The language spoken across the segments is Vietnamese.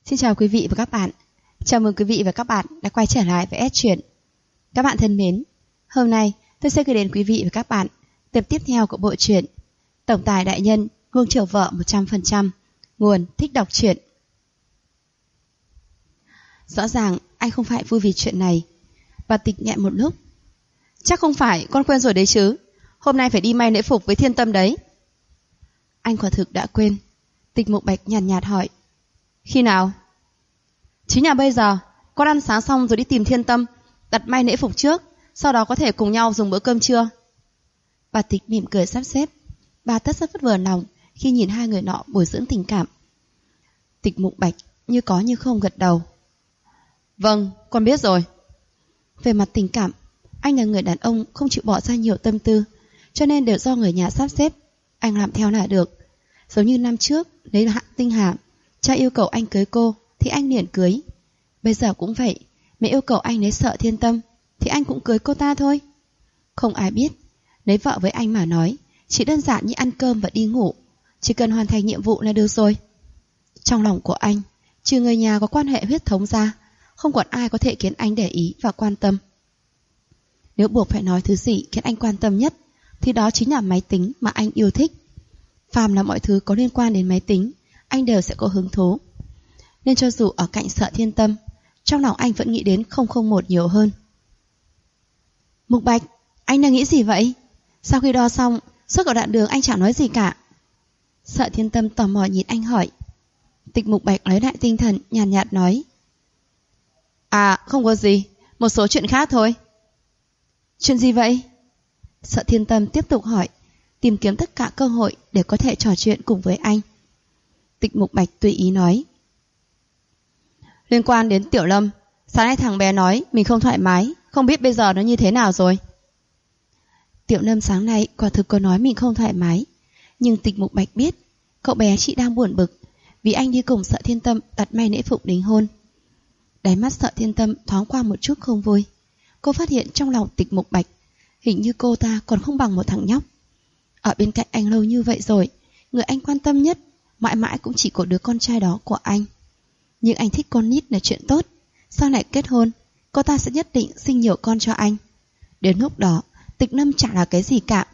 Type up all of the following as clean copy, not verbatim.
Xin chào quý vị và các bạn. Chào mừng quý vị và các bạn đã quay trở lại với S Truyện. Các bạn thân mến, hôm nay tôi sẽ gửi đến quý vị và các bạn tập tiếp theo của bộ truyện Tổng tài đại nhân nuông chiều vợ 100%, nguồn Thích đọc truyện. Rõ ràng anh không phải vui vì chuyện này. Bà Tịch nghẹn một lúc. Chắc không phải con quên rồi đấy chứ. Hôm nay phải đi may lễ phục với Thiên Tâm đấy. Anh quả thực đã quên. Tịch Mục Bạch nhàn nhạt hỏi. Khi nào? Chính là bây giờ. Con ăn sáng xong rồi đi tìm Thiên Tâm, đặt may lễ phục trước, sau đó có thể cùng nhau dùng bữa cơm trưa. Bà Tịch mỉm cười sắp xếp. Bà tất rất vừa lòng khi nhìn hai người nọ bồi dưỡng tình cảm. Tịch Mục Bạch như có như không gật đầu. Vâng, con biết rồi. Về mặt tình cảm, anh là người đàn ông không chịu bỏ ra nhiều tâm tư, cho nên đều do người nhà sắp xếp. Anh làm theo là được. Giống như năm trước lấy Hạ Tinh Hà, cha yêu cầu anh cưới cô thì anh liền cưới. Bây giờ cũng vậy, mẹ yêu cầu anh lấy Sợ Thiên Tâm thì anh cũng cưới cô ta thôi. Không ai biết, lấy vợ với anh mà nói chỉ đơn giản như ăn cơm và đi ngủ, chỉ cần hoàn thành nhiệm vụ là được rồi. Trong lòng của anh, trừ người nhà có quan hệ huyết thống ra, không còn ai có thể khiến anh để ý và quan tâm. Nếu buộc phải nói thứ gì khiến anh quan tâm nhất thì đó chính là máy tính mà anh yêu thích. Phàm là mọi thứ có liên quan đến máy tính, anh đều sẽ có hứng thú. Nên cho dù ở cạnh Sợ Thiên Tâm, trong lòng anh vẫn nghĩ đến 001 nhiều hơn. Mục Bạch, anh đang nghĩ gì vậy? Sau khi đo xong, suốt cả đoạn đường anh chẳng nói gì cả. Sợ Thiên Tâm tò mò nhìn anh hỏi. Tịch Mục Bạch lấy lại tinh thần, nhàn nhạt nói. À, không có gì, một số chuyện khác thôi. Chuyện gì vậy? Sợ Thiên Tâm tiếp tục hỏi, tìm kiếm tất cả cơ hội để có thể trò chuyện cùng với anh. Tịch Mục Bạch tùy ý nói. Liên quan đến Tiểu Lâm, sáng nay thằng bé nói mình không thoải mái, không biết bây giờ nó như thế nào rồi. Tiểu Lâm sáng nay quả thực có nói mình không thoải mái, nhưng Tịch Mục Bạch biết cậu bé chỉ đang buồn bực vì anh đi cùng Sợ Thiên Tâm đặt may lễ phục đính hôn. Đáy mắt Sợ Thiên Tâm thoáng qua một chút không vui. Cô phát hiện trong lòng Tịch Mục Bạch hình như cô ta còn không bằng một thằng nhóc. Ở bên cạnh anh lâu như vậy rồi, người anh quan tâm nhất mãi mãi cũng chỉ có đứa con trai đó của anh. Nhưng anh thích con nít là chuyện tốt. Sau này kết hôn, cô ta sẽ nhất định sinh nhiều con cho anh. Đến lúc đó, Tịch Lâm chẳng là cái gì cả.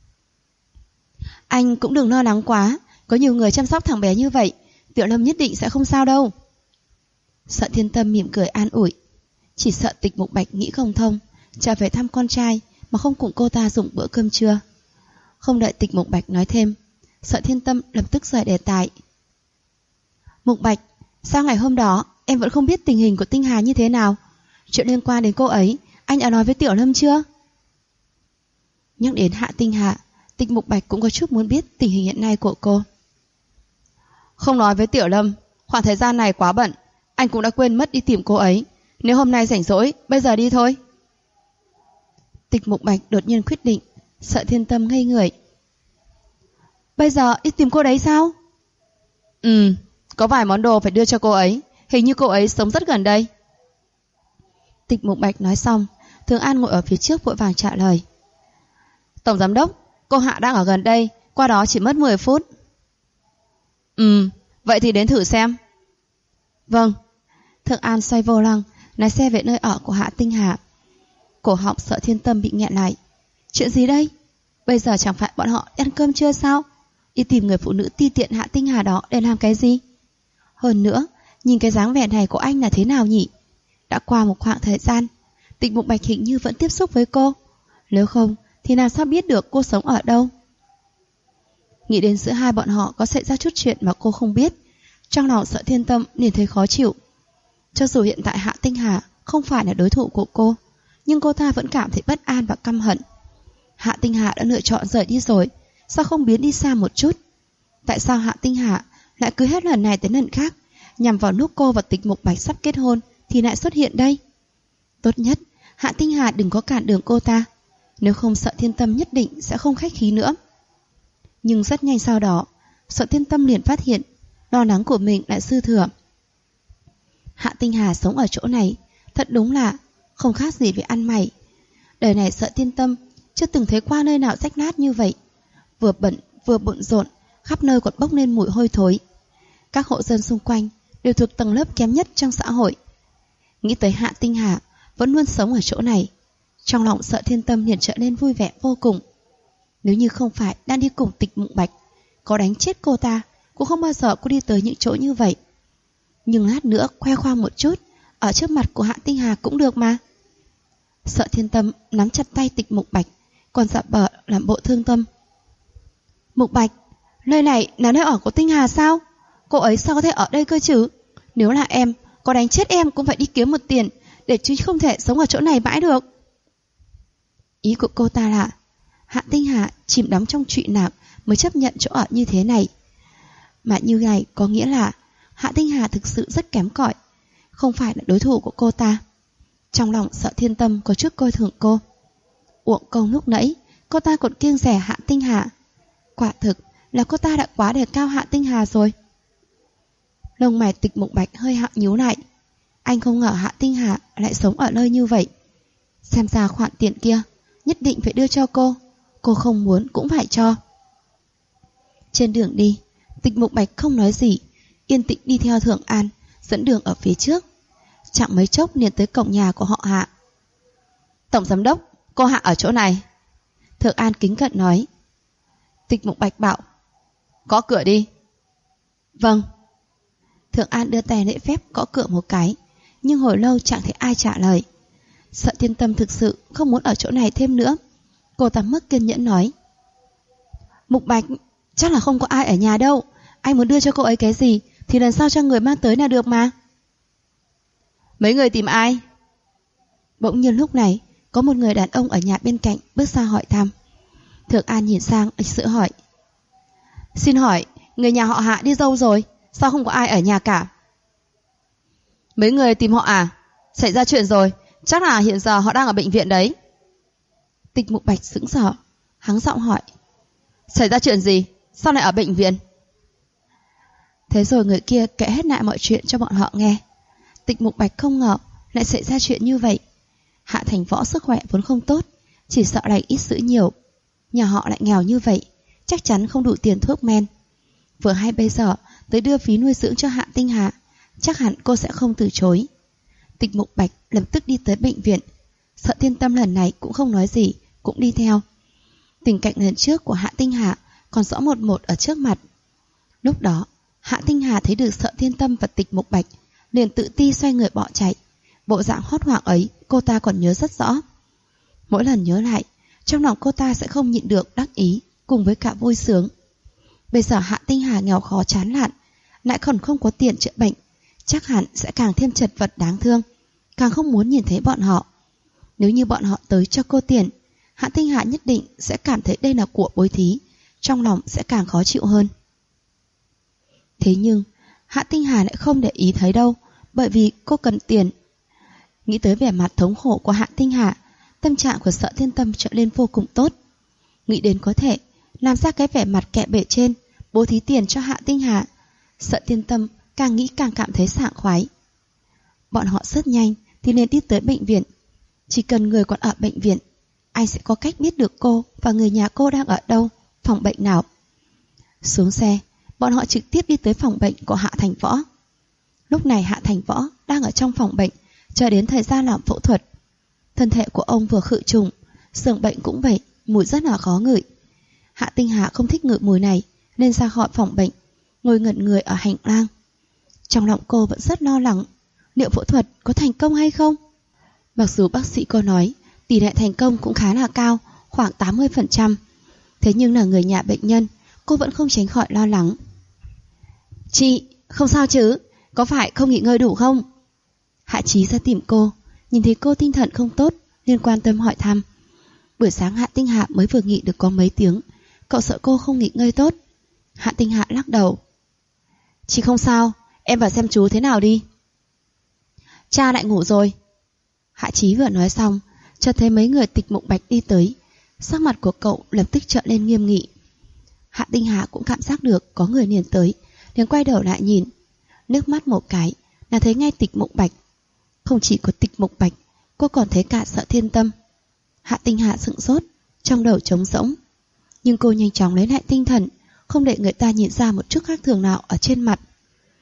Anh cũng đừng lo lắng quá, có nhiều người chăm sóc thằng bé như vậy, Tiểu Lâm nhất định sẽ không sao đâu. Sợ Thiên Tâm mỉm cười an ủi. Chỉ sợ Tịch Mục Bạch nghĩ không thông, trở về thăm con trai mà không cùng cô ta dùng bữa cơm trưa. Không đợi Tịch Mục Bạch nói thêm, Sợ Thiên Tâm lập tức rời đề tài. Mục Bạch, sao ngày hôm đó em vẫn không biết tình hình của Tinh Hà như thế nào? Chuyện liên quan đến cô ấy, anh đã nói với Tiểu Lâm chưa? Nhắc đến Hạ Tinh Hà, Tịch Mục Bạch cũng có chút muốn biết tình hình hiện nay của cô. Không nói với Tiểu Lâm, khoảng thời gian này quá bận, anh cũng đã quên mất đi tìm cô ấy. Nếu hôm nay rảnh rỗi, bây giờ đi thôi. Tịch Mục Bạch đột nhiên quyết định. Sợ Thiên Tâm ngây người. Bây giờ đi tìm cô đấy sao? Có vài món đồ phải đưa cho cô ấy. Hình như cô ấy sống rất gần đây. Tịch Mục Bạch nói xong, Thường An ngồi ở phía trước vội vàng trả lời. Tổng giám đốc, cô Hạ đang ở gần đây, qua đó chỉ mất 10 phút. Vậy thì đến thử xem. Vâng. Thường An xoay vô lăng, lái xe về nơi ở của Hạ Tinh Hà. Cổ họng Sợ Thiên Tâm bị nghẹn lại. Chuyện gì đây? Bây giờ chẳng phải bọn họ ăn cơm chưa sao? Đi tìm người phụ nữ ti tiện Hạ Tinh Hà đó để làm cái gì? Hơn nữa, nhìn cái dáng vẻ này của anh là thế nào nhỉ? Đã qua một khoảng thời gian, Tịch Mục Bạch hình như vẫn tiếp xúc với cô. Nếu không thì làm sao biết được cô sống ở đâu? Nghĩ đến giữa hai bọn họ có xảy ra chút chuyện mà cô không biết, trong lòng Sợ Thiên Tâm liền thấy khó chịu. Cho dù hiện tại Hạ Tinh Hà không phải là đối thủ của cô, nhưng cô ta vẫn cảm thấy bất an và căm hận. Hạ Tinh Hà đã lựa chọn rời đi rồi, sao không biến đi xa một chút? Tại sao Hạ Tinh Hà lại cứ hết lần này tới lần khác nhằm vào lúc cô và Tịch Mục Bạch sắp kết hôn thì lại xuất hiện đây? Tốt nhất Hạ Tinh Hà đừng có cản đường cô ta, nếu không Sợ Thiên Tâm nhất định sẽ không khách khí nữa. Nhưng rất nhanh sau đó, Sợ Thiên Tâm liền phát hiện lo lắng của mình lại dư thừa. Hạ Tinh Hà sống ở chỗ này thật đúng là không khác gì với ăn mày. Đời này Sợ Thiên Tâm chưa từng thấy qua nơi nào rách nát như vậy. Vừa bận vừa bận rộn, khắp nơi còn bốc lên mùi hôi thối. Các hộ dân xung quanh đều thuộc tầng lớp kém nhất trong xã hội. Nghĩ tới Hạ Tinh Hà vẫn luôn sống ở chỗ này, trong lòng Sợ Thiên Tâm liền trở nên vui vẻ vô cùng. Nếu như không phải đang đi cùng Tịch Mộng Bạch, có đánh chết cô ta cũng không bao giờ cô đi tới những chỗ như vậy. Nhưng lát nữa khoe khoang một chút ở trước mặt của Hạ Tinh Hà cũng được mà. Sợ Thiên Tâm nắm chặt tay Tịch Mộng Bạch, còn giả vờ làm bộ thương tâm. Mộng Bạch, nơi này là nơi ở của Tinh Hà sao? Cô ấy sao có thể ở đây cơ chứ? Nếu là em, có đánh chết em cũng phải đi kiếm một tiền, để chứ không thể sống ở chỗ này mãi được. Ý của cô ta là Hạ Tinh Hà chìm đắm trong trụy lạc mới chấp nhận chỗ ở như thế này. Mà như này có nghĩa là Hạ Tinh Hà thực sự rất kém cỏi, không phải là đối thủ của cô ta. Trong lòng Sợ Thiên Tâm có chút coi thường cô. Uổng công lúc nãy cô ta còn kiêng rẻ Hạ Tinh Hà. Quả thực là cô ta đã quá đề cao Hạ Tinh Hà rồi. Lông mày Tịch Mộng Bạch hơi hạ nhíu lại. Anh không ngờ Hạ Tinh Hà lại sống ở nơi như vậy. Xem ra khoản tiền kia nhất định phải đưa cho cô không muốn cũng phải cho. Trên đường đi, Tịch Mộng Bạch không nói gì, yên tĩnh đi theo Thượng An, dẫn đường ở phía trước. Chẳng mấy chốc liền tới cổng nhà của họ Hạ. Tổng giám đốc, cô Hạ ở chỗ này. Thượng An kính cận nói. Tịch Mộng Bạch bảo, gõ cửa đi. Vâng. Thượng An đưa tay lễ phép gõ cửa một cái, nhưng hồi lâu chẳng thấy ai trả lời. Sợ Thiên Tâm thực sự không muốn ở chỗ này thêm nữa. Cô ta mất kiên nhẫn nói. Mộng Bạch, chắc là không có ai ở nhà đâu. Anh muốn đưa cho cô ấy cái gì thì lần sau cho người mang tới là được mà. Mấy người tìm ai? Bỗng nhiên lúc này có một người đàn ông ở nhà bên cạnh bước ra hỏi thăm. Thượng An nhìn sang lịch sự hỏi. Xin hỏi, người nhà họ Hạ đi đâu rồi? Sao không có ai ở nhà cả? Mấy người tìm họ à? Xảy ra chuyện rồi, chắc là hiện giờ họ đang ở bệnh viện đấy. Tịch Mộng Bạch sững sờ, hắng giọng hỏi. Xảy ra chuyện gì? Sao lại ở bệnh viện? Thế rồi người kia kể hết lại mọi chuyện cho bọn họ nghe. Tịch Mộng Bạch không ngờ lại xảy ra chuyện như vậy. Hạ Thành Võ sức khỏe vốn không tốt, chỉ sợ lành ít dữ nhiều. Nhà họ lại nghèo như vậy, chắc chắn không đủ tiền thuốc men. Vừa hay bây giờ tới đưa phí nuôi dưỡng cho Hạ Tinh Hà, chắc hẳn cô sẽ không từ chối. Tịch Mộng Bạch lập tức đi tới bệnh viện. Sợ Thiên Tâm lần này cũng không nói gì, cũng đi theo. Tình cảnh lần trước của Hạ Tinh Hà còn rõ một một ở trước mặt. Lúc đó Hạ Tinh Hà thấy được Sợ Thiên Tâm và Tịch Mộng Bạch, liền tự ti xoay người bỏ chạy. Bộ dạng hốt hoảng ấy cô ta còn nhớ rất rõ. Mỗi lần nhớ lại, trong lòng cô ta sẽ không nhịn được đắc ý cùng với cả vui sướng. Bây giờ Hạ Tinh Hà nghèo khó chán lạn, lại còn không có tiền chữa bệnh, chắc hẳn sẽ càng thêm chật vật đáng thương, càng không muốn nhìn thấy bọn họ. Nếu như bọn họ tới cho cô tiền, Hạ Tinh Hà nhất định sẽ cảm thấy đây là của bối thí, trong lòng sẽ càng khó chịu hơn. Thế nhưng Hạ Tinh Hà lại không để ý thấy đâu, bởi vì cô cần tiền. Nghĩ tới vẻ mặt thống khổ của Hạ Tinh Hà, tâm trạng của Sợ Thiên Tâm trở nên vô cùng tốt. Nghĩ đến có thể làm ra cái vẻ mặt kệ bể trên, bố thí tiền cho Hạ Tinh Hà, Sợ Thiên Tâm càng nghĩ càng cảm thấy sảng khoái. Bọn họ rất nhanh thì nên đi tới bệnh viện. Chỉ cần người còn ở bệnh viện, anh sẽ có cách biết được cô và người nhà cô đang ở đâu, phòng bệnh nào. Xuống xe, bọn họ trực tiếp đi tới phòng bệnh của Hạ Thành Võ. Lúc này Hạ Thành Võ đang ở trong phòng bệnh, chờ đến thời gian làm phẫu thuật. Thân thể của ông vừa khử trùng, giường bệnh cũng vậy, mùi rất là khó ngửi. Hạ Tinh Hà không thích ngửi mùi này, nên ra khỏi phòng bệnh, ngồi ngẩn người ở hành lang. Trong lòng cô vẫn rất lo lắng, liệu phẫu thuật có thành công hay không? Mặc dù bác sĩ cô nói tỷ lệ thành công cũng khá là cao, khoảng 80%. Thế nhưng là người nhà bệnh nhân, cô vẫn không tránh khỏi lo lắng. Chị, không sao chứ? Có phải không nghỉ ngơi đủ không? Hạ Chí ra tìm cô, nhìn thấy cô tinh thần không tốt nên quan tâm hỏi thăm. Buổi sáng Hạ Tinh Hà mới vừa nghỉ được có mấy tiếng, cậu sợ cô không nghỉ ngơi tốt. Hạ Tinh Hà lắc đầu. Chị không sao, em vào xem chú thế nào đi. Cha lại ngủ rồi. Hạ Chí vừa nói xong, chợt thấy mấy người Tịch Mộng Bạch đi tới. Sắc mặt của cậu lập tức trở lên nghiêm nghị. Hạ Tinh Hà cũng cảm giác được có người liền tới, liền quay đầu lại nhìn. Nước mắt một cái là thấy ngay Tịch Mộng Bạch. Không chỉ có Tịch Mộng Bạch, cô còn thấy cả Sợ Thiên Tâm. Hạ Tinh Hà sững sốt, trong đầu trống rỗng. Nhưng cô nhanh chóng lấy lại tinh thần, không để người ta nhìn ra một chút khác thường nào ở trên mặt.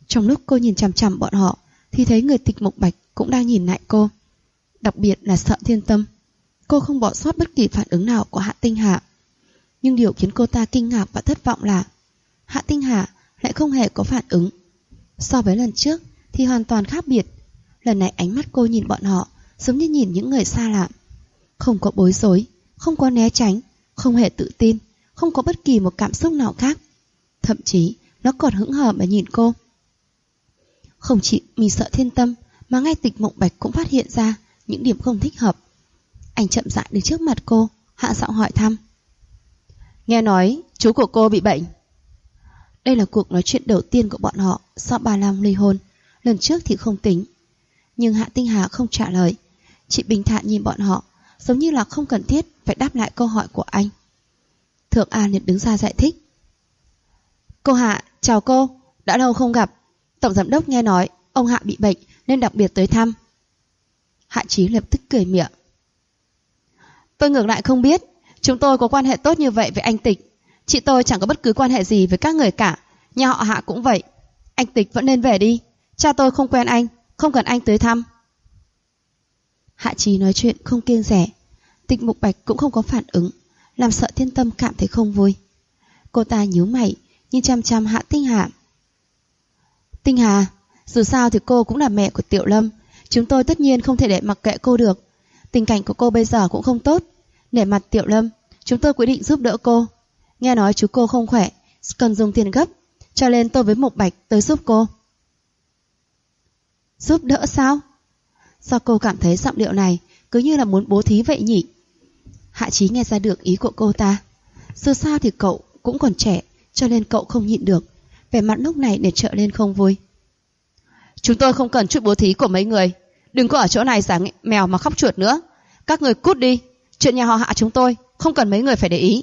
Trong lúc cô nhìn chằm chằm bọn họ thì thấy người Tịch Mục Bạch cũng đang nhìn lại cô. Đặc biệt là Sợ Thiên Tâm. Cô không bỏ sót bất kỳ phản ứng nào của Hạ Tinh Hà. Nhưng điều khiến cô ta kinh ngạc và thất vọng là Hạ Tinh Hà lại không hề có phản ứng. So với lần trước thì hoàn toàn khác biệt. Lần này ánh mắt cô nhìn bọn họ giống như nhìn những người xa lạ. Không có bối rối, không có né tránh, không hề tự tin, không có bất kỳ một cảm xúc nào khác. Thậm chí nó còn hững hờ mà nhìn cô. Không chỉ mình Sợ Thiên Tâm mà ngay Tịch Mục Bạch cũng phát hiện ra những điểm không thích hợp. Anh chậm rãi đến trước mặt cô, hạ giọng hỏi thăm. Nghe nói chú của cô bị bệnh. Đây là cuộc nói chuyện đầu tiên của bọn họ sau 3 năm ly hôn. Lần trước thì không tính. Nhưng Hạ Tinh Hà không trả lời. Chị bình thản nhìn bọn họ, giống như là không cần thiết phải đáp lại câu hỏi của anh. Thượng An liền đứng ra giải thích. Cô Hạ, chào cô, đã lâu không gặp. Tổng giám đốc nghe nói ông Hạ bị bệnh nên đặc biệt tới thăm. Hạ Chí lập tức cười miệng. Tôi ngược lại không biết, chúng tôi có quan hệ tốt như vậy với anh Tịch. Chị tôi chẳng có bất cứ quan hệ gì với các người cả. Nhà họ Hạ cũng vậy. Anh Tịch vẫn nên về đi. Cha tôi không quen anh, không cần anh tới thăm. Hạ Chí nói chuyện không kiêng dè. Tịch Mục Bạch cũng không có phản ứng, làm Sợ Thiên Tâm cảm thấy không vui. Cô ta nhíu mày nhìn chăm chăm Hạ Tinh Hà. Tinh Hà, dù sao thì cô cũng là mẹ của Tiểu Lâm. Chúng tôi tất nhiên không thể để mặc kệ cô được. Tình cảnh của cô bây giờ cũng không tốt. Nể mặt Tiểu Lâm, chúng tôi quyết định giúp đỡ cô. Nghe nói chú cô không khỏe, cần dùng tiền gấp, cho nên tôi với Mục Bạch tới giúp cô. Giúp đỡ sao? Sao cô cảm thấy giọng điệu này cứ như là muốn bố thí vậy nhỉ? Hạ Chí nghe ra được ý của cô ta. Dù sao thì cậu cũng còn trẻ, cho nên cậu không nhịn được. Vẻ mặt lúc này để trở lên không vui. Chúng tôi không cần chút bố thí của mấy người. Đừng có ở chỗ này giả mèo mà khóc chuột nữa. Các người cút đi. Chuyện nhà họ Hạ chúng tôi không cần mấy người phải để ý.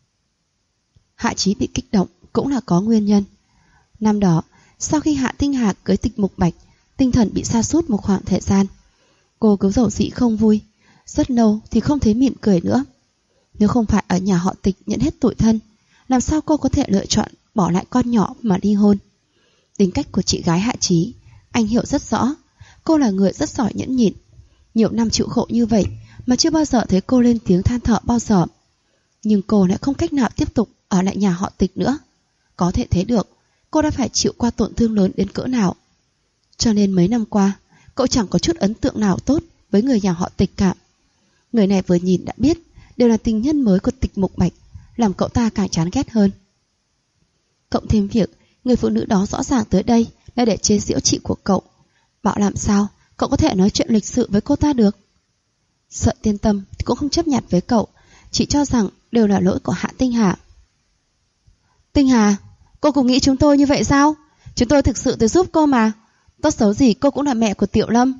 Hạ Chí bị kích động cũng là có nguyên nhân. Năm đó, sau khi Hạ Tinh Hà cưới Tịch Mục Bạch, tinh thần bị sa sút một khoảng thời gian. Cô cứ dầu dĩ không vui, rất lâu thì không thấy mỉm cười nữa. Nếu không phải ở nhà họ Tịch nhận hết tủi thân, làm sao cô có thể lựa chọn bỏ lại con nhỏ mà ly hôn? Tính cách của chị gái Hạ Chí anh hiểu rất rõ. Cô là người rất giỏi nhẫn nhịn. Nhiều năm chịu khổ như vậy mà chưa bao giờ thấy cô lên tiếng than thở bao giờ. Nhưng cô lại không cách nào tiếp tục ở lại nhà họ Tịch nữa. Có thể thấy được cô đã phải chịu qua tổn thương lớn đến cỡ nào. Cho nên mấy năm qua cậu chẳng có chút ấn tượng nào tốt với người nhà họ Tịch cả. Người này vừa nhìn đã biết đều là tình nhân mới của Tịch Mục Bạch, làm cậu ta càng chán ghét hơn. Cộng thêm việc người phụ nữ đó rõ ràng tới đây là để chế giễu chị của cậu. Bảo làm sao cậu có thể nói chuyện lịch sự với cô ta được? Sợ Tiên Tâm thì cũng không chấp nhận với cậu, chỉ cho rằng đều là lỗi của Hạ Tinh Hà. Tinh Hà, cô cũng nghĩ chúng tôi như vậy sao? Chúng tôi thực sự tới giúp cô mà. Tốt xấu gì cô cũng là mẹ của Tiểu Lâm.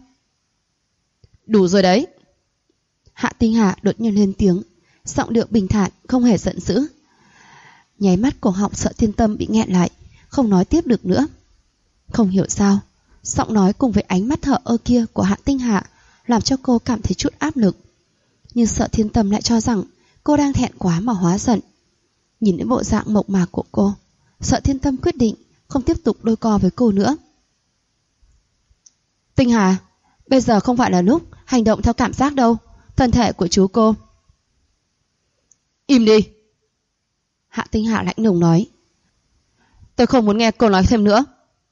Đủ rồi đấy. Hạ Tinh Hà đột nhiên lên tiếng, giọng điệu bình thản, không hề giận dữ. Nháy mắt cổ họng Sợ Thiên Tâm bị nghẹn lại, không nói tiếp được nữa. Không hiểu sao, giọng nói cùng với ánh mắt thờ ơ kia của Hạ Tinh Hà làm cho cô cảm thấy chút áp lực. Nhưng Sợ Thiên Tâm lại cho rằng cô đang thẹn quá mà hóa giận. Nhìn đến bộ dạng mộc mạc của cô, Sợ Thiên Tâm quyết định không tiếp tục đôi co với cô nữa. Tinh Hà, bây giờ không phải là lúc hành động theo cảm giác đâu. Thân thể của chú cô. Im đi. Hạ Tinh Hà lạnh lùng nói. Tôi không muốn nghe cô nói thêm nữa.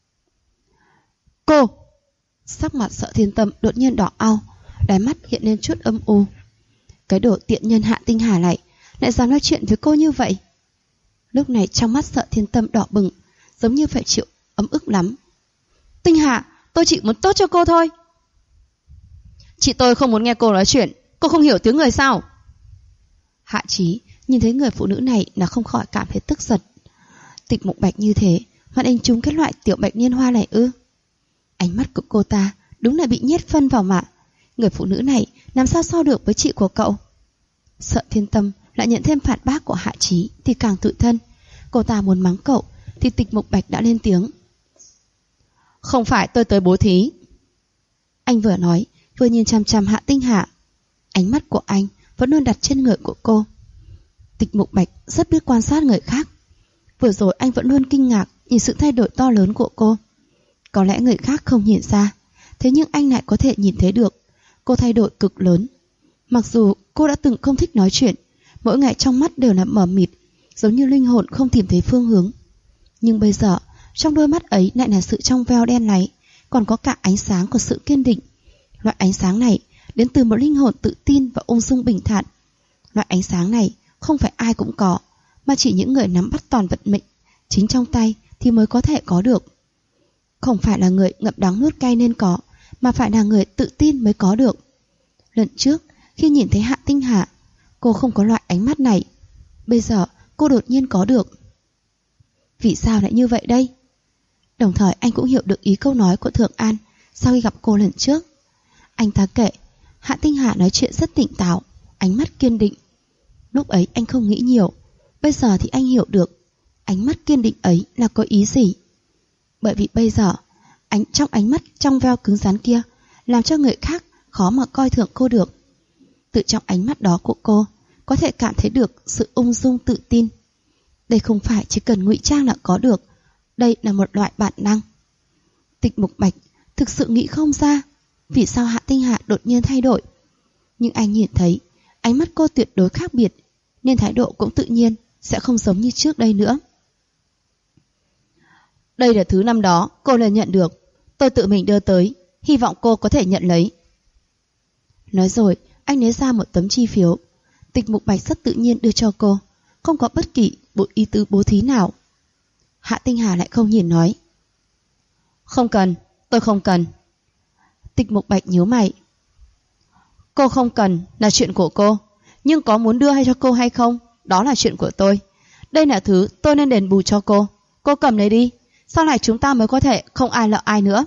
Cô. Sắc mặt Sợ Thiên Tâm đột nhiên đỏ au, đáy mắt hiện lên chút âm u. Cái đồ tiện nhân Hạ Tinh Hà lại dám nói chuyện với cô như vậy. Lúc này trong mắt Sợ Thiên Tâm đỏ bừng, giống như phải chịu ấm ức lắm. Tinh Hà, tôi chỉ muốn tốt cho cô thôi. Chị tôi không muốn nghe cô nói chuyện. Cô không hiểu tiếng người sao? Hạ Chí nhìn thấy người phụ nữ này là không khỏi cảm thấy tức giận. Tịch Mục Bạch như thế mà anh trúng cái loại tiểu bạch niên hoa này ư? Ánh mắt của cô ta đúng là bị nhét phân vào mà. Người phụ nữ này làm sao so được với chị của cậu? Sợ Thiên Tâm lại nhận thêm phản bác của Hạ Chí thì càng tủi thân. Cô ta muốn mắng cậu thì Tịch Mục Bạch đã lên tiếng. Không phải tôi tới bố thí. Anh vừa nói vừa nhìn chằm chằm Hạ Tinh Hà. Ánh mắt của anh vẫn luôn đặt trên người của cô. Tịch Mục Bạch rất biết quan sát người khác. Vừa rồi anh vẫn luôn kinh ngạc nhìn sự thay đổi to lớn của cô. Có lẽ người khác không nhìn ra, thế nhưng anh lại có thể nhìn thấy được. Cô thay đổi cực lớn. Mặc dù cô đã từng không thích nói chuyện, mỗi ngày trong mắt đều là mờ mịt, giống như linh hồn không tìm thấy phương hướng. Nhưng bây giờ, trong đôi mắt ấy lại là sự trong veo đen láy, còn có cả ánh sáng của sự kiên định. Loại ánh sáng này đến từ một linh hồn tự tin và ung dung bình thản. Loại ánh sáng này không phải ai cũng có, mà chỉ những người nắm bắt toàn vận mệnh chính trong tay thì mới có thể có được. Không phải là người ngậm đắng nuốt cay nên có, mà phải là người tự tin mới có được. Lần trước, khi nhìn thấy Hạ Tinh Hà, cô không có loại ánh mắt này. Bây giờ, cô đột nhiên có được. Vì sao lại như vậy đây? Đồng thời anh cũng hiểu được ý câu nói của Thượng An sau khi gặp cô lần trước. Anh ta kể, Hạ Tinh Hà nói chuyện rất tỉnh táo, ánh mắt kiên định. Lúc ấy anh không nghĩ nhiều, bây giờ thì anh hiểu được ánh mắt kiên định ấy là có ý gì. Bởi vì bây giờ, trong ánh mắt trong veo cứng rắn kia làm cho người khác khó mà coi thường cô được. Từ trong ánh mắt đó của cô có thể cảm thấy được sự ung dung tự tin. Đây không phải chỉ cần ngụy trang là có được, đây là một loại bản năng. Tịch Mục Bạch thực sự nghĩ không ra vì sao Hạ Tinh Hà đột nhiên thay đổi. Nhưng anh nhìn thấy ánh mắt cô tuyệt đối khác biệt, nên thái độ cũng tự nhiên sẽ không giống như trước đây nữa. Đây là thứ năm đó cô liền nhận được, tôi tự mình đưa tới, hy vọng cô có thể nhận lấy. Nói rồi, anh lấy ra một tấm chi phiếu. Tịch Mục Bạch rất tự nhiên đưa cho cô, không có bất kỳ bộ ý tứ bố thí nào. Hạ Tinh Hà lại không nhìn nói, không cần, tôi không cần. Tịch Mục Bạch nhíu mày. Cô không cần là chuyện của cô, nhưng có muốn đưa hay cho cô hay không, đó là chuyện của tôi. Đây là thứ tôi nên đền bù cho cô. Cô cầm lấy đi, sau này chúng ta mới có thể không ai nợ ai nữa.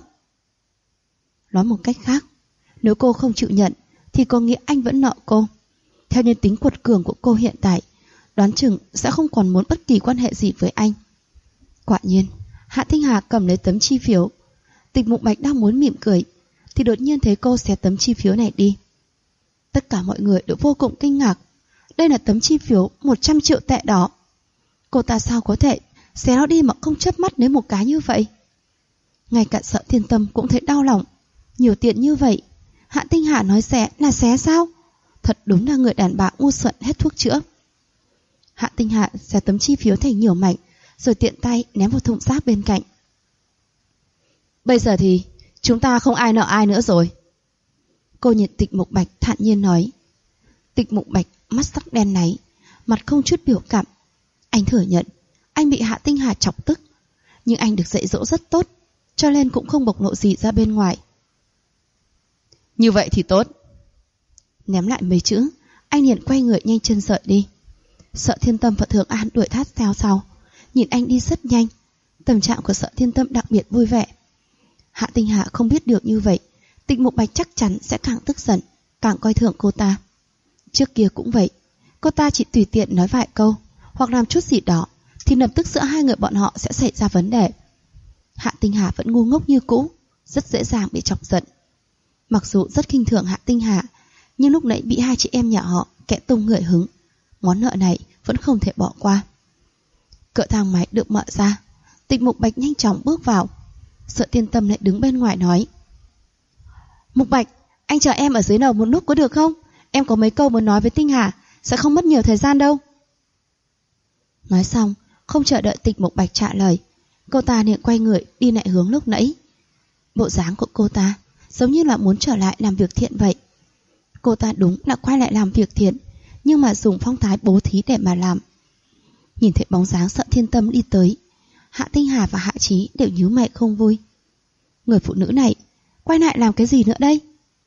Nói một cách khác, nếu cô không chịu nhận thì có nghĩa anh vẫn nợ cô. Theo như tính quật cường của cô hiện tại, đoán chừng sẽ không còn muốn bất kỳ quan hệ gì với anh. Quả nhiên, Hạ Tinh Hà cầm lấy tấm chi phiếu. Tịch Mục Bạch đang muốn mỉm cười thì đột nhiên thấy cô xé tấm chi phiếu này đi. Tất cả mọi người đều vô cùng kinh ngạc. Đây là tấm chi phiếu 100 triệu tệ đó. Cô ta sao có thể xé nó đi mà không chớp mắt lấy một cái như vậy? Ngay cả Sợ Thiên Tâm cũng thấy đau lòng. Nhiều tiền như vậy, Hạ Tinh Hà nói xé là xé sao? Thật đúng là người đàn bà ngu xuẩn hết thuốc chữa. Hạ Tinh Hà xé tấm chi phiếu thành nhiều mảnh, rồi tiện tay ném vào thùng rác bên cạnh. Bây giờ thì chúng ta không ai nợ ai nữa rồi. Cô nhìn Tịch Mục Bạch thản nhiên nói. Tịch Mục Bạch mắt sắc đen láy, mặt không chút biểu cảm. Anh thừa nhận anh bị Hạ Tinh Hà chọc tức, nhưng anh được dạy dỗ rất tốt, cho nên cũng không bộc lộ gì ra bên ngoài. Như vậy thì tốt. Ném lại mấy chữ, anh liền quay người nhanh chân rời đi. Sợ Thiên Tâm và Thượng An đuổi thắt theo sau, nhìn anh đi rất nhanh. Tâm trạng của Sợ Thiên Tâm đặc biệt vui vẻ. Hạ Tinh Hà không biết được như vậy, Tịch Mục Bạch chắc chắn sẽ càng tức giận, càng coi thường cô ta. Trước kia cũng vậy, cô ta chỉ tùy tiện nói vài câu hoặc làm chút gì đó thì lập tức giữa hai người bọn họ sẽ xảy ra vấn đề. Hạ Tinh Hà vẫn ngu ngốc như cũ, rất dễ dàng bị chọc giận. Mặc dù rất khinh thường Hạ Tinh Hà, nhưng lúc nãy bị hai chị em nhà họ kẽ tung người hứng, món nợ này vẫn không thể bỏ qua. Cửa thang máy được mở ra, Tịch Mục Bạch nhanh chóng bước vào. Sợ Thiên Tâm lại đứng bên ngoài nói, Mục Bạch, anh chờ em ở dưới lầu một lúc có được không? Em có mấy câu muốn nói với Tinh Hà, sẽ không mất nhiều thời gian đâu. Nói xong, không chờ đợi Tịch Mục Bạch trả lời, cô ta liền quay người đi lại hướng lúc nãy. Bộ dáng của cô ta giống như là muốn trở lại làm việc thiện vậy. Cô ta đúng là quay lại làm việc thiện, nhưng mà dùng phong thái bố thí để mà làm. Nhìn thấy bóng dáng Sợ Thiên Tâm đi tới, Hạ Tinh Hà và Hạ Chí đều nhíu mày không vui. Người phụ nữ này quay lại làm cái gì nữa đây?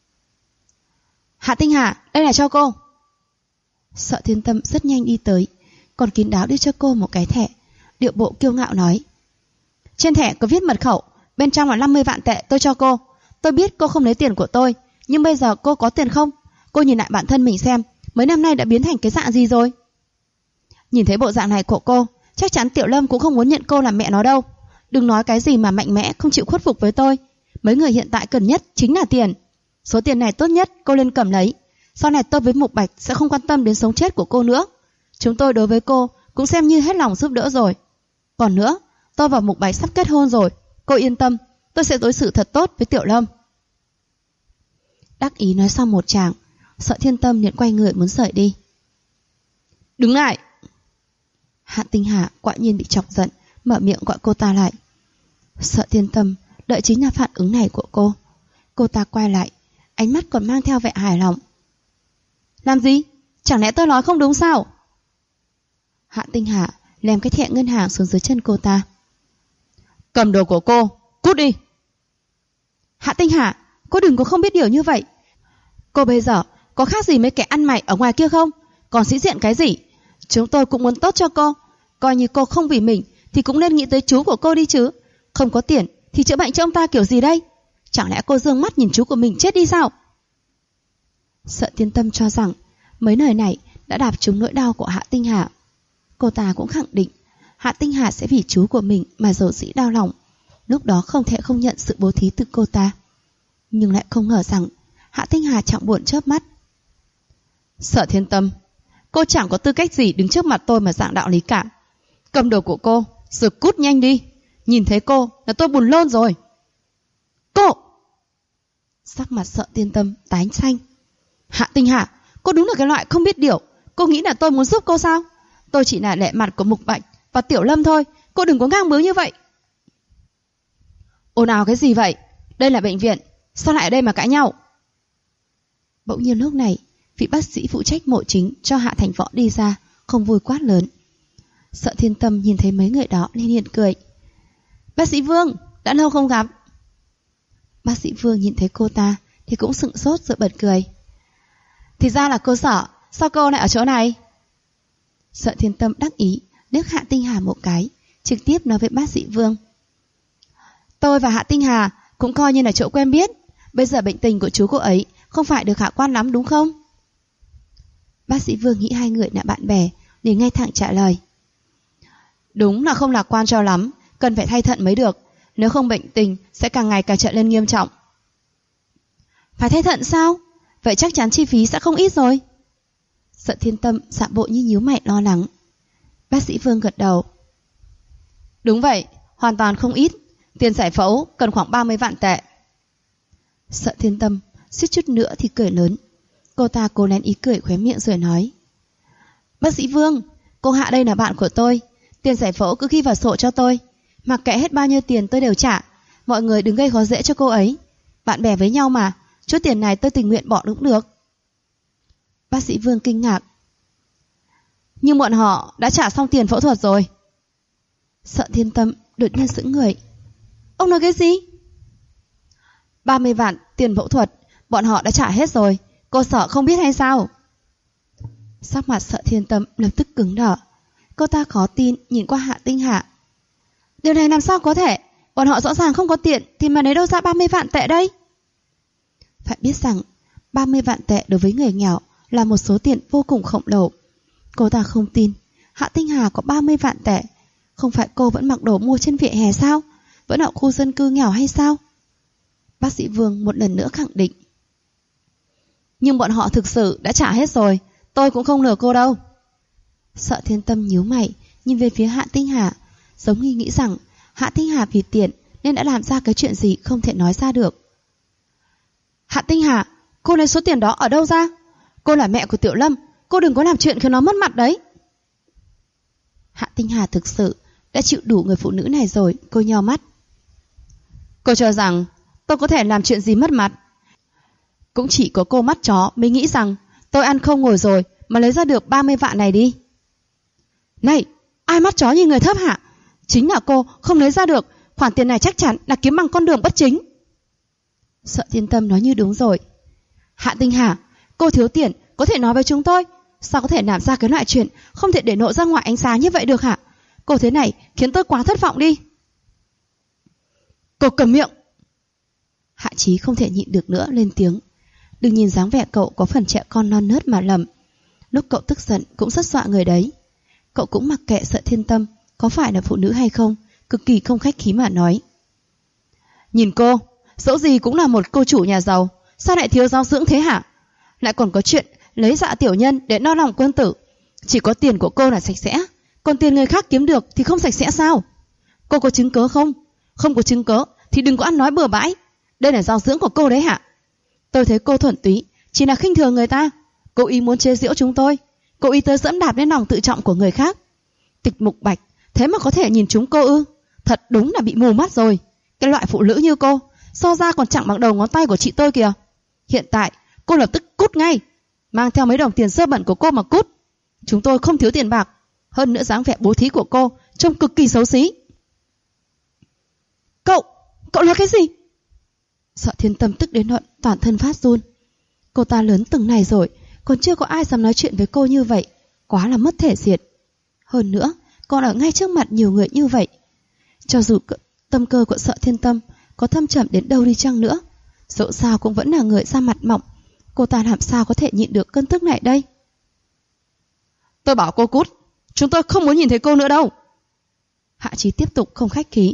Hạ Tinh Hà, đây là cho cô. Sợ Thiên Tâm rất nhanh đi tới, còn kín đáo đưa cho cô một cái thẻ, điệu bộ kiêu ngạo nói, trên thẻ có viết mật khẩu, bên trong là 50 vạn tệ tôi cho cô. Tôi biết cô không lấy tiền của tôi, nhưng bây giờ cô có tiền không? Cô nhìn lại bản thân mình xem, mấy năm nay đã biến thành cái dạng gì rồi? Nhìn thấy bộ dạng này của cô, chắc chắn Tiểu Lâm cũng không muốn nhận cô làm mẹ nó đâu. Đừng nói cái gì mà mạnh mẽ không chịu khuất phục với tôi. Mấy người hiện tại cần nhất chính là tiền. Số tiền này tốt nhất cô nên cầm lấy. Sau này tôi với Mục Bạch sẽ không quan tâm đến sống chết của cô nữa. Chúng tôi đối với cô cũng xem như hết lòng giúp đỡ rồi. Còn nữa, tôi và Mục Bạch sắp kết hôn rồi. Cô yên tâm, tôi sẽ đối xử thật tốt với Tiểu Lâm. Đắc ý nói xong một tràng, Sợ Thiên Tâm liền quay người muốn rời đi. Đứng lại! Hạ Tinh Hà quả nhiên bị chọc giận, mở miệng gọi cô ta lại. Sợ Thiên Tâm đợi chính là phản ứng này của cô. Cô ta quay lại, ánh mắt còn mang theo vẻ hài lòng. Làm gì? Chẳng lẽ tôi nói không đúng sao? Hạ Tinh Hà lem cái thẻ ngân hàng xuống dưới chân cô ta. Cầm đồ của cô, cút đi! Hạ Tinh Hà, cô đừng có không biết điều như vậy. Cô bây giờ có khác gì mấy kẻ ăn mày ở ngoài kia không? Còn sĩ diện cái gì? Chúng tôi cũng muốn tốt cho cô. Coi như cô không vì mình thì cũng nên nghĩ tới chú của cô đi chứ. Không có tiền thì chữa bệnh cho ông ta kiểu gì đây? Chẳng lẽ cô dương mắt nhìn chú của mình chết đi sao? Sợ Thiên Tâm cho rằng mấy lời này đã đạp trúng nỗi đau của Hạ Tinh Hà. Cô ta cũng khẳng định Hạ Tinh Hà sẽ vì chú của mình mà dầu dĩ đau lòng, lúc đó không thể không nhận sự bố thí từ cô ta. Nhưng lại không ngờ rằng Hạ Tinh Hà chẳng buồn chớp mắt. Sợ Thiên Tâm, cô chẳng có tư cách gì đứng trước mặt tôi mà giảng đạo lý cả. Cầm đồ của cô rồi cút nhanh đi. Nhìn thấy cô là tôi buồn lôn rồi. Cô! Sắc mặt Sợ Thiên Tâm tái xanh. Hạ Tinh Hà, cô đúng là cái loại không biết điều. Cô nghĩ là tôi muốn giúp cô sao? Tôi chỉ là lệ mặt của Mục Bạch và Tiểu Lâm thôi. Cô đừng có ngang bướng như vậy. Ồn ào cái gì vậy? Đây là bệnh viện, sao lại ở đây mà cãi nhau? Bỗng nhiên lúc này, vị bác sĩ phụ trách mổ chính cho Hạ Thành Võ đi ra, không vui quát lớn. Sợ Thiên Tâm nhìn thấy mấy người đó nên liền cười. Bác sĩ Vương, đã lâu không gặp. Bác sĩ Vương nhìn thấy cô ta thì cũng sững sốt rồi bật cười. Thì ra là cô Sợ, sao cô lại ở chỗ này? Sợ Thiên Tâm đắc ý liếc Hạ Tinh Hà một cái, trực tiếp nói với bác sĩ Vương. Tôi và Hạ Tinh Hà cũng coi như là chỗ quen biết. Bây giờ bệnh tình của chú cô ấy không phải được khả quan lắm đúng không? Bác sĩ Vương nghĩ hai người là bạn bè, liền ngay thẳng trả lời. Đúng là không lạc quan cho lắm, cần phải thay thận mới được. Nếu không bệnh tình sẽ càng ngày càng trở lên nghiêm trọng. Phải thay thận sao? Vậy chắc chắn chi phí sẽ không ít rồi. Sợ Thiên Tâm giả bộ như nhíu mày lo lắng. Bác sĩ Vương gật đầu. Đúng vậy, hoàn toàn không ít. Tiền giải phẫu cần khoảng 30 vạn tệ. Sợ Thiên Tâm suýt chút nữa thì cười lớn. Cô ta cố nén ý cười khóe miệng rồi nói. Bác sĩ Vương, cô Hạ đây là bạn của tôi. Tiền giải phẫu cứ ghi vào sổ cho tôi. Mặc kệ hết bao nhiêu tiền tôi đều trả. Mọi người đừng gây khó dễ cho cô ấy. Bạn bè với nhau mà, chút tiền này tôi tình nguyện bỏ cũng được. Bác sĩ Vương kinh ngạc. Nhưng bọn họ đã trả xong tiền phẫu thuật rồi. Sợ Thiên Tâm đột nhiên sững người. Ông nói cái gì? 30 vạn tiền phẫu thuật bọn họ đã trả hết rồi. Cô Sợ không biết hay sao? Sắc mặt Sợ Thiên Tâm lập tức cứng đỏ. Cô ta khó tin nhìn qua Hạ Tinh Hà. Điều này làm sao có thể? Bọn họ rõ ràng không có tiền thì mà lấy đâu ra 30 vạn tệ đây? Phải biết rằng 30 vạn tệ đối với người nghèo là một số tiền vô cùng khổng lồ. Cô ta không tin Hạ Tinh Hà có 30 vạn tệ. Không phải cô vẫn mặc đồ mua trên vỉa hè sao? Vẫn ở khu dân cư nghèo hay sao? Bác sĩ Vương một lần nữa khẳng định. Nhưng bọn họ thực sự đã trả hết rồi. Tôi cũng không lừa cô đâu. Sợ Thiên Tâm nhíu mày nhìn về phía Hạ Tinh Hà, giống như nghĩ rằng Hạ Tinh Hà vì tiền nên đã làm ra cái chuyện gì không thể nói ra được. Hạ Tinh Hà, cô lấy số tiền đó ở đâu ra? Cô là mẹ của Tiểu Lâm, cô đừng có làm chuyện khiến nó mất mặt đấy. Hạ Tinh Hà thực sự đã chịu đủ người phụ nữ này rồi. Cô nheo mắt. Cô cho rằng tôi có thể làm chuyện gì mất mặt? Cũng chỉ có cô mắt chó mới nghĩ rằng tôi ăn không ngồi rồi mà lấy ra được 30 vạn này đi. Này, ai mắt chó như người thấp hả? Chính là cô không lấy ra được. Khoản tiền này chắc chắn là kiếm bằng con đường bất chính. Sợ Thiên Tâm nói như đúng rồi. Hạ Tinh Hà, cô thiếu tiền có thể nói với chúng tôi. Sao có thể làm ra cái loại chuyện không thể để lộ ra ngoài ánh sáng như vậy được hả? Cô thế này khiến tôi quá thất vọng đi. Cô cầm miệng. Hạ Chí không thể nhịn được nữa lên tiếng. Đừng nhìn dáng vẻ cậu có phần trẻ con non nớt mà lầm. Lúc cậu tức giận cũng rất dọa người đấy. Cậu cũng mặc kệ Sợ Thiên Tâm có phải là phụ nữ hay không, cực kỳ không khách khí mà nói. Nhìn cô, dẫu gì cũng là một cô chủ nhà giàu, sao lại thiếu giáo dưỡng thế hả? Lại còn có chuyện lấy dạ tiểu nhân để no lòng quân tử. Chỉ có tiền của cô là sạch sẽ, còn tiền người khác kiếm được thì không sạch sẽ sao? Cô có chứng cớ không? Không có chứng cớ thì đừng có ăn nói bừa bãi. Đây là giáo dưỡng của cô đấy Hạ. Tôi thấy cô thuần túy chỉ là khinh thường người ta, cố ý muốn chế giễu chúng tôi, cố ý tới dẫm đạp lên lòng tự trọng của người khác. Tịch Mục Bạch thế mà có thể nhìn chúng cô ư? Thật đúng là bị mù mắt rồi. Cái loại phụ nữ như cô so ra còn chẳng bằng đầu ngón tay của chị tôi kìa. Hiện tại cô lập tức cút ngay, mang theo mấy đồng tiền sơ bẩn của cô mà cút. Chúng tôi không thiếu tiền bạc, hơn nữa dáng vẻ bố thí của cô trông cực kỳ xấu xí. Cậu nói cái gì? Sợ Thiên Tâm tức đến nỗi toàn thân phát run. Cô ta lớn từng này rồi, còn chưa có ai dám nói chuyện với cô như vậy, quá là mất thể diện. Hơn nữa còn ở ngay trước mặt nhiều người như vậy. Cho dù tâm cơ của Sợ Thiên Tâm có thâm trầm đến đâu đi chăng nữa, dẫu sao cũng vẫn là người da mặt mỏng. Cô ta làm sao có thể nhịn được cơn tức này đây? Tôi bảo cô cút, chúng tôi không muốn nhìn thấy cô nữa đâu. Hạ Chí tiếp tục không khách khí.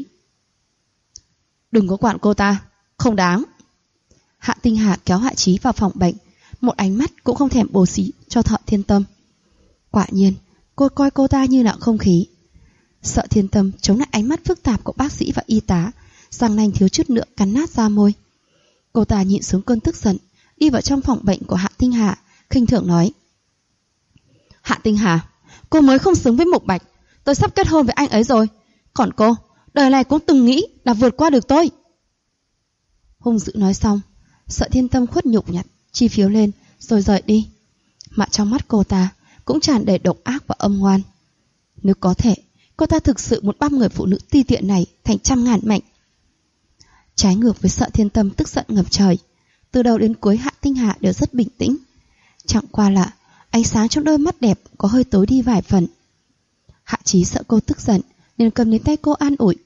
Đừng có quản cô ta, không đáng. Hạ Tinh Hà kéo Hạ Chí vào phòng bệnh, một ánh mắt cũng không thèm bố xí cho Sợ Thiên Tâm. Quả nhiên cô coi cô ta như là không khí. Sợ Thiên Tâm chống lại ánh mắt phức tạp của bác sĩ và y tá, răng nanh thiếu chút nữa cắn nát da môi. Cô ta nhịn xuống cơn tức giận, đi vào trong phòng bệnh của Hạ Tinh Hà, khinh thường nói: Hạ Tinh Hà, cô mới không xứng với Mục Bạch, tôi sắp kết hôn với anh ấy rồi. Còn cô, đời này cũng từng nghĩ là vượt qua được tôi. Hung dữ nói xong, Sợ Thiên Tâm khuất nhục nhặt chi phiếu lên rồi rời đi, mà trong mắt cô ta cũng tràn đầy độc ác và âm ngoan. Nếu có thể, cô ta thực sự muốn băm người phụ nữ ti tiện này thành trăm ngàn mảnh. Trái ngược với Sợ Thiên Tâm tức giận ngập trời, từ đầu đến cuối Hạ Tinh Hà đều rất bình tĩnh. Chẳng qua là ánh sáng trong đôi mắt đẹp có hơi tối đi vài phần. Hạ Chí sợ cô tức giận nên cầm đến tay cô an ủi: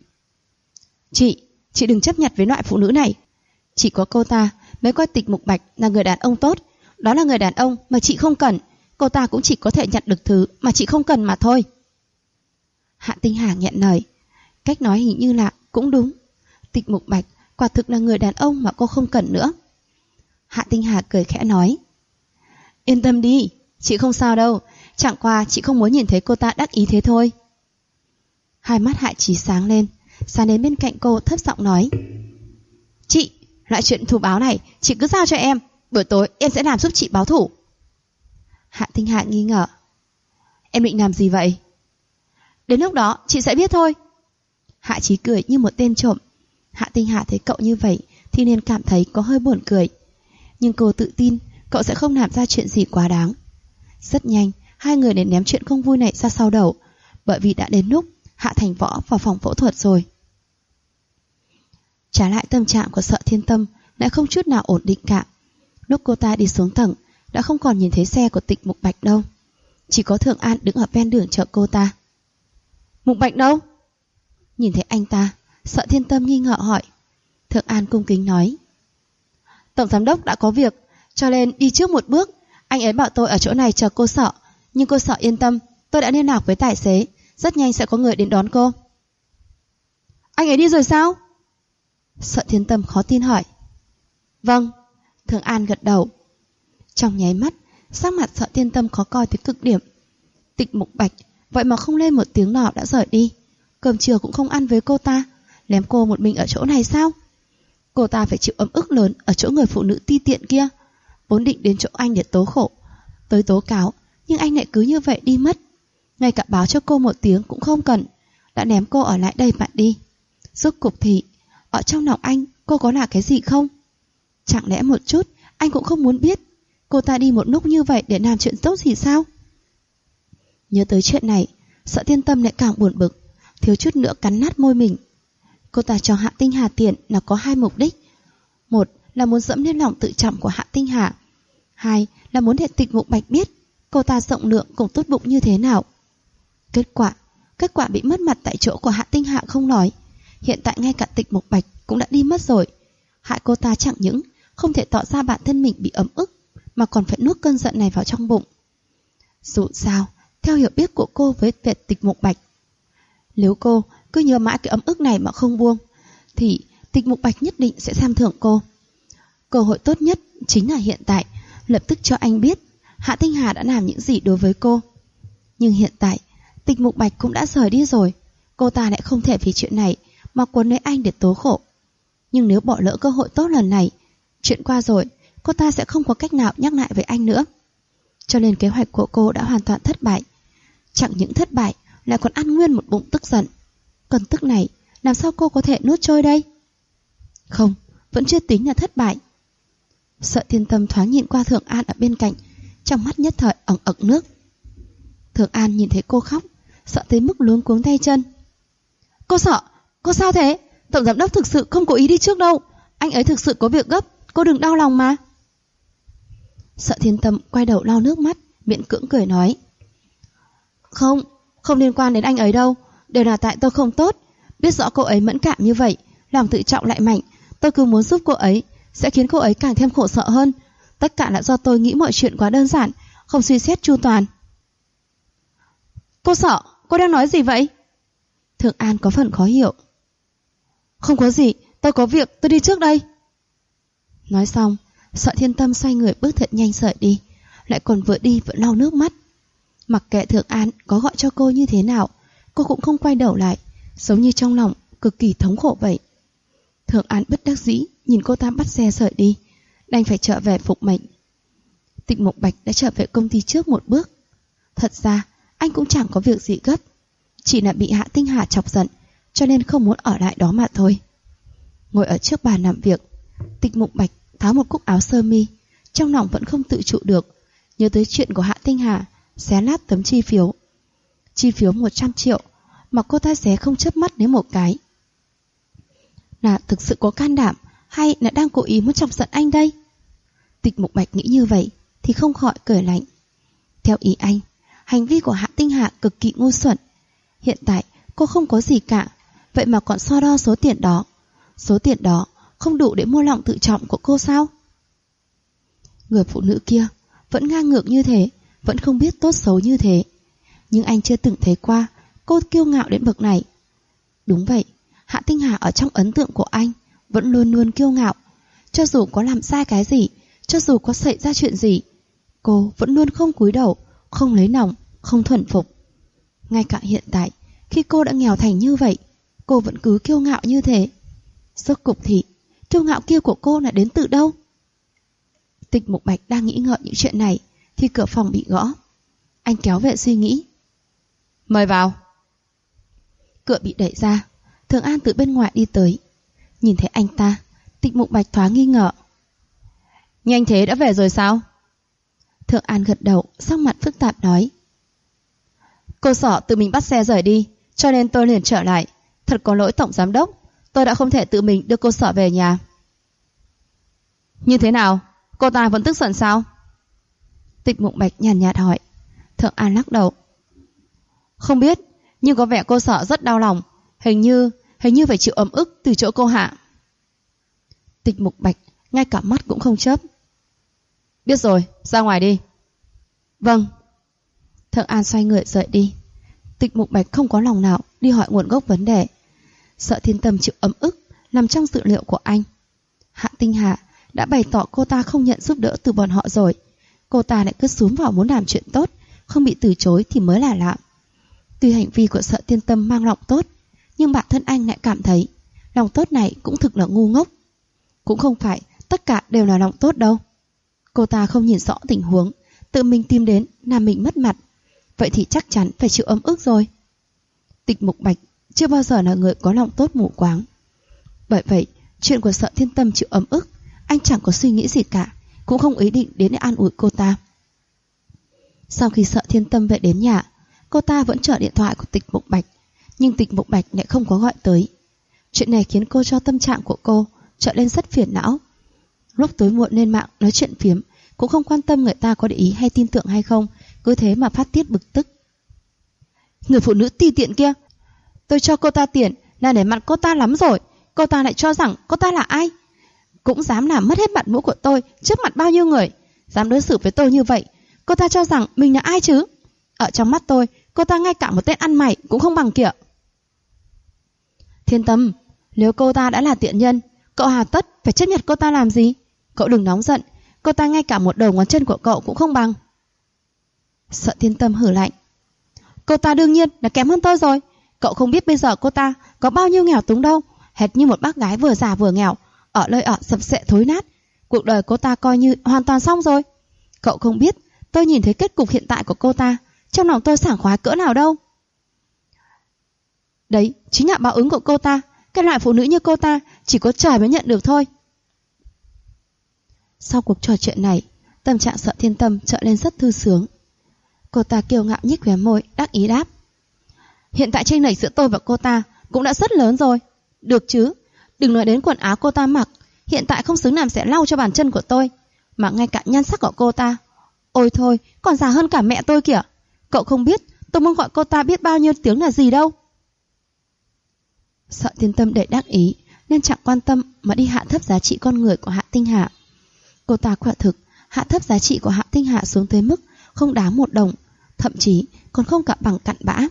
Chị đừng chấp nhặt với loại phụ nữ này. Chỉ có cô ta mới coi Tịch Mục Bạch là người đàn ông tốt. Đó là người đàn ông mà chị không cần. Cô ta cũng chỉ có thể nhận được thứ mà chị không cần mà thôi. Hạ Tinh Hà nghẹn lời. Cách nói hình như là cũng đúng. Tịch Mục Bạch quả thực là người đàn ông mà cô không cần nữa. Hạ Tinh Hà cười khẽ nói: Yên tâm đi, chị không sao đâu. Chẳng qua chị không muốn nhìn thấy cô ta đắc ý thế thôi. Hai mắt Hạ Chí sáng lên, sang đến bên cạnh cô thấp giọng nói: Chị, loại chuyện thù báo này chị cứ giao cho em, buổi tối em sẽ làm giúp chị báo thủ. Hạ Tinh Hà nghi ngờ: Em định làm gì vậy? Đến lúc đó chị sẽ biết thôi. Hạ Chí cười như một tên trộm. Hạ Tinh Hà thấy cậu như vậy thì nên cảm thấy có hơi buồn cười, nhưng cô tự tin cậu sẽ không làm ra chuyện gì quá đáng. Rất nhanh, hai người đến ném chuyện không vui này ra sau đầu, bởi vì đã đến lúc Hạ Thành Võ vào phòng phẫu thuật rồi. Trả lại tâm trạng của Sợ Thiên Tâm lại không chút nào ổn định cả. Lúc cô ta đi xuống tầng, đã không còn nhìn thấy xe của Tịch Mục Bạch đâu. Chỉ có Thượng An đứng ở ven đường chờ cô ta. Mục Bạch đâu? Nhìn thấy anh ta, Sợ Thiên Tâm nghi ngờ hỏi. Thượng An cung kính nói: Tổng giám đốc đã có việc, cho nên đi trước một bước. Anh ấy bảo tôi ở chỗ này chờ cô Sợ, nhưng cô Sợ yên tâm, tôi đã liên lạc với tài xế, rất nhanh sẽ có người đến đón cô. Anh ấy đi rồi sao? Sợ Thiên Tâm khó tin hỏi. Vâng. Thượng An gật đầu. Trong nháy mắt, sắc mặt Sợ Thiên Tâm khó coi tới cực điểm. Tịch Mục Bạch vậy mà không lên một tiếng nào đã rời đi, cơm trưa cũng không ăn với cô ta, ném cô một mình ở chỗ này sao? Cô ta phải chịu ấm ức lớn ở chỗ người phụ nữ ti tiện kia. Vốn định đến chỗ anh để tố khổ, tới tố cáo, nhưng anh lại cứ như vậy đi mất. Ngay cả báo cho cô một tiếng cũng không cần, đã ném cô ở lại đây mà đi. Rốt cục thì ở trong lòng anh cô có là cái gì không? Chẳng lẽ một chút anh cũng không muốn biết cô ta đi một lúc như vậy để làm chuyện tốt gì sao? Nhớ tới chuyện này, Sợ Thiên Tâm lại càng buồn bực, thiếu chút nữa cắn nát môi mình. Cô ta cho Hạ Tinh Hà tiền là có hai mục đích. Một là muốn dẫm lên lòng tự trọng của Hạ Tinh Hà. Hai là muốn để Tịch Mục Bạch biết cô ta rộng lượng cùng tốt bụng như thế nào. Kết quả bị mất mặt tại chỗ của Hạ Tinh Hà không nói. Hiện tại ngay cả Tịch Mục Bạch cũng đã đi mất rồi. Hại cô ta chẳng những không thể tỏ ra bản thân mình bị ấm ức, mà còn phải nuốt cơn giận này vào trong bụng. Dù sao, theo hiểu biết của cô với về Tịch Mục Bạch, nếu cô cứ nhớ mãi cái ấm ức này mà không buông, thì Tịch Mục Bạch nhất định sẽ xem thường cô. Cơ hội tốt nhất chính là hiện tại, lập tức cho anh biết Hạ Tinh Hà đã làm những gì đối với cô. Nhưng hiện tại, Tịch Mục Bạch cũng đã rời đi rồi, cô ta lại không thể vì chuyện này mà cuốn lấy anh để tố khổ. Nhưng nếu bỏ lỡ cơ hội tốt lần này, chuyện qua rồi, cô ta sẽ không có cách nào nhắc lại với anh nữa. Cho nên kế hoạch của cô đã hoàn toàn thất bại. Chẳng những thất bại, lại còn ăn nguyên một bụng tức giận. Cơn tức này, làm sao cô có thể nuốt trôi đây? Không, vẫn chưa tính là thất bại. Sợ Thiên Tâm thoáng nhìn qua Thượng An ở bên cạnh, trong mắt nhất thời ẩn ẩn nước. Thượng An nhìn thấy cô khóc, sợ tới mức luống cuống tay chân. Cô Sợ, cô sao thế? Tổng giám đốc thực sự không có ý đi trước đâu. Anh ấy thực sự có việc gấp, cô đừng đau lòng mà. Sợ Thiên Tâm quay đầu lau nước mắt, miễn cưỡng cười nói. Không liên quan đến anh ấy đâu. Đều là tại tôi không tốt. Biết rõ cô ấy mẫn cảm như vậy, lòng tự trọng lại mạnh, tôi cứ muốn giúp cô ấy, sẽ khiến cô ấy càng thêm khổ sở hơn. Tất cả là do tôi nghĩ mọi chuyện quá đơn giản, không suy xét chu toàn. Cô Sợ, cô đang nói gì vậy? Thượng An có phần khó hiểu. Không có gì, tôi có việc, tôi đi trước đây. Nói xong, Sợ Thiên Tâm xoay người bước thật nhanh rời đi, lại còn vừa đi vừa lau nước mắt. Mặc kệ Thượng An có gọi cho cô như thế nào, cô cũng không quay đầu lại, giống như trong lòng cực kỳ thống khổ vậy. Thượng An bất đắc dĩ nhìn cô ta bắt xe rời đi, đành phải trở về phục mệnh. Tịch Mục Bạch đã trở về công ty trước một bước. Thật ra anh cũng chẳng có việc gì gấp, chỉ là bị Hạ Tinh Hà chọc giận, cho nên không muốn ở lại đó mà thôi. Ngồi ở trước bàn làm việc, Tịch Mục Bạch tháo một cúc áo sơ mi, trong lòng vẫn không tự trụ được, nhớ tới chuyện của Hạ Tinh Hà xé nát tấm chi phiếu. Chi phiếu 100 triệu mà cô ta xé không chớp mắt đến một cái. Là thực sự có can đảm hay là đang cố ý muốn chọc giận anh đây? Tịch Mục Bạch nghĩ như vậy thì không khỏi cười lạnh. Theo ý anh, hành vi của Hạ Tinh Hà cực kỳ ngu xuẩn. Hiện tại cô không có gì cả, vậy mà còn so đo số tiền đó. Số tiền đó không đủ để mua lòng tự trọng của cô sao? Người phụ nữ kia vẫn ngang ngược như thế, vẫn không biết tốt xấu như thế. Nhưng anh chưa từng thấy qua cô kiêu ngạo đến bậc này. Đúng vậy, Hạ Tinh Hà ở trong ấn tượng của anh vẫn luôn luôn kiêu ngạo. Cho dù có làm sai cái gì, cho dù có xảy ra chuyện gì, cô vẫn luôn không cúi đầu, không lấy lòng, không thuần phục. Ngay cả hiện tại, khi cô đã nghèo thành như vậy, cô vẫn cứ kiêu ngạo như thế. Rốt cục thì kiêu ngạo kia của cô là đến từ đâu? Tịch Mục Bạch đang nghĩ ngợi những chuyện này thì cửa phòng bị gõ. Anh kéo về suy nghĩ. Mời vào. Cửa bị đẩy ra, Thường An từ bên ngoài đi tới. Nhìn thấy anh ta, Tịch Mục Bạch thoáng nghi ngờ. Nhanh thế đã về rồi sao? Thượng An gật đầu, sắc mặt phức tạp nói. Cô Sở tự mình bắt xe rời đi, cho nên tôi liền trở lại. Thật có lỗi tổng giám đốc, tôi đã không thể tự mình đưa cô Sở về nhà. Như thế nào? Cô ta vẫn tức giận sao? Tịch Mục Bạch nhàn nhạt hỏi. Thượng An lắc đầu. Không biết, nhưng có vẻ cô Sở rất đau lòng. Hình như phải chịu ấm ức từ chỗ cô Hạ. Tịch Mục Bạch ngay cả mắt cũng không chớp. Biết rồi, ra ngoài đi. Vâng. Thượng An xoay người rời đi. Tịch Mục Bạch không có lòng nào đi hỏi nguồn gốc vấn đề. Sợ Thiên Tâm chịu ấm ức nằm trong dự liệu của anh. Hạ Tinh Hà đã bày tỏ cô ta không nhận giúp đỡ từ bọn họ rồi. Cô ta lại cứ xúm vào muốn làm chuyện tốt, không bị từ chối thì mới là lạ. Tuy hành vi của Sợ Thiên Tâm mang lòng tốt, nhưng bản thân anh lại cảm thấy lòng tốt này cũng thực là ngu ngốc. Cũng không phải tất cả đều là lòng tốt đâu. Cô ta không nhìn rõ tình huống, tự mình tìm đến làm mình mất mặt, vậy thì chắc chắn phải chịu ấm ức rồi. Tịch Mục Bạch chưa bao giờ là người có lòng tốt mù quáng. Bởi vậy, chuyện của Sợ Thiên Tâm chịu ấm ức, anh chẳng có suy nghĩ gì cả, cũng không ý định đến để an ủi cô ta. Sau khi Sợ Thiên Tâm về đến nhà, cô ta vẫn chờ điện thoại của Tịch Mục Bạch, nhưng Tịch Mục Bạch lại không có gọi tới. Chuyện này khiến cô cho tâm trạng của cô trở lên rất phiền não. Lúc tối muộn lên mạng nói chuyện phiếm, cũng không quan tâm người ta có để ý hay tin tưởng hay không, cứ thế mà phát tiết bực tức. Người phụ nữ ti tiện kia, tôi cho cô ta tiền là để mặt cô ta lắm rồi, cô ta lại cho rằng cô ta là ai? Cũng dám làm mất hết mặt mũi của tôi trước mặt bao nhiêu người, dám đối xử với tôi như vậy, cô ta cho rằng mình là ai chứ? Ở trong mắt tôi, cô ta ngay cả một tên ăn mày cũng không bằng kìa. Thiên Tâm, nếu cô ta đã là tiện nhân, cậu hà tất phải chấp nhận cô ta làm gì? Cậu đừng nóng giận, cô ta ngay cả một đầu ngón chân của cậu cũng không bằng. Sợ Thiên Tâm hử lạnh. Cô ta đương nhiên là kém hơn tôi rồi. Cậu không biết bây giờ cô ta có bao nhiêu nghèo túng đâu. hệt như một bác gái vừa già vừa nghèo, ở nơi ở sập xệ thối nát. Cuộc đời cô ta coi như hoàn toàn xong rồi. Cậu không biết, tôi nhìn thấy kết cục hiện tại của cô ta, trong lòng tôi sảng khoái cỡ nào đâu. Đấy chính là báo ứng của cô ta. Cái loại phụ nữ như cô ta chỉ có trời mới nhận được thôi. Sau cuộc trò chuyện này, tâm trạng Sợ Thiên Tâm trở lên rất thư sướng. Cô ta kiêu ngạo nhếch khóe môi, đắc ý đáp: hiện tại chênh lệch giữa tôi và cô ta cũng đã rất lớn rồi. Được chứ, đừng nói đến quần áo cô ta mặc, hiện tại không xứng làm xẻ lau cho bàn chân của tôi, mà ngay cả nhan sắc của cô ta, ôi thôi, còn già hơn cả mẹ tôi kìa. Cậu không biết tôi muốn gọi cô ta biết bao nhiêu tiếng là gì đâu. Sợ Thiên Tâm để đắc ý nên chẳng quan tâm mà đi hạ thấp giá trị con người của Hạ Tinh Hà. Cô ta quả thực hạ thấp giá trị của Hạ Tinh Hà xuống tới mức không đáng một đồng, thậm chí còn không cả bằng cặn bã.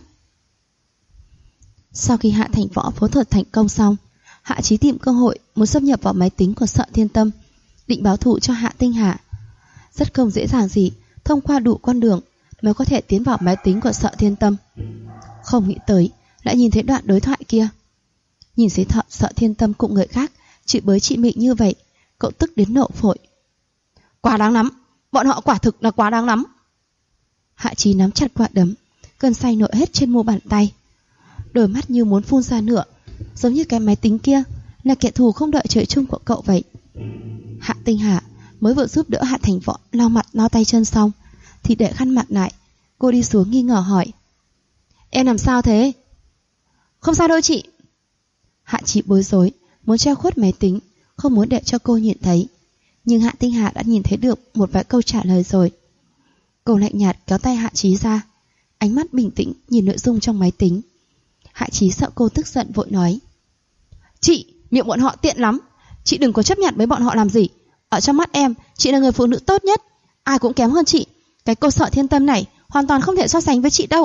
Sau khi Hạ Thành Võ phẫu thuật thành công xong, Hạ Chí tìm cơ hội muốn xâm nhập vào máy tính của Sợ Thiên Tâm, định báo thù cho Hạ Tinh Hà. Rất không dễ dàng gì thông qua đủ con đường mới có thể tiến vào máy tính của Sợ Thiên Tâm. Không nghĩ tới lại nhìn thấy đoạn đối thoại kia. Nhìn thấy Sợ Thiên Tâm cùng người khác chửi bới chị Mị như vậy, cậu tức đến nộ phổi. Quá đáng lắm, bọn họ quả thực là quá đáng lắm. Hạ Chí nắm chặt quả đấm, cơn say nổi hết trên mu bàn tay. Đôi mắt như muốn phun ra nữa, giống như cái máy tính kia là kẻ thù không đợi trời chung của cậu vậy. Hạ Tinh Hà mới vừa giúp đỡ Hạ Thành Võ lau mặt lau tay chân xong thì để khăn mặt lại. Cô đi xuống nghi ngờ hỏi: em làm sao thế? Không sao đâu chị. Hạ Chí bối rối, muốn che khuất máy tính, không muốn để cho cô nhìn thấy. Nhưng Hạ Tinh Hà đã nhìn thấy được một vài câu trả lời rồi. Cô lạnh nhạt kéo tay Hạ Chí ra, ánh mắt bình tĩnh nhìn nội dung trong máy tính. Hạ Chí sợ cô tức giận vội nói: chị, miệng bọn họ tiện lắm, chị đừng có chấp nhận với bọn họ làm gì. Ở trong mắt em, chị là người phụ nữ tốt nhất, ai cũng kém hơn chị. Cái cô Sợ Thiên Tâm này hoàn toàn không thể so sánh với chị đâu.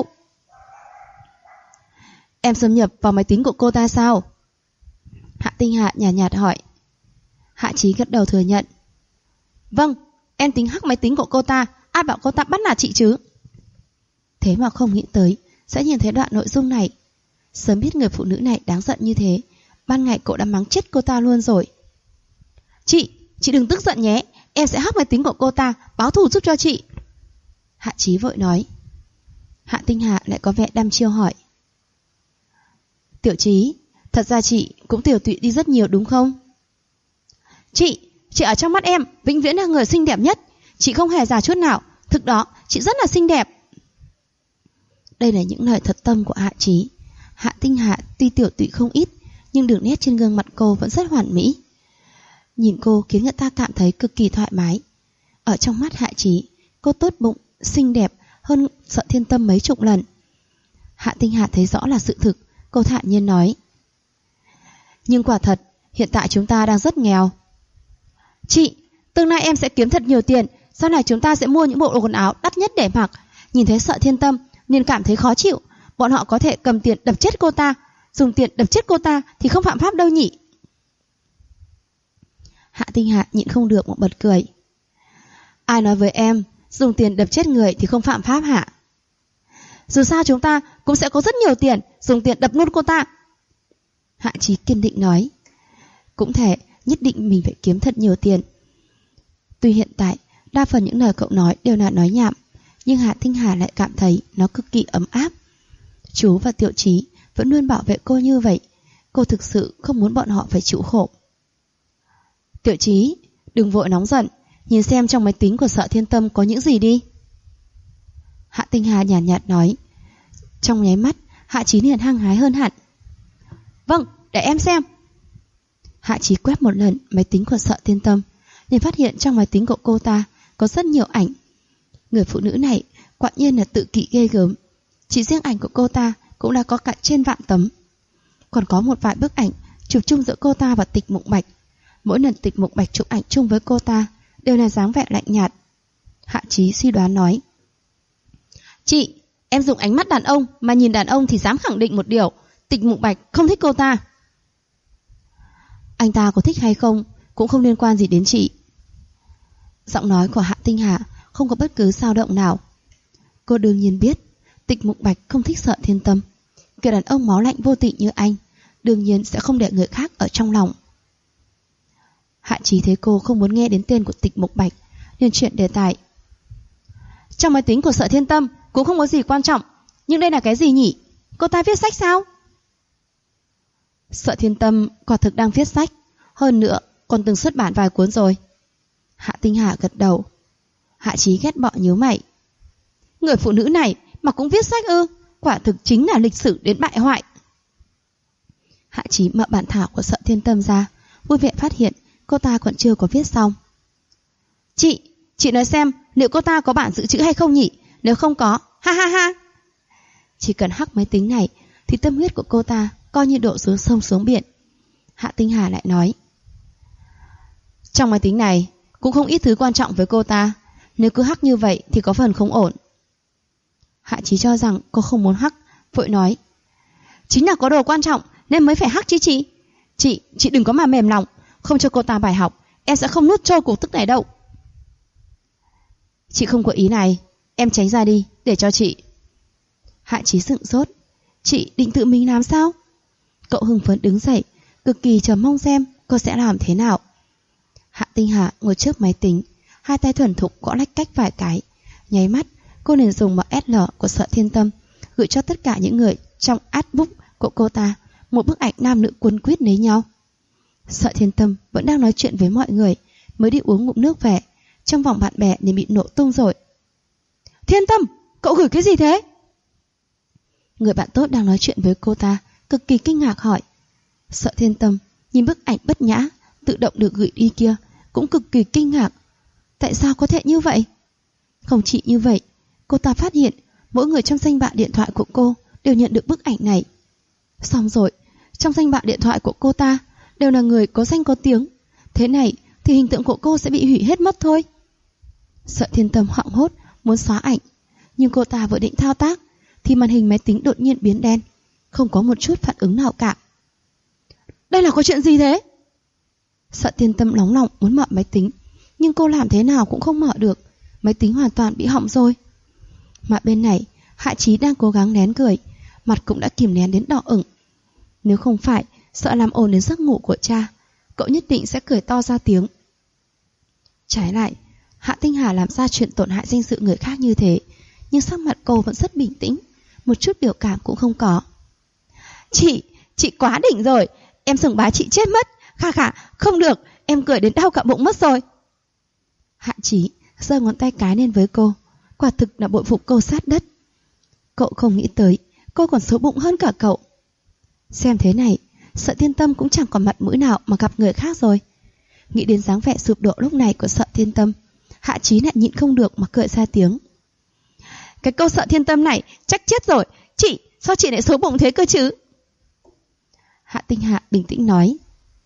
Em xâm nhập vào máy tính của cô ta sao? Hạ Tinh Hà nhàn nhạt hỏi. Hạ Chí gật đầu thừa nhận. Vâng, em tính hack máy tính của cô ta, ai bảo cô ta bắt nạt chị chứ. Thế mà không nghĩ tới sẽ nhìn thấy đoạn nội dung này. Sớm biết người phụ nữ này đáng giận như thế, ban ngày cậu đã mắng chết cô ta luôn rồi. Chị đừng tức giận nhé, em sẽ hack máy tính của cô ta, báo thù giúp cho chị. Hạ Chí vội nói. Hạ Tinh Hà lại có vẻ đăm chiêu hỏi. Tiểu Chí, thật ra chị cũng tiểu tụy đi rất nhiều đúng không? Chị ở trong mắt em vĩnh viễn là người xinh đẹp nhất. Chị không hề già chút nào, thực đó chị rất là xinh đẹp. Đây là những lời thật tâm của Hạ Chí. Hạ Tinh Hà tuy tiểu tụy không ít, nhưng đường nét trên gương mặt cô vẫn rất hoàn mỹ. Nhìn cô khiến người ta cảm thấy cực kỳ thoải mái. Ở trong mắt Hạ Chí, cô tốt bụng, xinh đẹp hơn Sợ Thiên Tâm mấy chục lần. Hạ Tinh Hà thấy rõ là sự thực, cô thản nhiên nói. Nhưng quả thật, hiện tại chúng ta đang rất nghèo. Chị, tương lai em sẽ kiếm thật nhiều tiền, sau này chúng ta sẽ mua những bộ đồ quần áo đắt nhất để mặc. Nhìn thấy Sợ Thiên Tâm nên cảm thấy khó chịu. Bọn họ có thể cầm tiền đập chết cô ta, dùng tiền đập chết cô ta thì không phạm pháp đâu nhỉ. Hạ Tinh Hà nhịn không được mà bật cười. Ai nói với em dùng tiền đập chết người thì không phạm pháp hả? Dù sao chúng ta cũng sẽ có rất nhiều tiền, dùng tiền đập luôn cô ta. Hạ Chí kiên định nói. Cũng thể, nhất định mình phải kiếm thật nhiều tiền. Tuy hiện tại đa phần những lời cậu nói đều là nói nhảm, nhưng Hạ Tinh Hà lại cảm thấy nó cực kỳ ấm áp. Chú và Tiểu Chí vẫn luôn bảo vệ cô như vậy. Cô thực sự không muốn bọn họ phải chịu khổ. Tiểu Chí, đừng vội nóng giận, nhìn xem trong máy tính của Sợ Thiên Tâm có những gì đi. Hạ Tinh Hà nhàn nhạt nói. Trong nháy mắt, Hạ Chí liền hăng hái hơn hẳn. Vâng, để em xem. Hạ Chí quét một lần máy tính của Sợ Thiên Tâm, liền phát hiện trong máy tính của cô ta có rất nhiều ảnh. Người phụ nữ này quả nhiên là tự kỷ ghê gớm. Chỉ riêng ảnh của cô ta cũng đã có cả trên vạn tấm. Còn có một vài bức ảnh chụp chung giữa cô ta và Tịch Mộng Bạch. Mỗi lần Tịch Mộng Bạch chụp ảnh chung với cô ta đều là dáng vẻ lạnh nhạt. Hạ Chí suy đoán nói. Chị, em dùng ánh mắt đàn ông mà nhìn đàn ông thì dám khẳng định một điều, Tịch Mộng Bạch không thích cô ta. Anh ta có thích hay không cũng không liên quan gì đến chị. Giọng nói của Hạ Tinh Hà không có bất cứ dao động nào. Cô đương nhiên biết Tịch Mộng Bạch không thích Sợ Thiên Tâm. Kiểu đàn ông máu lạnh vô tình như anh đương nhiên sẽ không để người khác ở trong lòng. Hạ Chí thấy cô không muốn nghe đến tên của Tịch Mục Bạch, nên chuyển đề tài. Trong máy tính của Sở Thiên Tâm cũng không có gì quan trọng, nhưng đây là cái gì nhỉ? Cô ta viết sách sao? Sở Thiên Tâm quả thực đang viết sách, hơn nữa còn từng xuất bản vài cuốn rồi. Hạ Tinh Hà gật đầu. Hạ Chí ghét bỏ nhíu mày. Người phụ nữ này mà cũng viết sách ư? Quả thực chính là lịch sử đến bại hoại. Hạ Chí mở bản thảo của Sở Thiên Tâm ra, vui vẻ phát hiện cô ta còn chưa có viết xong. Chị nói xem liệu cô ta có bản dự trữ hay không nhỉ? Nếu không có, ha ha ha. Chỉ cần hack máy tính này thì tâm huyết của cô ta coi như đổ xuống sông xuống biển. Hạ Tinh Hà lại nói. Trong máy tính này cũng không ít thứ quan trọng với cô ta, nếu cứ hack như vậy thì có phần không ổn. Hạ Chí cho rằng cô không muốn hack, vội nói. Chính là có đồ quan trọng nên mới phải hack chứ chị. Chị đừng có mà mềm lòng, không cho cô ta bài học, em sẽ không nuốt trôi cục tức này đâu. Chị không có ý này, em tránh ra đi để cho chị. Hạ Chí sững sốt. Chị định tự mình làm sao? Cậu hưng phấn đứng dậy, cực kỳ chờ mong xem cô sẽ làm thế nào. Hạ Tinh Hà ngồi trước máy tính, hai tay thuần thục gõ lách cách vài cái. Nháy mắt, cô liền dùng MSL của Sở Thiên Tâm gửi cho tất cả những người trong adbook của cô ta một bức ảnh nam nữ cuốn quýt lấy nhau. Sở Thiên Tâm vẫn đang nói chuyện với mọi người, mới đi uống ngụm nước về, trong vòng bạn bè liền bị nổ tung rồi. Thiên Tâm, cậu gửi cái gì thế? Người bạn tốt đang nói chuyện với cô ta cực kỳ kinh ngạc hỏi. Sở Thiên Tâm nhìn bức ảnh bất nhã tự động được gửi đi kia cũng cực kỳ kinh ngạc. Tại sao có thể như vậy? Không chỉ như vậy, cô ta phát hiện mỗi người trong danh bạ điện thoại của cô đều nhận được bức ảnh này. Xong rồi, trong danh bạ điện thoại của cô ta đều là người có danh có tiếng. Thế này thì hình tượng của cô sẽ bị hủy hết mất thôi. Sở Thiên Tâm hoảng hốt muốn xóa ảnh, nhưng cô ta vừa định thao tác thì màn hình máy tính đột nhiên biến đen, không có một chút phản ứng nào cả. Đây là có chuyện gì thế? Sở Thiên Tâm nóng lòng muốn mở máy tính, nhưng cô làm thế nào cũng không mở được. Máy tính hoàn toàn bị hỏng rồi. Mà bên này, Hạ Chí đang cố gắng nén cười, mặt cũng đã kìm nén đến đỏ ửng. Nếu không phải sợ làm ồn đến giấc ngủ của cha, cậu nhất định sẽ cười to ra tiếng. Trái lại, Hạ Tinh Hà làm ra chuyện tổn hại danh dự người khác như thế, nhưng sắc mặt cô vẫn rất bình tĩnh, một chút biểu cảm cũng không có. Chị quá đỉnh rồi, em sùng bái chị chết mất. Khà, không được, em cười đến đau cả bụng mất rồi. Hạ Chí giơ ngón tay cái lên với cô, quả thực là bội phục cô sát đất. Cậu không nghĩ tới cô còn xấu bụng hơn cả cậu. Xem thế này, Sở Thiên Tâm cũng chẳng còn mặt mũi nào mà gặp người khác rồi. Nghĩ đến dáng vẻ sụp đổ lúc này của Sở Thiên Tâm, Hạ Chí lại nhịn không được mà cười ra tiếng. Cái câu Sở Thiên Tâm này chắc chết rồi. Sao chị lại xấu bụng thế cơ chứ? Hạ Tinh Hạ bình tĩnh nói.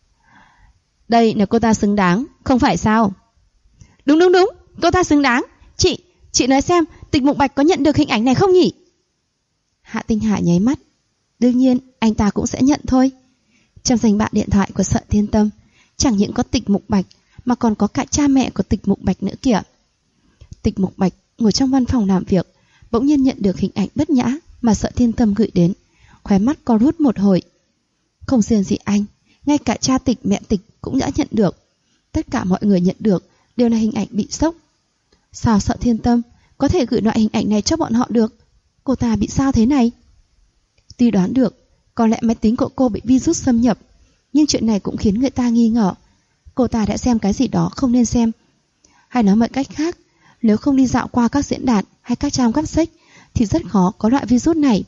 Đây là cô ta xứng đáng, không phải sao? Đúng, cô ta xứng đáng. Chị nói xem Tịch Mục Bạch có nhận được hình ảnh này không nhỉ? Hạ Tinh Hạ nháy mắt. Đương nhiên anh ta cũng sẽ nhận thôi. Trong danh bạ điện thoại của Sở Thiên Tâm chẳng những có Tịch Mục Bạch mà còn có cả cha mẹ của Tịch Mục Bạch nữa kìa. Tịch Mục Bạch ngồi trong văn phòng làm việc, bỗng nhiên nhận được hình ảnh bất nhã mà Sở Thiên Tâm gửi đến, khóe mắt co rút một hồi. Không riêng gì anh, ngay cả cha Tịch mẹ Tịch cũng đã nhận được. Tất cả mọi người nhận được đều là hình ảnh bị sốc. Sao Sở Thiên Tâm có thể gửi loại hình ảnh này cho bọn họ được? Cô ta bị sao thế này? Tuy đoán được có lẽ máy tính của cô bị virus xâm nhập, nhưng chuyện này cũng khiến người ta nghi ngờ cô ta đã xem cái gì đó không nên xem. Hay nói một cách khác, nếu không đi dạo qua các diễn đàn hay các trang web sách thì rất khó có loại virus này.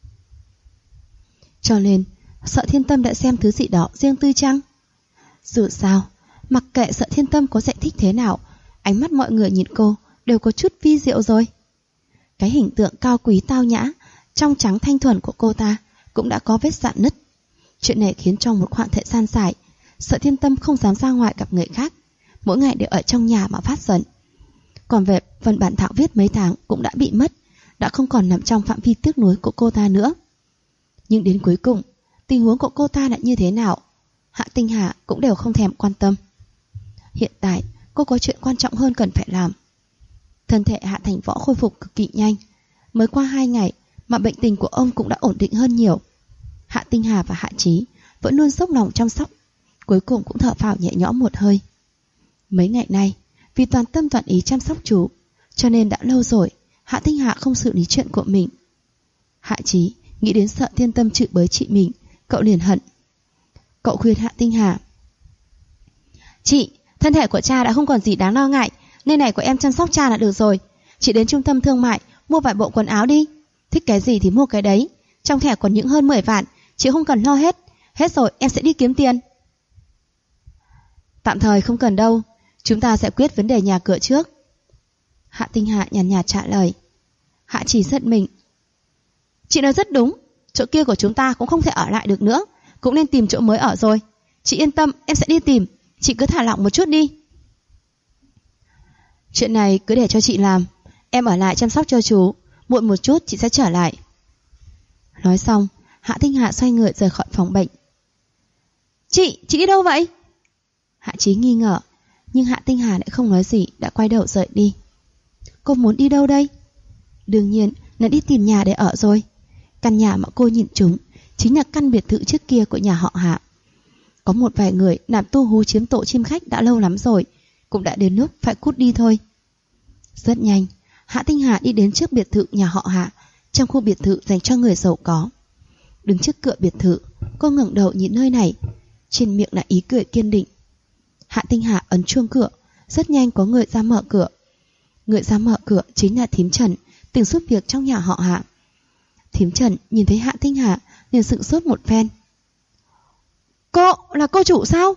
Cho nên Sở Thiên Tâm đã xem thứ gì đó riêng tư chăng? Dù sao, mặc kệ Sở Thiên Tâm có giải thích thế nào, ánh mắt mọi người nhìn cô đều có chút vi diệu rồi. Cái hình tượng cao quý tao nhã, trong trắng thanh thuần của cô ta cũng đã có vết rạn nứt. Chuyện này khiến trong một khoảng thời gian dài, Sở Thiên Tâm không dám ra ngoài gặp người khác, mỗi ngày đều ở trong nhà mà phát giận. Còn về phần bản thảo viết mấy tháng cũng đã bị mất, đã không còn nằm trong phạm vi tiếc nuối của cô ta nữa. Nhưng đến cuối cùng, tình huống của cô ta lại như thế nào, Hạ Tinh Hà cũng đều không thèm quan tâm. Hiện tại cô có chuyện quan trọng hơn cần phải làm. Thân thể Hạ Thành Võ khôi phục cực kỳ nhanh, mới qua 2 ngày mà bệnh tình của ông cũng đã ổn định hơn nhiều. Hạ Tinh Hà và Hạ Chí vẫn luôn dốc lòng chăm sóc, cuối cùng cũng thở phào nhẹ nhõm một hơi. Mấy ngày nay, vì toàn tâm toàn ý chăm sóc chú, cho nên đã lâu rồi Hạ Tinh Hà không xử lý chuyện của mình. Hạ Chí nghĩ đến sợ Thiên Tâm chửi bới chị mình, cậu liền hận. Cậu khuyên Hạ Tinh Hà: "Chị, thân thể của cha đã không còn gì đáng lo ngại, nên này của em chăm sóc cha là được rồi. Chị đến trung tâm thương mại mua vài bộ quần áo đi, thích cái gì thì mua cái đấy. Trong thẻ còn những hơn 10 vạn, chị không cần lo hết. Hết rồi em sẽ đi kiếm tiền." "Tạm thời không cần đâu, chúng ta sẽ quyết vấn đề nhà cửa trước." Hạ Tinh Hà nhàn nhạt trả lời. Hạ Chỉ giận mình: "Chị nói rất đúng, chỗ kia của chúng ta cũng không thể ở lại được nữa, cũng nên tìm chỗ mới ở rồi. Chị yên tâm, em sẽ đi tìm, chị cứ thả lỏng một chút đi." "Chuyện này cứ để cho chị làm, em ở lại chăm sóc cho chú, muộn một chút chị sẽ trở lại." Nói xong, Hạ Tinh Hà xoay người rời khỏi phòng bệnh. Chị đi đâu vậy?" Hạ Chí nghi ngờ, nhưng Hạ Tinh Hà lại không nói gì, đã quay đầu rời đi. Cô muốn đi đâu đây? Đương nhiên là đi tìm nhà để ở rồi. Căn nhà mà cô nhìn trúng chính là căn biệt thự trước kia của nhà họ Hạ. Có một vài người làm tu hú chiếm tổ chim khách đã lâu lắm rồi, cũng đã đến lúc phải cút đi thôi. Rất nhanh, Hạ Tinh Hà đi đến trước biệt thự nhà họ Hạ, trong khu biệt thự dành cho người giàu có. Đứng trước cửa biệt thự, cô ngẩng đầu nhìn nơi này, trên miệng là ý cười kiên định. Hạ Tinh Hà ấn chuông cửa, rất nhanh có người ra mở cửa. Người ra mở cửa chính là thím Trần, từng giúp việc trong nhà họ Hạ. Thím Trần nhìn thấy Hạ Tinh Hà liền sững sốt một phen. "Cô là cô chủ sao?"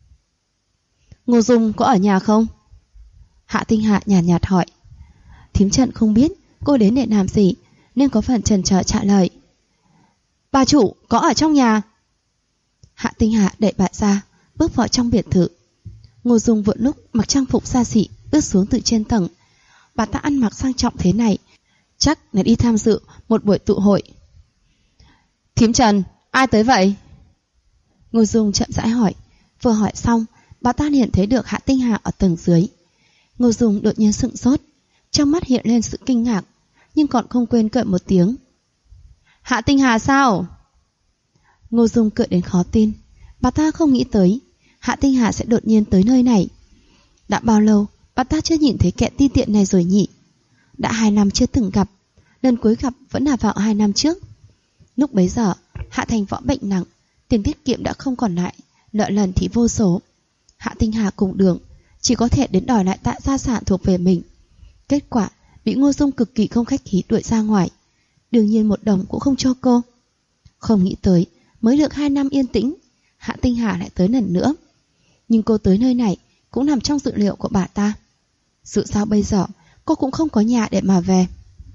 "Ngô Dung có ở nhà không?" Hạ Tinh Hà nhàn nhạt hỏi. Thím Trần không biết cô đến để làm gì, nên có phần chần chờ trả lời. "Bà chủ có ở trong nhà." Hạ Tinh Hà đẩy bà ra, bước vào trong biệt thự. Ngô Dung vừa lúc mặc trang phục xa xỉ bước xuống từ trên tầng. Bà ta ăn mặc sang trọng thế này, chắc là đi tham dự một buổi tụ hội. "Thím Trần, ai tới vậy?" Ngô Dung chậm rãi hỏi. Vừa hỏi xong, bà ta liền thấy được Hạ Tinh Hà ở tầng dưới. Ngô Dung đột nhiên sững sốt, trong mắt hiện lên sự kinh ngạc, nhưng còn không quên cười một tiếng. "Hạ Tinh Hà sao?" Ngô Dung cười đến khó tin. Bà ta không nghĩ tới Hạ Tinh Hà sẽ đột nhiên tới nơi này. Đã bao lâu bà ta chưa nhìn thấy kẻ ti tiện này rồi nhỉ? Đã 2 năm chưa từng gặp, lần cuối gặp vẫn là vào 2 năm trước. Lúc bấy giờ Hạ Thành Võ bệnh nặng, tiền tiết kiệm đã không còn lại, nợ lần thì vô số. Hạ Tinh Hà cùng đường chỉ có thể đến đòi lại tạ gia sản thuộc về mình. Kết quả bị Ngô Dung cực kỳ không khách khí đuổi ra ngoài, đương nhiên một đồng cũng không cho cô. Không nghĩ tới mới được 2 năm yên tĩnh, Hạ Tinh Hà lại tới lần nữa. Nhưng cô tới nơi này cũng nằm trong dự liệu của bà ta. Dù sao bây giờ cô cũng không có nhà để mà về.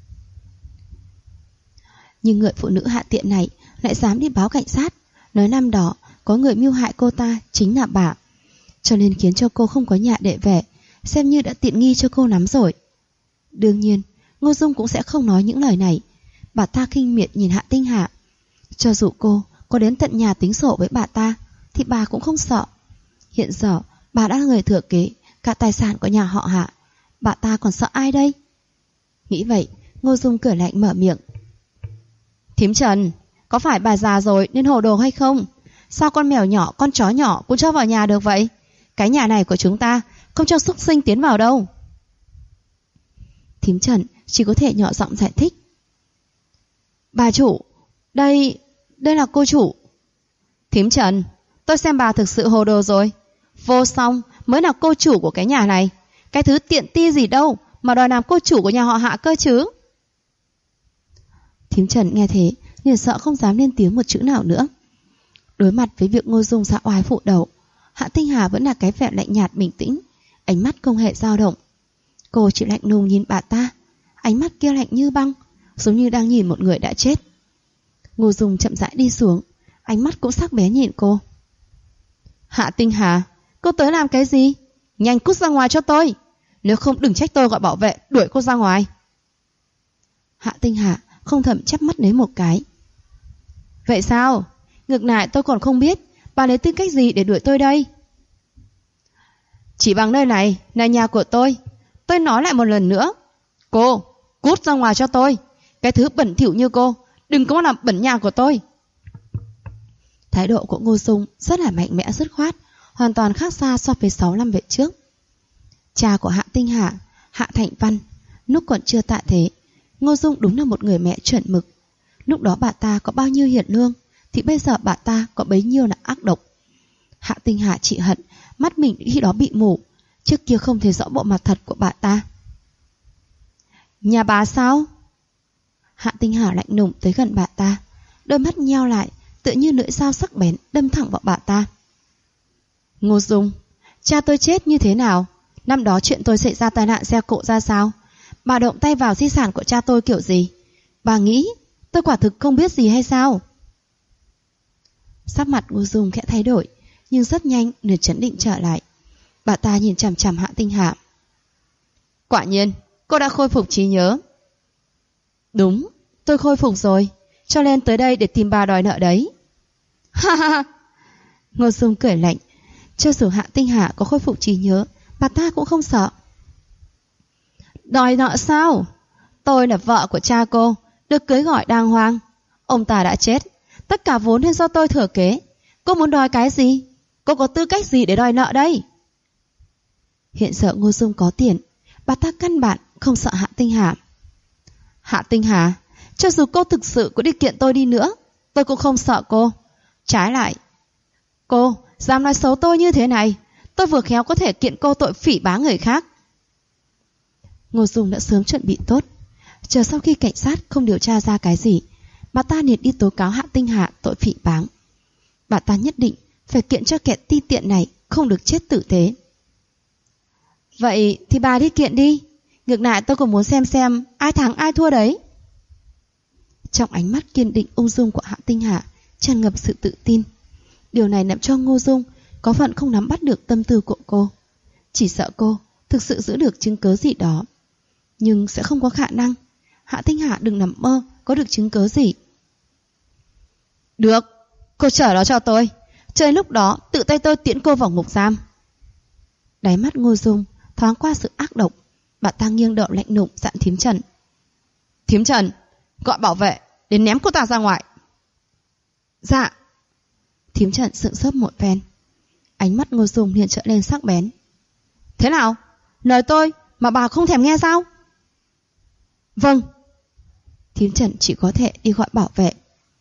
Nhưng người phụ nữ hạ tiện này lại dám đi báo cảnh sát, nói năm đó có người mưu hại cô ta chính là bà, cho nên khiến cho cô không có nhà để về, xem như đã tiện nghi cho cô lắm rồi. Đương nhiên Ngô Dung cũng sẽ không nói những lời này. Bà ta khinh miệt nhìn Hạ Tinh Hà. Cho dù cô có đến tận nhà tính sổ với bà ta thì bà cũng không sợ. Hiện giờ bà đã là người thừa kế cả tài sản của nhà họ Hạ, bà ta còn sợ ai đây? Nghĩ vậy, Ngô Dung cười lạnh mở miệng. "Thím Trần, có phải bà già rồi nên hồ đồ hay không? Sao con mèo nhỏ, con chó nhỏ cũng cho vào nhà được vậy? Cái nhà này của chúng ta không cho súc sinh tiến vào đâu." Thím Trần chỉ có thể nhỏ giọng giải thích. "Bà chủ, đây là cô chủ." "Thím Trần, tôi xem bà thực sự hồ đồ rồi. Vô Song mới là cô chủ của cái nhà này. Cái thứ tiện ti gì đâu mà đòi làm cô chủ của nhà họ Hạ cơ chứ." Thím Trần nghe thế liền sợ không dám lên tiếng một chữ nào nữa. Đối mặt với việc Ngô Dung dạ oai phụ đầu, Hạ Tinh Hà vẫn là cái vẻ lạnh nhạt bình tĩnh, ánh mắt không hề dao động. Cô chỉ lạnh lùng nhìn bà ta, ánh mắt kia lạnh như băng, giống như đang nhìn một người đã chết. Ngô Dung chậm rãi đi xuống, ánh mắt cũng sắc bén nhìn cô. "Hạ Tinh Hà, cô tới làm cái gì? Nhanh cút ra ngoài cho tôi, nếu không đừng trách tôi gọi bảo vệ đuổi cô ra ngoài." Hạ Tinh Hà không thèm chắp mắt lấy một cái. "Vậy sao? Ngược lại tôi còn không biết bà lấy tư cách gì để đuổi tôi đây?" "Chỉ bằng nơi này là nhà của tôi nói lại một lần nữa, cô cút ra ngoài cho tôi. Cái thứ bẩn thỉu như cô đừng có làm bẩn nhà của tôi." Thái độ của Ngô Dung rất là mạnh mẽ dứt khoát, hoàn toàn khác xa so với 6 năm về trước. Cha của Hạ Tinh Hà, Hạ Thạnh Văn, lúc còn chưa tạ thế, Ngô Dung đúng là một người mẹ chuẩn mực. Lúc đó bà ta có bao nhiêu hiền lương, thì bây giờ bà ta có bấy nhiêu là ác độc. Hạ Tinh Hà chỉ hận mắt mình khi đó bị mù, trước kia không thấy rõ bộ mặt thật của bà ta. Nhà bà sao? Hạ Tinh Hà lạnh lùng tới gần bà ta, đôi mắt nheo lại, tựa như lưỡi dao sắc bén đâm thẳng vào bà ta. Ngô Dung, cha tôi chết như thế nào? Năm đó chuyện tôi xảy ra tai nạn xe cộ ra sao? Bà động tay vào di sản của cha tôi kiểu gì? Bà nghĩ tôi quả thực không biết gì hay sao? Sắc mặt Ngô Dung khẽ thay đổi, nhưng rất nhanh liền chấn định trở lại. Bà ta nhìn chằm chằm Hạ Tinh Hà. Quả nhiên, cô đã khôi phục trí nhớ. Đúng, tôi khôi phục rồi, cho nên tới đây để tìm bà đòi nợ đấy. Ha ha ha! Ngô Dung cười lạnh. Cho dù Hạ Tinh Hà có khôi phục trí nhớ, bà ta cũng không sợ. Đòi nợ sao? Tôi là vợ của cha cô, được cưới gọi đàng hoàng. Ông ta đã chết, tất cả vốn nên do tôi thừa kế. Cô muốn đòi cái gì? Cô có tư cách gì để đòi nợ đây? Hiện giờ Ngô Dung có tiền, bà ta căn bản không sợ Hạ Tinh Hà. Hạ Tinh Hà, cho dù cô thực sự có đi kiện tôi đi nữa, tôi cũng không sợ cô. Trái lại, cô dám nói xấu tôi như thế này, tôi vừa khéo có thể kiện cô tội phỉ báng người khác. Ngô Dung đã sớm chuẩn bị tốt, chờ sau khi cảnh sát không điều tra ra cái gì, bà ta liền đi tố cáo Hạ Tinh Hà tội phỉ báng. Bà ta nhất định phải kiện cho kẻ ti tiện này không được chết tử tế. Vậy thì bà đi kiện đi, ngược lại tôi cũng muốn xem ai thắng ai thua đấy. Trong ánh mắt kiên định ung dung của Hạ Tinh Hà tràn ngập sự tự tin. Điều này làm cho Ngô Dung có phận không nắm bắt được tâm tư của cô. Chỉ sợ cô thực sự giữ được chứng cớ gì đó, nhưng sẽ không có khả năng. Hạ Tinh Hà đừng nằm mơ có được chứng cớ gì. Được, cô chờ đó cho tôi, chờ lúc đó tự tay tôi tiễn cô vào ngục giam. Đáy mắt Ngô Dung thoáng qua sự ác độc. Bà ta nghiêng đầu lạnh lùng dặn Thím Trần. Thím Trần, gọi bảo vệ đến ném cô ta ra ngoài. Dạ. Thím Trần sững sốt một phen. Ánh mắt Ngô Dung liền trở lên sắc bén. Thế nào? Lời tôi mà bà không thèm nghe sao? Vâng. Thím Trần chỉ có thể đi gọi bảo vệ.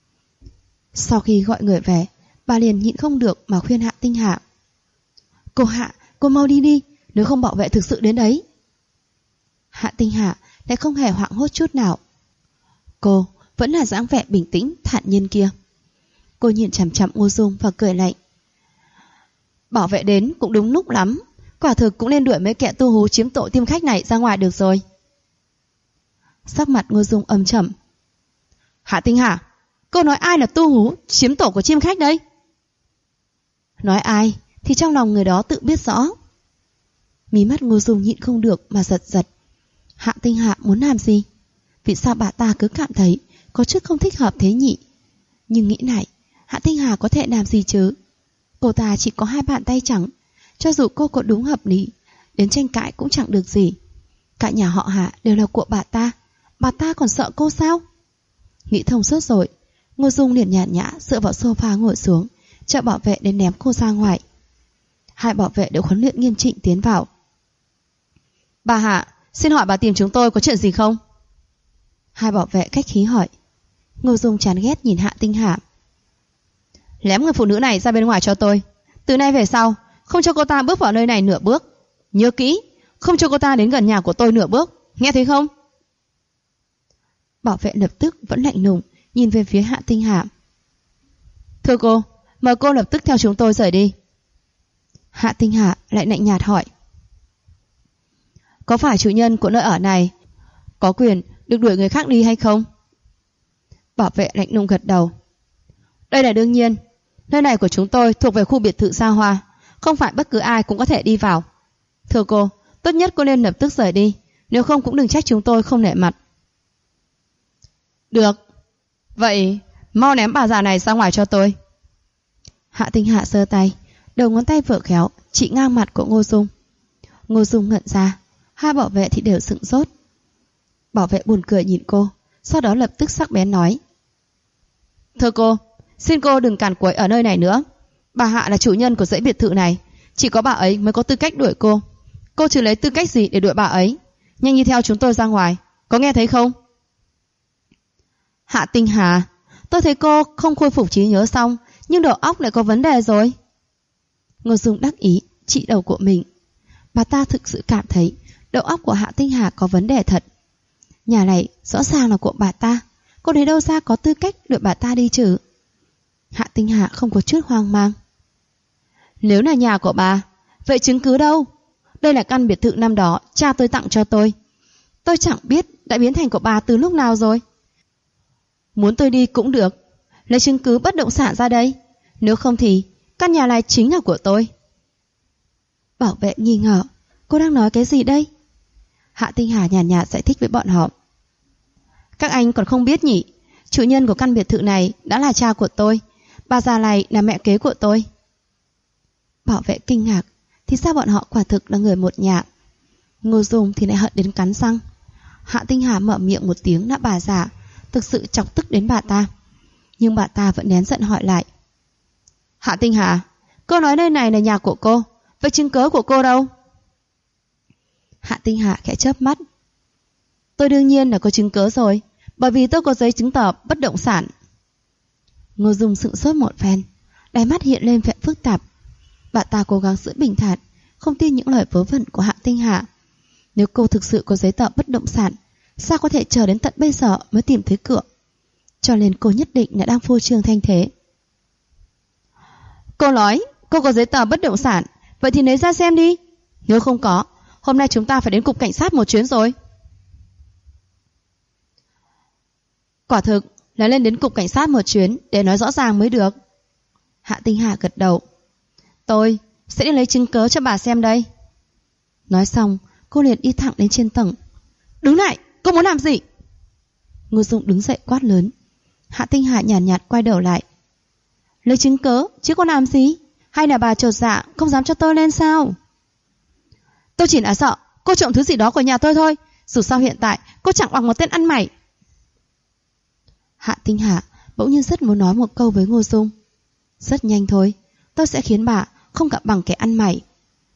Sau khi gọi người về, bà liền nhịn không được mà khuyên Hạ Tinh Hà. Cô Hạ, cô mau đi đi, nếu không bảo vệ thực sự đến đấy. Hạ Tinh Hà lại không hề hoảng hốt chút nào. Cô vẫn là dáng vẻ bình tĩnh thản nhiên kia. Cô nhìn chằm chằm Ngô Dung và cười lạnh. Bảo vệ đến cũng đúng lúc lắm, quả thực cũng nên đuổi mấy kẻ tu hú chiếm tổ tiêm khách này ra ngoài được rồi. Sắc mặt Ngô Dung âm trầm. Hạ Tinh Hà, cô nói ai là tu hú chiếm tổ của chim khách đấy? Nói ai thì trong lòng người đó tự biết rõ. Mí mắt Ngô Dung nhịn không được mà giật giật. Hạ Tinh Hà muốn làm gì? Vì sao bà ta cứ cảm thấy có chút không thích hợp thế nhỉ? Nhưng nghĩ lại, Hạ Tinh Hà có thể làm gì chứ? Cô ta chỉ có 2 bàn tay trắng, cho dù cô có đúng hợp lý, đến tranh cãi cũng chẳng được gì. Cả nhà họ Hạ đều là của bà ta còn sợ cô sao? Nghĩ thông suốt rồi, Ngô Dung liền nhàn nhã dựa vào sofa ngồi xuống, chờ bảo vệ đến ném cô ra ngoài. 2 bảo vệ được huấn luyện nghiêm chỉnh tiến vào. Bà Hạ, xin hỏi bà tìm chúng tôi có chuyện gì không? 2 bảo vệ khách khí hỏi. Ngô Dung chán ghét nhìn Hạ Tinh Hà. Lém người phụ nữ này ra bên ngoài cho tôi. Từ nay về sau, không cho cô ta bước vào nơi này nửa bước. Nhớ kỹ, không cho cô ta đến gần nhà của tôi nửa bước. Nghe thấy không? Bảo vệ lập tức vẫn lạnh lùng nhìn về phía Hạ Tinh Hà. Thưa cô, mời cô lập tức theo chúng tôi rời đi. Hạ Tinh Hà lại lạnh nhạt hỏi. Có phải chủ nhân của nơi ở này có quyền được đuổi người khác đi hay không? Bảo vệ lạnh lùng gật đầu. Đây là đương nhiên. Nơi này của chúng tôi thuộc về khu biệt thự xa hoa, không phải bất cứ ai cũng có thể đi vào. Thưa cô, tốt nhất cô nên lập tức rời đi, nếu không cũng đừng trách chúng tôi không nể mặt. Được. Vậy mau ném bà già này ra ngoài cho tôi. Hạ Tinh Hà giơ tay, đầu ngón tay vừa khéo chỉ ngang mặt của Ngô Dung. Ngô Dung ngẩn ra, 2 bảo vệ thì đều sững sốt. Bảo vệ buồn cười nhìn cô, sau đó lập tức sắc bén nói. Thưa cô, xin cô đừng càn quấy ở nơi này nữa. Bà Hạ là chủ nhân của dãy biệt thự này, chỉ có bà ấy mới có tư cách đuổi cô. Cô chưa lấy tư cách gì để đuổi bà ấy. Nhanh đi theo chúng tôi ra ngoài, có nghe thấy không? Hạ Tinh Hà, tôi thấy cô không khôi phục trí nhớ xong, nhưng đầu óc lại có vấn đề rồi. Ngô Dung đắc ý trị đầu của mình. Bà ta thực sự cảm thấy đầu óc của Hạ Tinh Hà có vấn đề thật. Nhà này rõ ràng là của bà ta, cô lấy đâu ra có tư cách đuổi bà ta đi chứ? Hạ Tinh Hà không có chút hoang mang. Nếu là nhà của bà, vậy chứng cứ đâu? Đây là căn biệt thự năm đó cha tôi tặng cho tôi. Tôi chẳng biết đã biến thành của bà từ lúc nào rồi. Muốn tôi đi cũng được, lấy chứng cứ bất động sản ra đây. Nếu không thì căn nhà này chính là của tôi. Bảo vệ nghi ngờ, cô đang nói cái gì đây? Hạ Tinh Hà nhàn nhạt giải thích với bọn họ. Các anh còn không biết nhỉ, chủ nhân của căn biệt thự này đã là cha của tôi, bà già này là mẹ kế của tôi. Bảo vệ kinh ngạc, thì sao bọn họ quả thực là người một nhà. Ngô Dung thì lại hận đến cắn răng. Hạ Tinh Hà mở miệng một tiếng là bà già, thực sự chọc tức đến bà ta. Nhưng bà ta vẫn nén giận hỏi lại. Hạ Tinh Hà, cô nói nơi này là nhà của cô, vậy chứng cớ của cô đâu? Hạ Tinh Hà khẽ chớp mắt. Tôi đương nhiên là có chứng cớ rồi, bởi vì tôi có giấy chứng tờ bất động sản. Ngô Dung sững sốt một phen, đáy mắt hiện lên vẻ phức tạp. Bà ta cố gắng giữ bình thản, không tin những lời vớ vẩn của Hạ Tinh Hà. Nếu cô thực sự có giấy tờ bất động sản, sao có thể chờ đến tận bây giờ mới tìm thấy cửa? Cho nên cô nhất định là đang phô trương thanh thế. Cô nói cô có giấy tờ bất động sản, vậy thì lấy ra xem đi. Nếu không có, hôm nay chúng ta phải đến cục cảnh sát một chuyến rồi. Quả thực là lên đến cục cảnh sát một chuyến để nói rõ ràng mới được. Hạ Tinh Hà gật đầu. Tôi sẽ đi lấy chứng cớ cho bà xem đây. Nói xong, cô liền đi thẳng đến trên tầng. Đứng lại, cô muốn làm gì? Ngô Dung đứng dậy quát lớn. Hạ Tinh Hà nhàn nhạt quay đầu lại. Lấy chứng cớ chứ có làm gì? Hay là bà chột dạ không dám cho tôi lên sao? Tôi chỉ là sợ cô trộm thứ gì đó của nhà tôi thôi. Dù sao hiện tại cô chẳng bằng một tên ăn mày. Hạ Tinh Hà bỗng nhiên rất muốn nói một câu với Ngô Dung. Rất nhanh thôi, tôi sẽ khiến bà không gặp bằng kẻ ăn mày.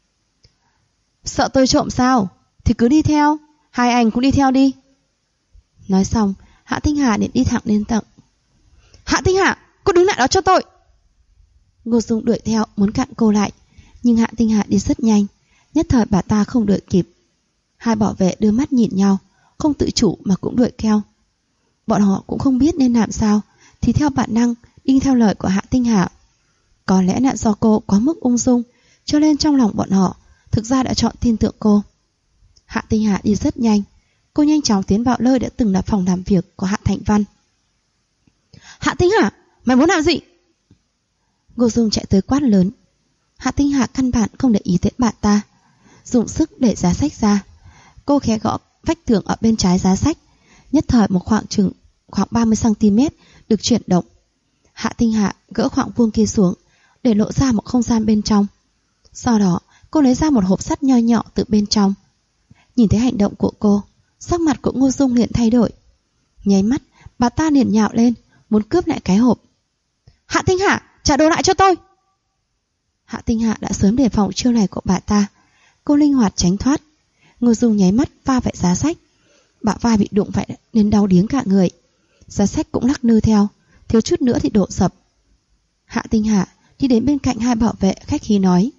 Sợ tôi trộm sao? Thì cứ đi theo, hai anh cũng đi theo đi. Nói xong, Hạ Tinh Hà liền đi thẳng lên tầng. Hạ Tinh Hà, cô đứng lại đó cho tôi. Ngô Dung đuổi theo muốn cản cô lại, nhưng Hạ Tinh Hà đi rất nhanh, nhất thời bà ta không đuổi kịp. Hai bảo vệ đưa mắt nhìn nhau, không tự chủ mà cũng đuổi theo. Bọn họ cũng không biết nên làm sao, thì theo bản năng đi theo lời của Hạ Tinh Hà. Có lẽ là do cô quá mức ung dung, cho nên trong lòng bọn họ thực ra đã chọn tin tưởng cô. Hạ Tinh Hà đi rất nhanh, cô nhanh chóng tiến vào nơi đã từng là phòng làm việc của Hạ Thành Văn. Hạ Tinh Hà, mày muốn làm gì? Ngô Dung chạy tới quát lớn. Hạ Tinh Hà căn bản không để ý tới bà ta, dùng sức đẩy giá sách ra. Cô khẽ gõ vách tường ở bên trái giá sách, nhất thời một khoảng 30 cm được chuyển động. Hạ Tinh Hà gỡ khoảng vuông kia xuống, để lộ ra một không gian bên trong. Sau đó cô lấy ra một hộp sắt nho nhỏ từ bên trong. Nhìn thấy hành động của cô, sắc mặt của Ngô Dung liền thay đổi. Nháy mắt bà ta liền nhào lên, muốn cướp lại cái hộp. Hạ Tinh Hà, trả đồ lại cho tôi. Hạ Tinh Hà đã sớm đề phòng chiêu này của bà ta, cô linh hoạt tránh thoát. Ngô Dung nháy mắt va phải giá sách, bả vai bị đụng phải nên đau điếng cả người. Giá sách cũng lắc lư theo, thiếu chút nữa thì đổ sập. Hạ Tinh Hà đi đến bên cạnh hai bảo vệ khách khí nói.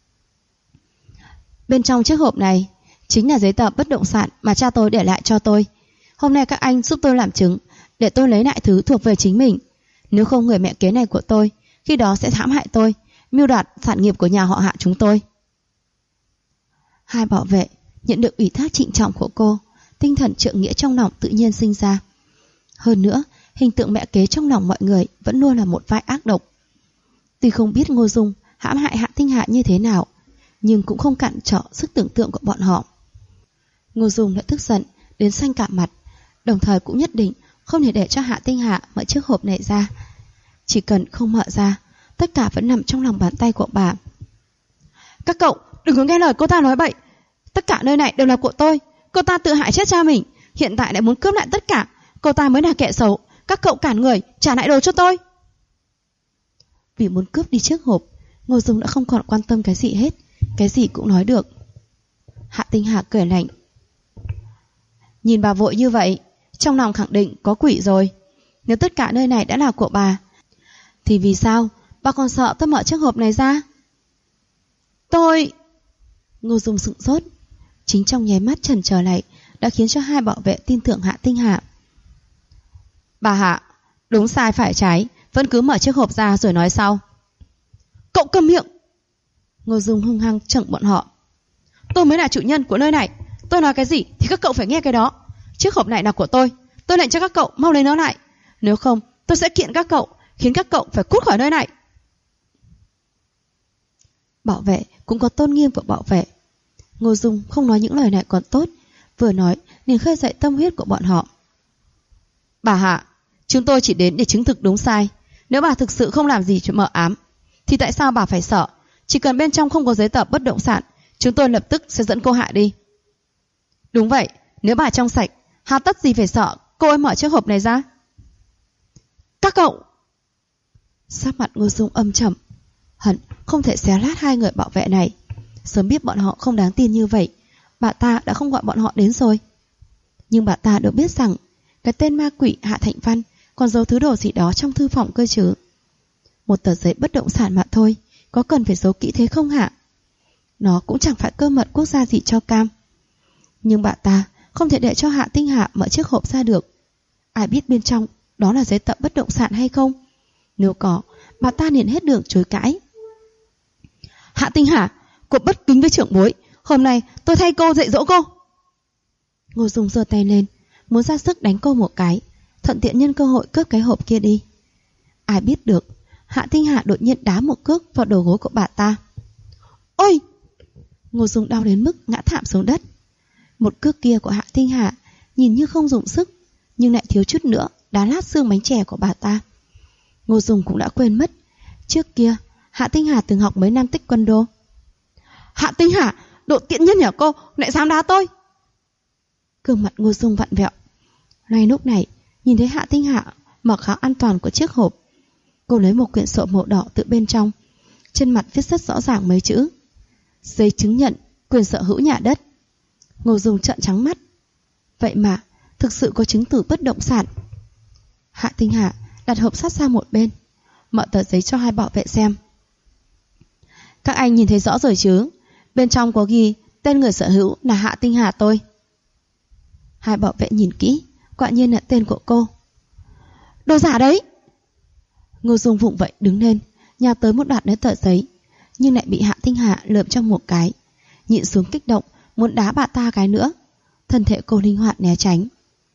Bên trong chiếc hộp này chính là giấy tờ bất động sản mà cha tôi để lại cho tôi. Hôm nay các anh giúp tôi làm chứng, để tôi lấy lại thứ thuộc về chính mình. Nếu không người mẹ kế này của tôi khi đó sẽ hãm hại tôi, mưu đoạt sản nghiệp của nhà họ Hạ chúng tôi. Hai bảo vệ nhận được ủy thác trịnh trọng của cô, tinh thần trượng nghĩa trong lòng tự nhiên sinh ra. Hơn nữa, hình tượng mẹ kế trong lòng mọi người vẫn luôn là một vai ác độc. Tuy không biết Ngô Dung hãm hại Hạ Tinh Hà như thế nào, nhưng cũng không cản trở sức tưởng tượng của bọn họ. Ngô Dung đã tức giận đến xanh cả mặt, đồng thời cũng nhất định không thể để cho Hạ Tinh Hà mở chiếc hộp này ra. Chỉ cần không mở ra, tất cả vẫn nằm trong lòng bàn tay của bà. Các cậu đừng có nghe lời cô ta nói bậy. Tất cả nơi này đều là của tôi. Cô ta tự hại chết cha mình, hiện tại lại muốn cướp lại tất cả. Cô ta mới là kẻ xấu. Các cậu cản người, trả lại đồ cho tôi. Vì muốn cướp đi chiếc hộp, Ngô Dung đã không còn quan tâm cái gì hết, cái gì cũng nói được. Hạ Tinh Hà cười lạnh. Nhìn bà vội như vậy, trong lòng khẳng định có quỷ rồi. Nếu tất cả nơi này đã là của bà, thì vì sao bà còn sợ tôi mở chiếc hộp này ra? Tôi... Ngô Dung sững sốt. Chính trong nháy mắt chần chờ lại đã khiến cho hai bảo vệ tin tưởng Hạ Tinh Hà. Bà Hạ, đúng sai phải trái, vẫn cứ mở chiếc hộp ra rồi nói sau. Cậu câm miệng! Ngô Dung hung hăng chừng bọn họ. Tôi mới là chủ nhân của nơi này, tôi nói cái gì thì các cậu phải nghe cái đó. Chiếc hộp này là của tôi lệnh cho các cậu mau lấy nó lại. Nếu không, tôi sẽ kiện các cậu, khiến các cậu phải cút khỏi nơi này. Bảo vệ cũng có tôn nghiêm của bảo vệ. Ngô Dung không nói những lời này còn tốt, vừa nói liền khơi dậy tâm huyết của bọn họ. Bà Hạ, chúng tôi chỉ đến để chứng thực đúng sai. Nếu bà thực sự không làm gì chuyện mờ ám, thì tại sao bà phải sợ? Chỉ cần bên trong không có giấy tờ bất động sản, chúng tôi lập tức sẽ dẫn cô Hạ đi. Đúng vậy, nếu bà trong sạch, hà tất gì phải sợ cô ấy mở chiếc hộp này ra? Các cậu! Sắc mặt Ngô Dung âm trầm, hận không thể xé lát hai người bảo vệ này. Sớm biết bọn họ không đáng tin như vậy, bà ta đã không gọi bọn họ đến rồi. Nhưng bà ta được biết rằng cái tên ma quỷ Hạ Thạnh Văn còn giấu thứ đồ gì đó trong thư phòng cơ chứ. Một tờ giấy bất động sản mà thôi, có cần phải giấu kỹ thế không hả? Nó cũng chẳng phải cơ mật quốc gia gì cho cam. Nhưng bà ta không thể để cho Hạ Tinh Hà mở chiếc hộp ra được. Ai biết bên trong đó là giấy tờ bất động sản hay không? Nếu có, bà ta liền hết đường chối cãi. Hạ Tinh Hà, cô bất kính với trưởng bối, hôm nay tôi thay cô dạy dỗ cô. Ngô Dung giơ tay lên, muốn ra sức đánh cô một cái, thuận tiện nhân cơ hội cướp cái hộp kia đi. Ai biết được, Hạ Tinh Hà đột nhiên đá một cước vào đầu gối của bà ta. Ôi! Ngô Dung đau đến mức ngã thảm xuống đất. Một cước kia của Hạ Tinh Hà nhìn như không dùng sức, nhưng lại thiếu chút nữa đá lát xương bánh chè của bà ta. Ngô Dung cũng đã quên mất, trước kia Hạ Tinh Hà từng học mấy năm taekwondo. Hạ Tinh Hà, độ tiện nhân nhà cô lại dám đá tôi! Gương mặt Ngô Dung vặn vẹo. Ngay lúc này, nhìn thấy Hạ Tinh Hà mặc áo an toàn của chiếc hộp, cô lấy một quyển sổ màu đỏ từ bên trong, trên mặt viết rất rõ ràng mấy chữ: giấy chứng nhận quyền sở hữu nhà đất. Ngô Dung trợn trắng mắt. Vậy mà thực sự có chứng từ bất động sản. Hạ Tinh Hà đặt hộp sát sang một bên, mở tờ giấy cho hai bảo vệ xem. Các anh nhìn thấy rõ rồi chứ? Bên trong có ghi tên người sở hữu là Hạ Tinh Hà tôi. Hai bảo vệ nhìn kỹ, quả nhiên là tên của cô. Đồ giả đấy! Ngô Dung vụng vậy đứng lên, nhào tới một đoạt lấy tờ giấy, nhưng lại bị Hạ Tinh Hà lượm trong một cái, nhịn xuống kích động muốn đá bà ta cái nữa. Thân thể cô linh hoạt né tránh.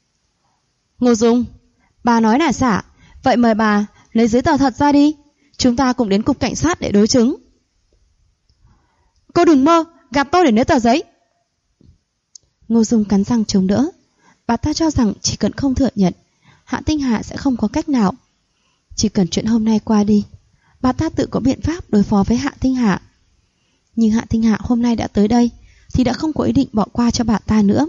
Ngô Dung, bà nói là giả, vậy mời bà lấy giấy tờ thật ra đi, chúng ta cùng đến cục cảnh sát để đối chứng. Cô đừng mơ gạt tôi để lấy tờ giấy! Ngô Dung cắn răng chống đỡ. Bà ta cho rằng chỉ cần không thừa nhận, Hạ Tinh Hà sẽ không có cách nào. Chỉ cần chuyện hôm nay qua đi, bà ta tự có biện pháp đối phó với Hạ Tinh Hà. Nhưng Hạ Tinh Hà hôm nay đã tới đây thì đã không có ý định bỏ qua cho bà ta nữa.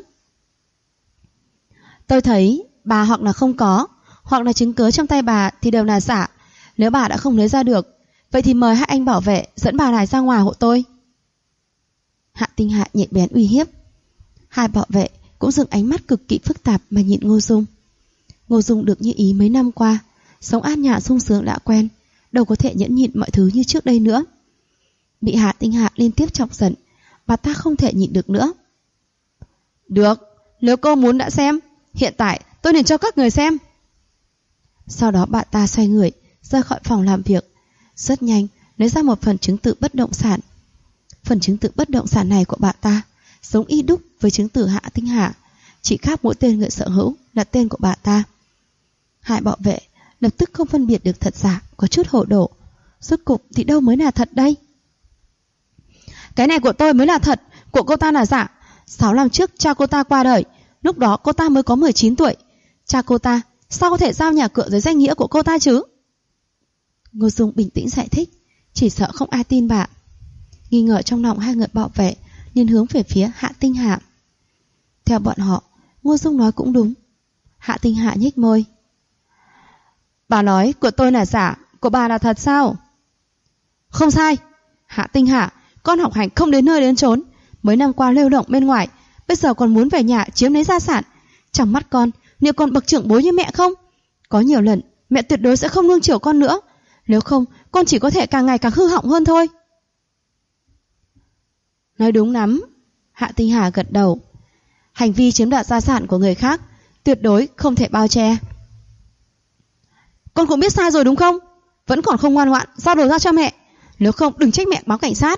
Tôi thấy bà hoặc là không có, hoặc là chứng cứ trong tay bà thì đều là giả. Nếu bà đã không lấy ra được, vậy thì mời hai anh bảo vệ dẫn bà lại ra ngoài hộ tôi. Hạ Tinh Hà nhạy bén uy hiếp. Hai bảo vệ cũng dừng ánh mắt cực kỳ phức tạp mà nhìn Ngô Dung. Ngô Dung được như ý mấy năm qua, sống an nhàn sung sướng đã quen, đâu có thể nhẫn nhịn mọi thứ như trước đây nữa. Bị Hạ Tinh Hà liên tiếp chọc giận, bà ta không thể nhịn được nữa. Được, nếu cô muốn đã xem, hiện tại tôi liền cho các người xem. Sau đó bà ta xoay người rời khỏi phòng làm việc, rất nhanh lấy ra một phần chứng từ bất động sản. Phần chứng từ bất động sản này của bà ta giống y đúc với chứng từ Hạ Tinh Hà, chỉ khác mỗi tên người sở hữu là tên của bà ta. Hai bảo vệ lập tức không phân biệt được thật giả, có chút hồ đồ. Rốt cục thì đâu mới là thật đây? Cái này của tôi mới là thật, của cô ta là giả. 6 năm trước cha cô ta qua đời, lúc đó cô ta mới có 19 tuổi. Cha cô ta sao có thể giao nhà cửa dưới danh nghĩa của cô ta chứ? Ngô Dung bình tĩnh giải thích, chỉ sợ không ai tin bà. Nghi ngờ trong lòng hai người bảo vệ liền hướng về phía Hạ Tinh Hà. Theo bọn họ, Ngô Dung nói cũng đúng. Hạ Tinh Hà nhếch môi. Bà nói của tôi là giả, của bà là thật sao? Không sai. Hạ Tinh Hạ, con học hành không đến nơi đến chốn, mấy năm qua lêu lỏng bên ngoài, bây giờ còn muốn về nhà chiếm lấy gia sản. Trong mắt con, liệu con bậc trưởng bối như mẹ không? Có nhiều lần mẹ tuyệt đối sẽ không nuông chiều con nữa, nếu không con chỉ có thể càng ngày càng hư hỏng hơn thôi. Nói đúng lắm. Hạ Tinh Hà gật đầu. Hành vi chiếm đoạt gia sản của người khác tuyệt đối không thể bao che. Con cũng biết sai rồi đúng không? Vẫn còn không ngoan ngoãn giao đồ ra cho mẹ, nếu không đừng trách mẹ báo cảnh sát.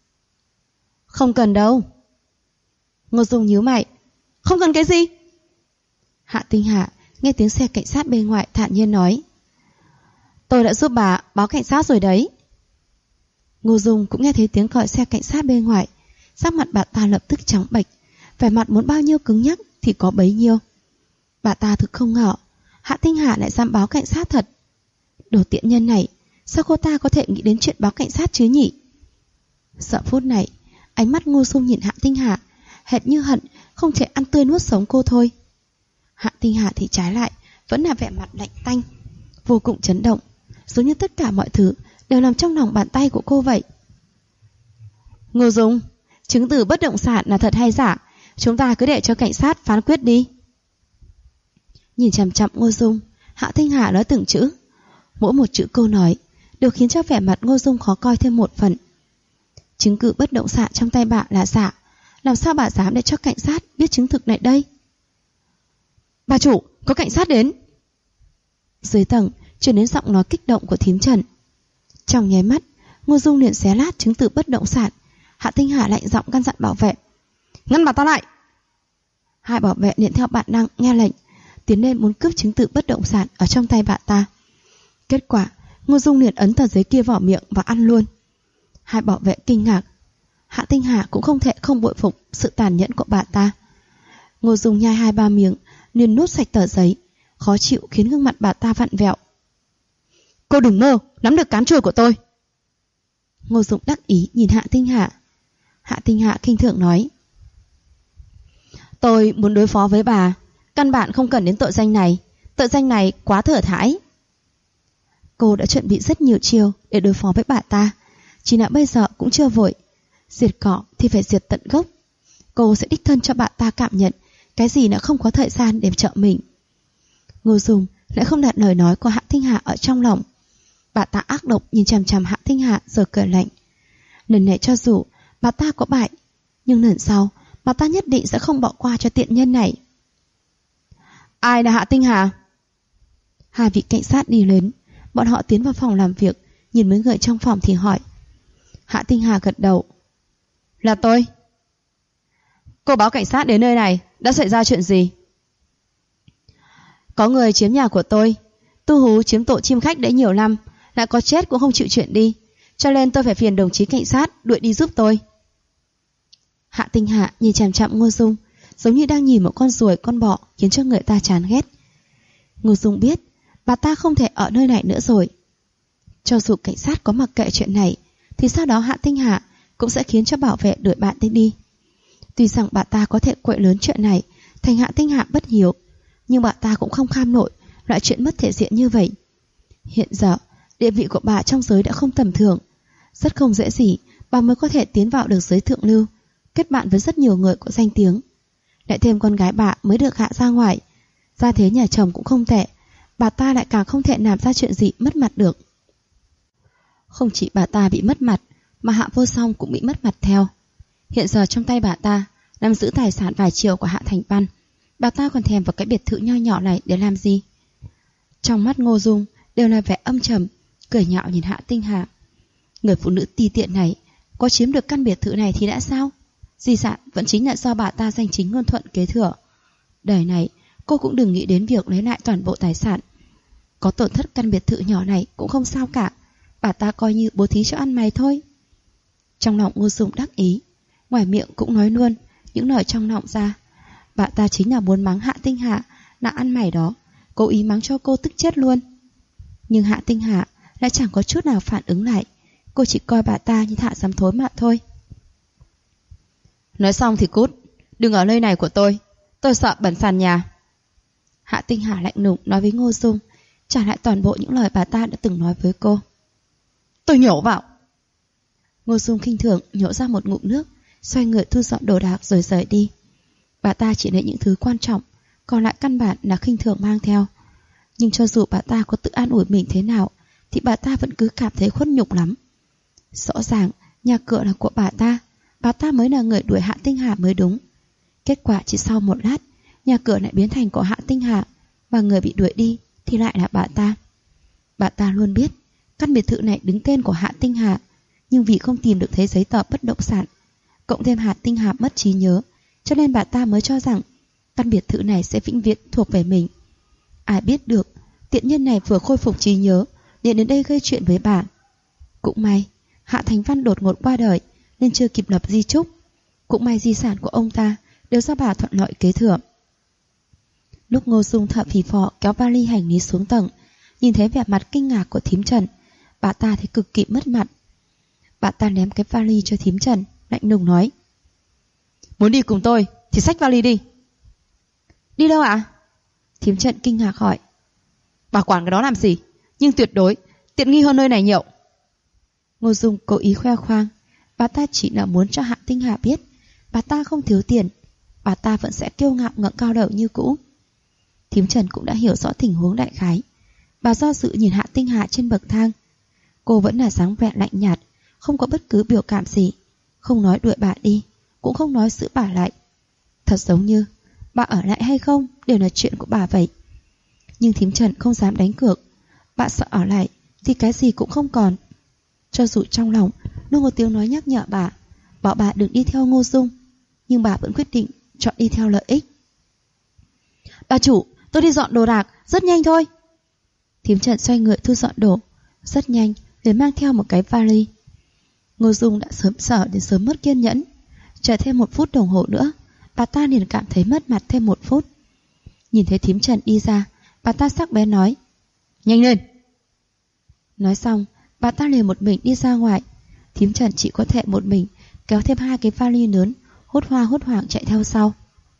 Không cần đâu. Ngô Dung nhíu mày. Không cần cái gì? Hạ Tinh Hà nghe tiếng xe cảnh sát bên ngoài thản nhiên nói. Tôi đã giúp bà báo cảnh sát rồi đấy. Ngô Dung cũng nghe thấy tiếng còi xe cảnh sát bên ngoài. Sắc mặt bà ta lập tức trắng bệch, vẻ mặt muốn bao nhiêu cứng nhắc thì có bấy nhiêu. Bà ta thực không ngờ Hạ Tinh Hà lại dám báo cảnh sát thật. Đồ tiện nhân này, sao cô ta có thể nghĩ đến chuyện báo cảnh sát chứ nhỉ? Giờ phút này, ánh mắt Ngô Dung nhìn Hạ Tinh Hà hệt như hận không thể ăn tươi nuốt sống cô thôi. Hạ Tinh Hà thì trái lại vẫn là vẻ mặt lạnh tanh, vô cùng chấn động, giống như tất cả mọi thứ đều nằm trong lòng bàn tay của cô vậy. Ngô Dung, chứng từ bất động sản là thật hay giả, chúng ta cứ để cho cảnh sát phán quyết đi. Nhìn chằm chằm Ngô Dung, Hạ Tinh Hà nói từng chữ, mỗi một chữ cô nói đều khiến cho vẻ mặt Ngô Dung khó coi thêm một phần. Chứng cứ bất động sản trong tay bà là giả, làm sao bà dám để cho cảnh sát biết chứng thực này đây? Bà chủ, có cảnh sát đến. Dưới tầng truyền đến giọng nói kích động của thím Trần. Trong nháy mắt, Ngô Dung liền xé lát chứng từ bất động sản. Hạ Tinh Hà lạnh giọng căn dặn bảo vệ. Ngăn bà ta lại. Hai bảo vệ liền theo bản năng nghe lệnh, tiến lên muốn cướp chứng từ bất động sản ở trong tay bà ta. Kết quả, Ngô Dung liền ấn tờ giấy kia vào miệng và ăn luôn. Hai bảo vệ kinh ngạc. Hạ Tinh Hà cũng không thể không bội phục sự tàn nhẫn của bà ta. Ngô Dung nhai 2-3 miếng liền nuốt sạch tờ giấy, khó chịu khiến gương mặt bà ta vặn vẹo. Cô đừng mơ nắm được cán chổi của tôi. Ngô Dung đắc ý nhìn Hạ Tinh Hà. Hạ Tinh Hà khinh thường nói. Tôi muốn đối phó với bà, căn bản không cần đến tội danh này quá thừa thãi. Cô đã chuẩn bị rất nhiều chiêu để đối phó với bà ta, chỉ là bây giờ cũng chưa vội. Diệt cỏ thì phải diệt tận gốc. Cô sẽ đích thân cho bà ta cảm nhận cái gì đã không có thời gian để trợ mình. Ngô Dung lại không đặt lời nói của Hạ Tinh Hà ở trong lòng. Bà ta ác độc nhìn chằm chằm Hạ Tinh Hà rồi cười lạnh. Lần này cho dù bà ta có bại, nhưng lần sau bà ta nhất định sẽ không bỏ qua cho tiện nhân này. Ai là Hạ Tinh Hà? Hai vị cảnh sát đi đến. Bọn họ tiến vào phòng làm việc, nhìn mấy người trong phòng thì hỏi. Hạ Tinh Hà gật đầu. Là tôi. Cô báo cảnh sát đến nơi này, đã xảy ra chuyện gì? Có người chiếm nhà của tôi. Tu hú chiếm tổ chim khách đã nhiều năm, lại có chết cũng không chịu chuyển đi, cho nên tôi phải phiền đồng chí cảnh sát đuổi đi giúp tôi. Hạ Tinh Hà nhìn chằm chằm Ngô Dung, giống như đang nhìn một con ruồi con bọ, khiến cho người ta chán ghét. Ngô Dung biết bà ta không thể ở nơi này nữa rồi. Cho dù cảnh sát có mặc kệ chuyện này, thì sau đó Hạ Tinh Hà cũng sẽ khiến cho bảo vệ đuổi bạn ấy đi. Tuy rằng bà ta có thể quậy lớn chuyện này thành Hạ Tinh Hà bất hiếu, nhưng bà ta cũng không kham nổi loại chuyện mất thể diện như vậy. Hiện giờ địa vị của bà trong giới đã không tầm thường, rất không dễ gì bà mới có thể tiến vào được giới thượng lưu, kết bạn với rất nhiều người có danh tiếng. Lại thêm con gái bà mới được hạ ra ngoài, gia thế nhà chồng cũng không tệ, bà ta lại càng không thể làm ra chuyện gì mất mặt được. Không chỉ bà ta bị mất mặt, mà Hạ Vô Song cũng bị mất mặt theo. Hiện giờ trong tay bà ta nắm giữ tài sản vài triệu của Hạ Thành Văn, bà ta còn thèm vào cái biệt thự nho nhỏ này để làm gì? Trong mắt Ngô Dung đều là vẻ âm trầm, cười nhạo nhìn Hạ Tinh Hà. Người phụ nữ ti tiện này có chiếm được căn biệt thự này thì đã sao? Di sản vẫn chính là do bà ta danh chính ngôn thuận kế thừa. Đời này cô cũng đừng nghĩ đến việc lấy lại toàn bộ tài sản. Có tổn thất căn biệt thự nhỏ này cũng không sao cả, bà ta coi như bố thí cho ăn mày thôi. Trong lòng Ngô Dung đắc ý, ngoài miệng cũng nói luôn những lời trong lòng ra. Bà ta chính là muốn mắng Hạ Tinh Hà là ăn mày đó, cố ý mắng cho cô tức chết luôn. Nhưng Hạ Tinh Hà lại chẳng có chút nào phản ứng lại, cô chỉ coi bà ta như thả dám thối mà thôi. Nói xong thì cút, đừng ở nơi này của tôi sợ bẩn sàn nhà. Hạ Tinh Hà lạnh lùng nói với Ngô Dung, trả lại toàn bộ những lời bà ta đã từng nói với cô. Tôi nhổ vào. Ngô Dung khinh thường nhổ ra một ngụm nước, xoay người thu dọn đồ đạc rồi rời đi. Bà ta chỉ lấy những thứ quan trọng, còn lại căn bản là khinh thường mang theo. Nhưng cho dù bà ta có tự an ủi mình thế nào, thì bà ta vẫn cứ cảm thấy khuất nhục lắm. Rõ ràng nhà cửa là của bà ta mới là người đuổi Hạ Tinh Hà mới đúng. Kết quả chỉ sau một lát, nhà cửa lại biến thành của Hạ Tinh Hà, và người bị đuổi đi thì lại là bà ta. Bà ta luôn biết căn biệt thự này đứng tên của Hạ Tinh Hà, nhưng vì không tìm được thấy giấy tờ bất động sản, cộng thêm Hạ Tinh Hà mất trí nhớ, cho nên bà ta mới cho rằng căn biệt thự này sẽ vĩnh viễn thuộc về mình. Ai biết được tiện nhân này vừa khôi phục trí nhớ liền đến đây gây chuyện với bà. Cũng may Hạ Thành Văn đột ngột qua đời nên chưa kịp lập di chúc. Cũng may di sản của ông ta đều do bà thuận lợi kế thừa. Lúc Ngô Dung thở phì phò kéo vali hành lý xuống tầng, nhìn thấy vẻ mặt kinh ngạc của thím Trần, bà ta thấy cực kỳ mất mặt. Bà ta ném cái vali cho thím Trần, lạnh lùng nói: "Muốn đi cùng tôi thì xách vali đi." "Đi đâu ạ?" Thím Trần kinh ngạc hỏi. "Bà quản cái đó làm gì? Nhưng tuyệt đối tiện nghi hơn nơi này nhiều." Ngô Dung cố ý khoe khoang. Bà ta chỉ là muốn cho Hạ Tinh Hà biết bà ta không thiếu tiền, bà ta vẫn sẽ kiêu ngạo ngẩng cao đầu như cũ. Thím Trần cũng đã hiểu rõ tình huống đại khái. Bà do dự nhìn Hạ Tinh Hà trên bậc thang. Cô vẫn là dáng vẻ lạnh nhạt, không có bất cứ biểu cảm gì, không nói đuổi bà đi, cũng không nói giữ bà lại. Thật giống như bà ở lại hay không đều là chuyện của bà vậy. Nhưng thím Trần không dám đánh cược. Bà sợ ở lại thì cái gì cũng không còn. Cho dù trong lòng luôn một tiếng nói nhắc nhở bà, bảo bà đừng đi theo Ngô Dung, nhưng bà vẫn quyết định chọn đi theo lợi ích. "Bà chủ, tôi đi dọn đồ đạc, rất nhanh thôi." Thím Trần xoay người thu dọn đồ, rất nhanh liền mang theo một cái vali. Ngô Dung đã sớm sợ đến sớm mất kiên nhẫn. Chờ thêm 1 phút đồng hồ nữa, bà ta liền cảm thấy mất mặt thêm 1 phút. Nhìn thấy thím Trần đi ra, bà ta sắc bén nói: "Nhanh lên." Nói xong, bà ta liền một mình đi ra ngoài. Thím Trần chỉ có thể một mình kéo thêm 2 cái vali lớn, hốt hoảng chạy theo sau.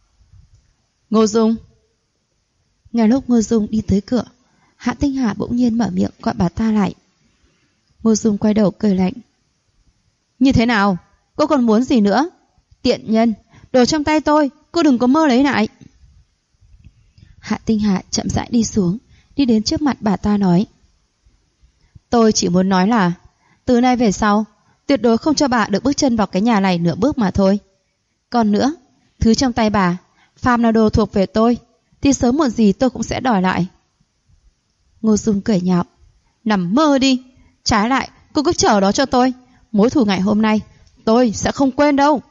"Ngô Dung." Ngay lúc Ngô Dung đi tới cửa, Hạ Tinh Hà bỗng nhiên mở miệng gọi bà ta lại. Ngô Dung quay đầu cười lạnh: "Như thế nào? Cô còn muốn gì nữa? Tiện nhân, đồ trong tay tôi, cô đừng có mơ lấy lại." Hạ Tinh Hà chậm rãi đi xuống, đi đến trước mặt bà ta nói: "Tôi chỉ muốn nói là từ nay về sau tuyệt đối không cho bà được bước chân vào cái nhà này nửa bước mà thôi. Còn nữa, thứ trong tay bà, phàm là đồ thuộc về tôi thì sớm muộn gì tôi cũng sẽ đòi lại." Ngô Dung cười nhạo: "Nằm mơ đi, trái lại cô cứ chờ đó cho tôi. Mối thù ngày hôm nay tôi sẽ không quên đâu."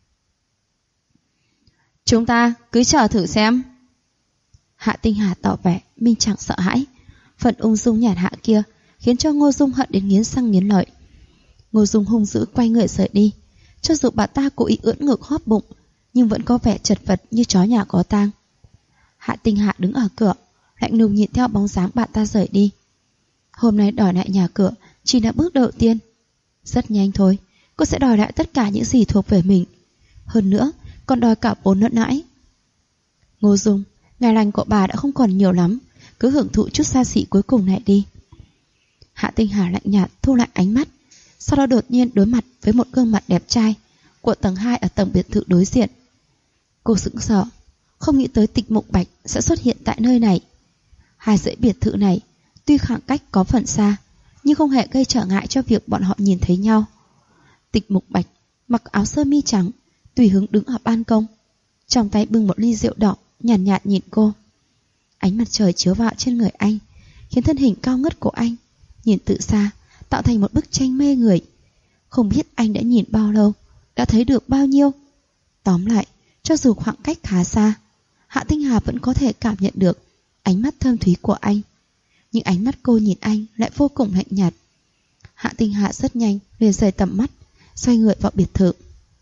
"Chúng ta cứ chờ thử xem." Hạ Tinh Hà tỏ vẻ minh chẳng sợ hãi. Phần ung dung nhàn hạ kia khiến cho Ngô Dung hận đến nghiến răng nghiến lợi. Ngô Dung hung dữ quay người rời đi. Cho dù bà ta cố ý ưỡn ngực hóp bụng, nhưng vẫn có vẻ chật vật như chó nhà có tang. Hạ Tinh Hà đứng ở cửa, lạnh lùng nhìn theo bóng dáng bà ta rời đi. Hôm nay đòi lại nhà cửa chỉ là bước đầu tiên. Rất nhanh thôi, cô sẽ đòi lại tất cả những gì thuộc về mình. Hơn nữa, còn đòi cả vốn lẫn lãi. "Ngô Dung, ngày lành của bà đã không còn nhiều lắm, cứ hưởng thụ chút xa xỉ cuối cùng này đi." Hạ Tinh Hà lạnh nhạt thu lại ánh mắt, sau đó đột nhiên đối mặt với một gương mặt đẹp trai của tầng 2 ở tầng biệt thự đối diện. Cô sững sờ, không nghĩ tới Tịch Mục Bạch sẽ xuất hiện tại nơi này. Hai dãy biệt thự này tuy khoảng cách có phần xa, nhưng không hề gây trở ngại cho việc bọn họ nhìn thấy nhau. Tịch Mục Bạch mặc áo sơ mi trắng, tùy hứng đứng ở ban công, trong tay bưng một ly rượu đỏ, nhàn nhạt nhìn cô. Ánh mặt trời chiếu vào trên người anh, khiến thân hình cao ngất của anh nhìn từ xa tạo thành một bức tranh mê người. Không biết anh đã nhìn bao lâu, đã thấy được bao nhiêu. Tóm lại, cho dù khoảng cách khá xa, Hạ Tinh Hà vẫn có thể cảm nhận được ánh mắt thâm thúy của anh. Nhưng ánh mắt cô nhìn anh lại vô cùng lạnh nhạt. Hạ Tinh Hà rất nhanh liền rời tầm mắt, xoay người vào biệt thự.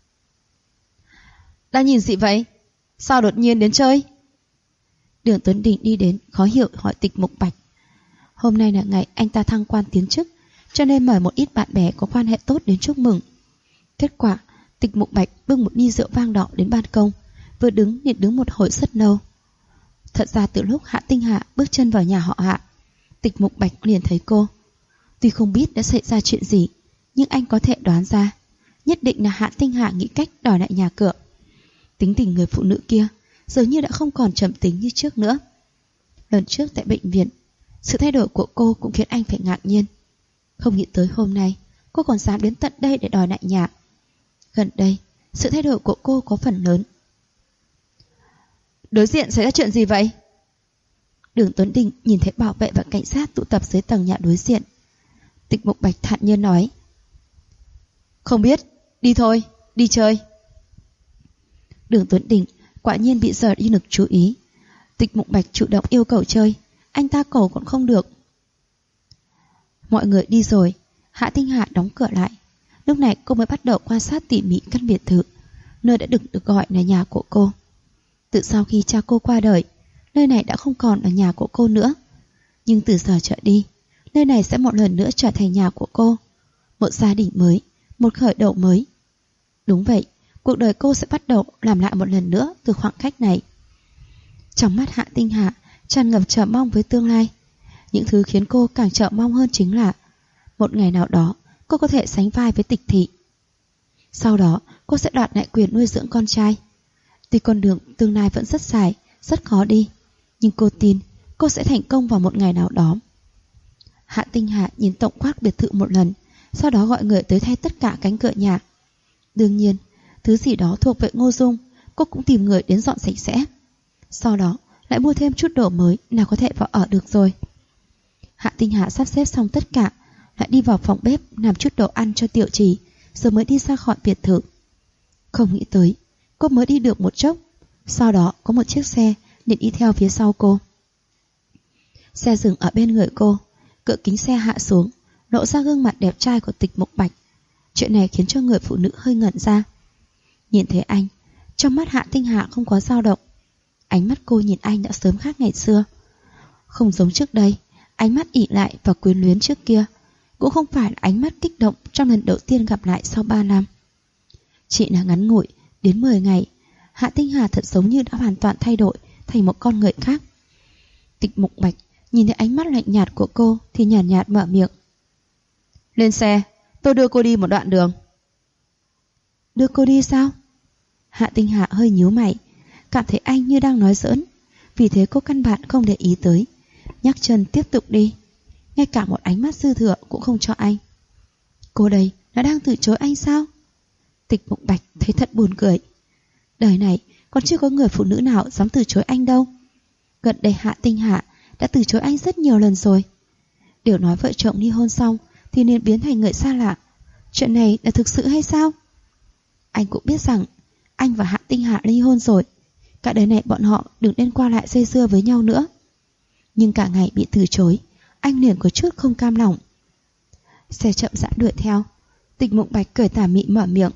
"Đã nhìn gì vậy? Sao đột nhiên đến chơi?" Đường Tuấn Đình đi đến khó hiểu hỏi Tịch Mục Bạch. Hôm nay là ngày anh ta thăng quan tiến chức, cho nên mời một ít bạn bè có quan hệ tốt đến chúc mừng. Kết quả, Tịch Mục Bạch bưng một ly rượu vang đỏ đến ban công, vừa đứng liền đứng một hồi rất lâu. Thật ra từ lúc Hạ Tinh Hà bước chân vào nhà họ Hạ, Tịch Mục Bạch liền thấy cô. Tuy không biết đã xảy ra chuyện gì, Nhưng anh có thể đoán ra, nhất định là Hạ Tinh Hà nghĩ cách đòi lại nhà cửa. Tính tình người phụ nữ kia dường như đã không còn trầm tính như trước nữa. Lần trước tại bệnh viện, sự thay đổi của cô cũng khiến anh phải ngạc nhiên. Không nghĩ tới hôm nay cô còn dám đến tận đây để đòi lại nhà. Gần đây, sự thay đổi của cô có phần lớn. Đối diện xảy ra chuyện gì vậy? Đường Tuấn Đình nhìn thấy bảo vệ và cảnh sát tụ tập dưới tầng nhà đối diện. Tịch Mục Bạch thản nhiên nói: Không biết, đi thôi, đi chơi. Đường Tuấn Đình quả nhiên bị giờ đi lực chú ý. Tịch Mục Bạch chủ động yêu cầu chơi, anh ta cầu còn không được. Mọi người đi rồi, Hạ Tinh Hà đóng cửa lại. Lúc này cô mới bắt đầu quan sát tỉ mỉ căn biệt thự, nơi đã được gọi là nhà của cô. Từ sau khi cha cô qua đời, nơi này đã không còn là nhà của cô nữa. Nhưng từ giờ trở đi, nơi này sẽ một lần nữa trở thành nhà của cô. Một gia đình mới, một khởi đầu mới. Đúng vậy, cuộc đời cô sẽ bắt đầu làm lại một lần nữa từ khoảng cách này. Trong mắt Hạ Tinh Hà tràn ngập chờ mong với tương lai. Những thứ khiến cô càng chờ mong hơn chính là một ngày nào đó cô có thể sánh vai với Tịch Thị. Sau đó cô sẽ đoạt lại quyền nuôi dưỡng con trai. Tuy con đường tương lai vẫn rất dài, rất khó đi, nhưng cô tin cô sẽ thành công vào một ngày nào đó. Hạ Tinh Hà nhìn tổng quát biệt thự một lần, sau đó gọi người tới thay tất cả cánh cửa nhà. Đương nhiên, thứ gì đó thuộc về Ngô Dung, cô cũng tìm người đến dọn sạch sẽ. Sau đó lại mua thêm chút đồ mới là có thể vào ở được rồi. Hạ Tinh Hà sắp xếp xong tất cả, lại đi vào phòng bếp làm chút đồ ăn cho Tiểu Trì, rồi mới đi ra khỏi biệt thự. Không nghĩ tới, cô mới đi được một chốc, sau đó có một chiếc xe liền đi theo phía sau cô. Xe dừng ở bên người cô, cửa kính xe hạ xuống, lộ ra gương mặt đẹp trai của Tịch Mục Bạch. Chuyện này khiến cho người phụ nữ hơi ngẩn ra. Nhìn thấy anh, trong mắt Hạ Tinh Hà không có dao động. Ánh mắt cô nhìn anh đã sớm khác ngày xưa. Không giống trước đây, ánh mắt ỷ lại và quyến luyến trước kia, cũng không phải là ánh mắt kích động trong lần đầu tiên gặp lại sau 3 năm. Chỉ là ngắn ngủi đến 10 ngày, Hạ Tinh Hà thật giống như đã hoàn toàn thay đổi thành một con người khác. Tịch Mục Bạch nhìn thấy ánh mắt lạnh nhạt của cô thì nhàn nhạt mở miệng: Lên xe, tôi đưa cô đi một đoạn đường. Đưa cô đi sao? Hạ Tinh Hà hơi nhíu mày, cảm thấy anh như đang nói giỡn. Vì thế cô căn bản không để ý tới, nhắc chân tiếp tục đi. Ngay cả một ánh mắt dư thừa cũng không cho anh. Cô đây là đang từ chối anh sao? Tịch Mục Bạch thấy thật buồn cười. Đời này còn chưa có người phụ nữ nào dám từ chối anh đâu. Gần đây Hạ Tinh Hà đã từ chối anh rất nhiều lần rồi. Điều nói vợ chồng ly hôn xong thì nên biến thành người xa lạ. Chuyện này là thực sự hay sao? Anh cũng biết rằng anh và Hạ Tinh Hà ly hôn rồi. Cả đời này bọn họ đừng nên qua lại dây dưa với nhau nữa. Nhưng cả ngày bị từ chối, anh liền có chút không cam lòng. Xe chậm rãi đuổi theo. Tịch Mục Bạch cười tà mị mở miệng: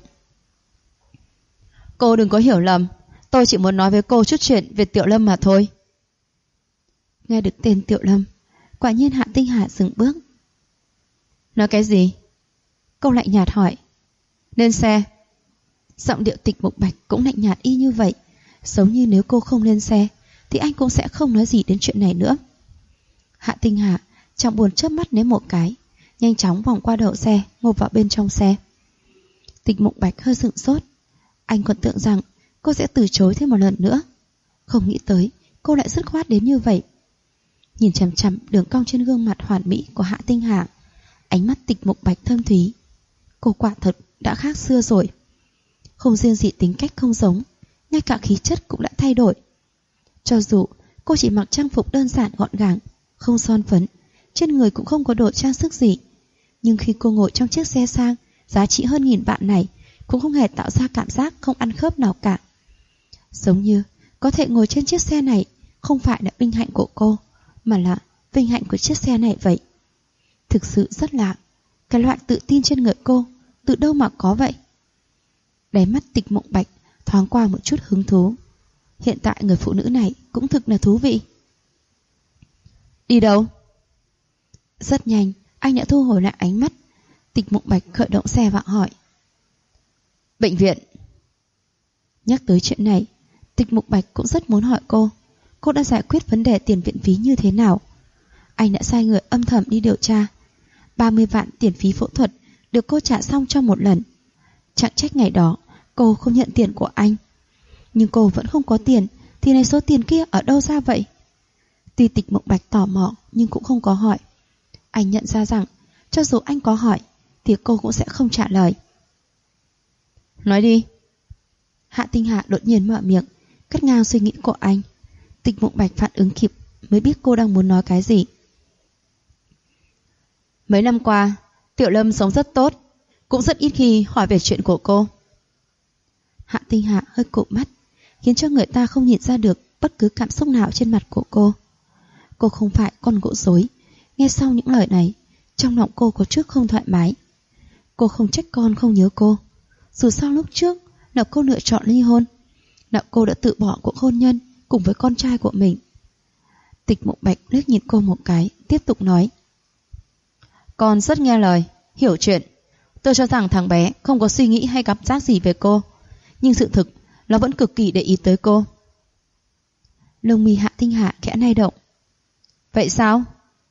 Cô đừng có hiểu lầm, tôi chỉ muốn nói với cô chút chuyện về Tiểu Lâm mà thôi. Nghe được tên Tiểu Lâm, quả nhiên Hạ Tinh Hà dừng bước. Nói cái gì? Câu lạnh nhạt hỏi. Lên xe. Giọng điệu Tịch Mục Bạch cũng lạnh nhạt y như vậy, giống như nếu cô không lên xe thì anh cũng sẽ không nói gì đến chuyện này nữa. Hạ Tinh Hà chẳng buồn chớp mắt nếm một cái, nhanh chóng vòng qua đậu xe, ngồi vào bên trong xe. Tịch Mục Bạch hơi sửng sốt. Anh còn tưởng rằng cô sẽ từ chối thêm một lần nữa, không nghĩ tới cô lại dứt khoát đến như vậy. Nhìn chằm chằm đường cong trên gương mặt hoàn mỹ của Hạ Tinh Hà, ánh mắt Tịch Mục Bạch thâm thúy. Cô quả thật đã khác xưa rồi. Không riêng gì tính cách không giống, ngay cả khí chất cũng đã thay đổi. Cho dù cô chỉ mặc trang phục đơn giản gọn gàng, không son phấn, trên người cũng không có đồ trang sức gì, nhưng khi cô ngồi trong chiếc xe sang giá trị hơn 1000 vạn này, cũng không hề tạo ra cảm giác không ăn khớp nào cả. Giống như có thể ngồi trên chiếc xe này không phải là vinh hạnh của cô, mà là vinh hạnh của chiếc xe này vậy. Thực sự rất lạ, cái loại tự tin trên người cô từ đâu mà có vậy? Đáy mắt Tịch Mục Bạch thoáng qua một chút hứng thú. Hiện tại người phụ nữ này cũng thực là thú vị. Đi đâu? Rất nhanh, anh đã thu hồi lại ánh mắt. Tịch Mục Bạch khởi động xe và hỏi. Bệnh viện. Nhắc tới chuyện này, Tịch Mục Bạch cũng rất muốn hỏi cô đã giải quyết vấn đề tiền viện phí như thế nào. Anh đã sai người âm thầm đi điều tra. 30 vạn tiền phí phẫu thuật được cô trả xong trong một lần. Chẳng trách ngày đó cô không nhận tiền của anh. Nhưng cô vẫn không có tiền, thì này số tiền kia ở đâu ra vậy? Tuy Tịch Mộng Bạch tò mò nhưng cũng không có hỏi. Anh nhận ra rằng cho dù anh có hỏi thì cô cũng sẽ không trả lời. Nói đi. Hạ Tinh Hà đột nhiên mở miệng, cắt ngang suy nghĩ của anh. Tịch Mộng Bạch phản ứng kịp mới biết cô đang muốn nói cái gì. Mấy năm qua Tiểu Lâm sống rất tốt, cũng rất ít khi hỏi về chuyện của cô. Hạ Tinh Hà hơi cụp mắt, khiến cho người ta không nhìn ra được bất cứ cảm xúc nào trên mặt của cô. Cô không phải con gỗ rối. Nghe sau những lời này, trong lòng cô có chút không thoải mái. Cô không trách con không nhớ cô. Dù sao lúc trước là cô lựa chọn ly hôn, là cô đã tự bỏ cuộc hôn nhân cùng với con trai của mình. Tịch Mộng Bạch liếc nhìn cô một cái, tiếp tục nói. Con rất nghe lời, hiểu chuyện. Tôi cho rằng thằng bé không có suy nghĩ hay cảm giác gì về cô, nhưng sự thực nó vẫn cực kỳ để ý tới cô. Lông mi Hạ Tinh Hà khẽ lay động. Vậy sao?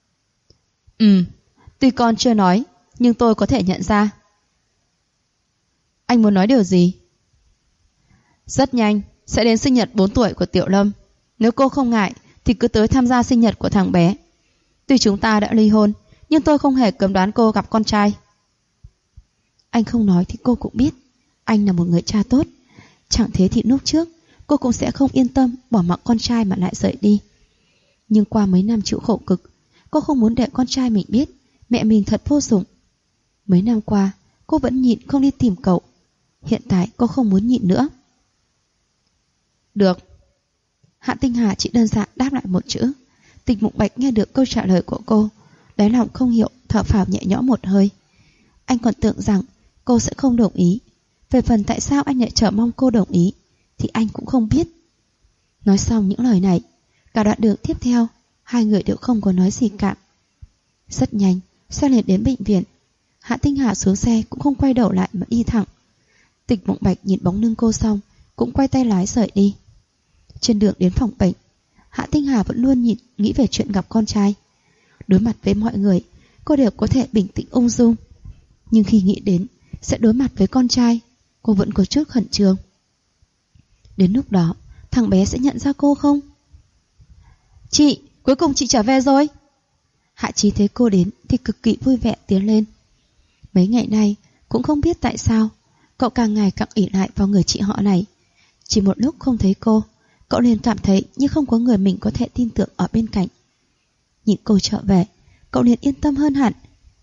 Tuy con chưa nói, nhưng tôi có thể nhận ra. Anh muốn nói điều gì? Rất nhanh sẽ đến sinh nhật 4 tuổi của Tiểu Lâm. Nếu cô không ngại thì cứ tới tham gia sinh nhật của thằng bé. Tuy chúng ta đã ly hôn, nhưng tôi không hề cấm đoán cô gặp con trai. Anh không nói thì cô cũng biết anh là một người cha tốt. Chẳng thế thì lúc trước cô cũng sẽ không yên tâm bỏ mặc con trai mà lại rời đi. Nhưng qua mấy năm chịu khổ cực, cô không muốn để con trai mình biết mẹ mình thật vô dụng. Mấy năm qua cô vẫn nhịn không đi tìm cậu. Hiện tại cô không muốn nhịn nữa. Được. Hạ Tinh Hà chỉ đơn giản đáp lại một chữ. Tịch Mộng Bạch nghe được câu trả lời của cô, đáy lòng không hiểu thở phào nhẹ nhõm một hơi. Anh còn tưởng rằng cô sẽ không đồng ý. Về phần tại sao anh lại chờ mong cô đồng ý thì anh cũng không biết. Nói xong những lời này, cả đoạn đường tiếp theo hai người đều không có nói gì cả. Rất nhanh xe liền đến bệnh viện. Hạ Tinh Hà xuống xe cũng không quay đầu lại mà đi thẳng. Tịch Mộng Bạch nhìn bóng lưng cô xong cũng quay tay lái rời đi. Trên đường đến phòng bệnh, Hạ Tinh Hà vẫn luôn nghĩ về chuyện gặp con trai. Đối mặt với mọi người, cô đều có thể bình tĩnh ung dung. Nhưng khi nghĩ đến sẽ đối mặt với con trai, cô vẫn có chút khẩn trương. Đến lúc đó, thằng bé sẽ nhận ra cô không? Chị, cuối cùng chị trở về rồi. Hạ Chí thấy cô đến thì cực kỳ vui vẻ tiến lên. Mấy ngày nay, cũng không biết tại sao, cậu càng ngày càng ỷ lại vào người chị họ này. Chỉ một lúc không thấy cô, cậu liền cảm thấy như không có người mình có thể tin tưởng ở bên cạnh. Nhìn cô trở về, cậu liền yên tâm hơn hẳn.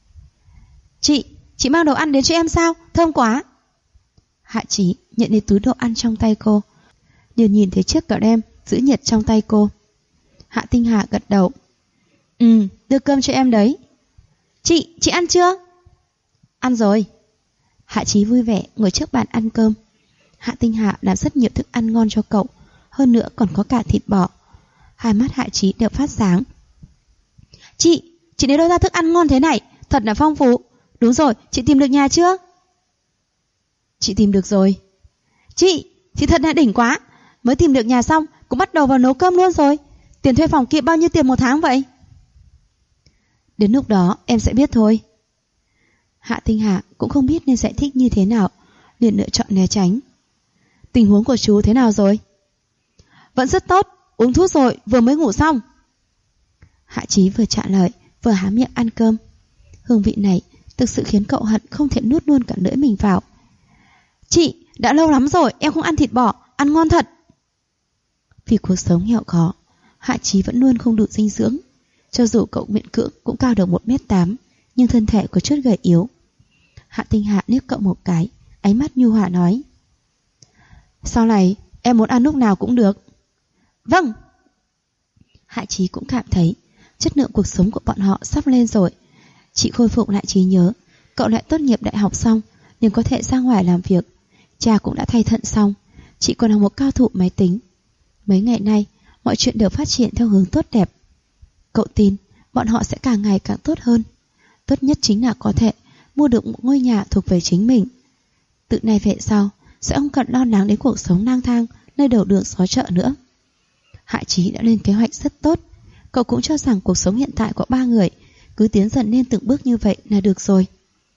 Chị mang đồ ăn đến cho em sao? Thơm quá. Hạ Chí nhận lấy túi đồ ăn trong tay cô, liền nhìn thấy chiếc kẹo đem giữ nhiệt trong tay cô. Hạ Tinh Hà gật đầu. Đưa cơm cho em đấy. Chị ăn chưa? Ăn rồi. Hạ Chí vui vẻ ngồi trước bàn ăn cơm. Hạ Tinh Hà làm rất nhiều thức ăn ngon cho cậu, hơn nữa còn có cả thịt bò. Hai mắt Hạ Chí đều phát sáng. Chị lấy đâu ra thức ăn ngon thế này? Thật là phong phú. Đúng rồi, chị tìm được nhà chưa? Chị tìm được rồi. Chị thật là đỉnh quá. Mới tìm được nhà xong cũng bắt đầu vào nấu cơm luôn rồi. Tiền thuê phòng kia bao nhiêu tiền một tháng vậy? Đến lúc đó em sẽ biết thôi. Hạ Tinh Hà cũng không biết nên giải thích như thế nào, liền lựa chọn né tránh. Tình huống của chú thế nào rồi? Vẫn rất tốt, uống thuốc rồi, vừa mới ngủ xong. Hạ Chí vừa trả lời vừa há miệng ăn cơm. Hương vị này thực sự khiến cậu hận không thể nuốt luôn cả lưỡi mình vào. Chị, đã lâu lắm rồi em không ăn thịt bò, ăn ngon thật. Vì cuộc sống nghèo khó, Hạ Chí vẫn luôn không đủ dinh dưỡng. Cho dù cậu miễn cưỡng cũng cao được 1m8, nhưng thân thể có chút gầy yếu. Hạ Tinh Hà liếc cậu một cái, ánh mắt nhu hòa nói. Sau này em muốn ăn lúc nào cũng được. Vâng. Hạ Chí cũng cảm thấy chất lượng cuộc sống của bọn họ sắp lên rồi. Chị khôi phục lại trí nhớ, cậu lại tốt nghiệp đại học xong nhưng có thể ra ngoài làm việc. Cha cũng đã thay thận xong, chị còn là một cao thủ máy tính. Mấy ngày nay mọi chuyện đều phát triển theo hướng tốt đẹp. Cậu tin bọn họ sẽ càng ngày càng tốt hơn. Tốt nhất chính là có thể mua được một ngôi nhà thuộc về chính mình. Từ nay về sau sẽ không cần lo lắng đến cuộc sống lang thang nơi đầu đường xó chợ nữa. Hạ Chí đã lên kế hoạch rất tốt. Cậu cũng cho rằng cuộc sống hiện tại của ba người cứ tiến dần lên từng bước như vậy là được rồi.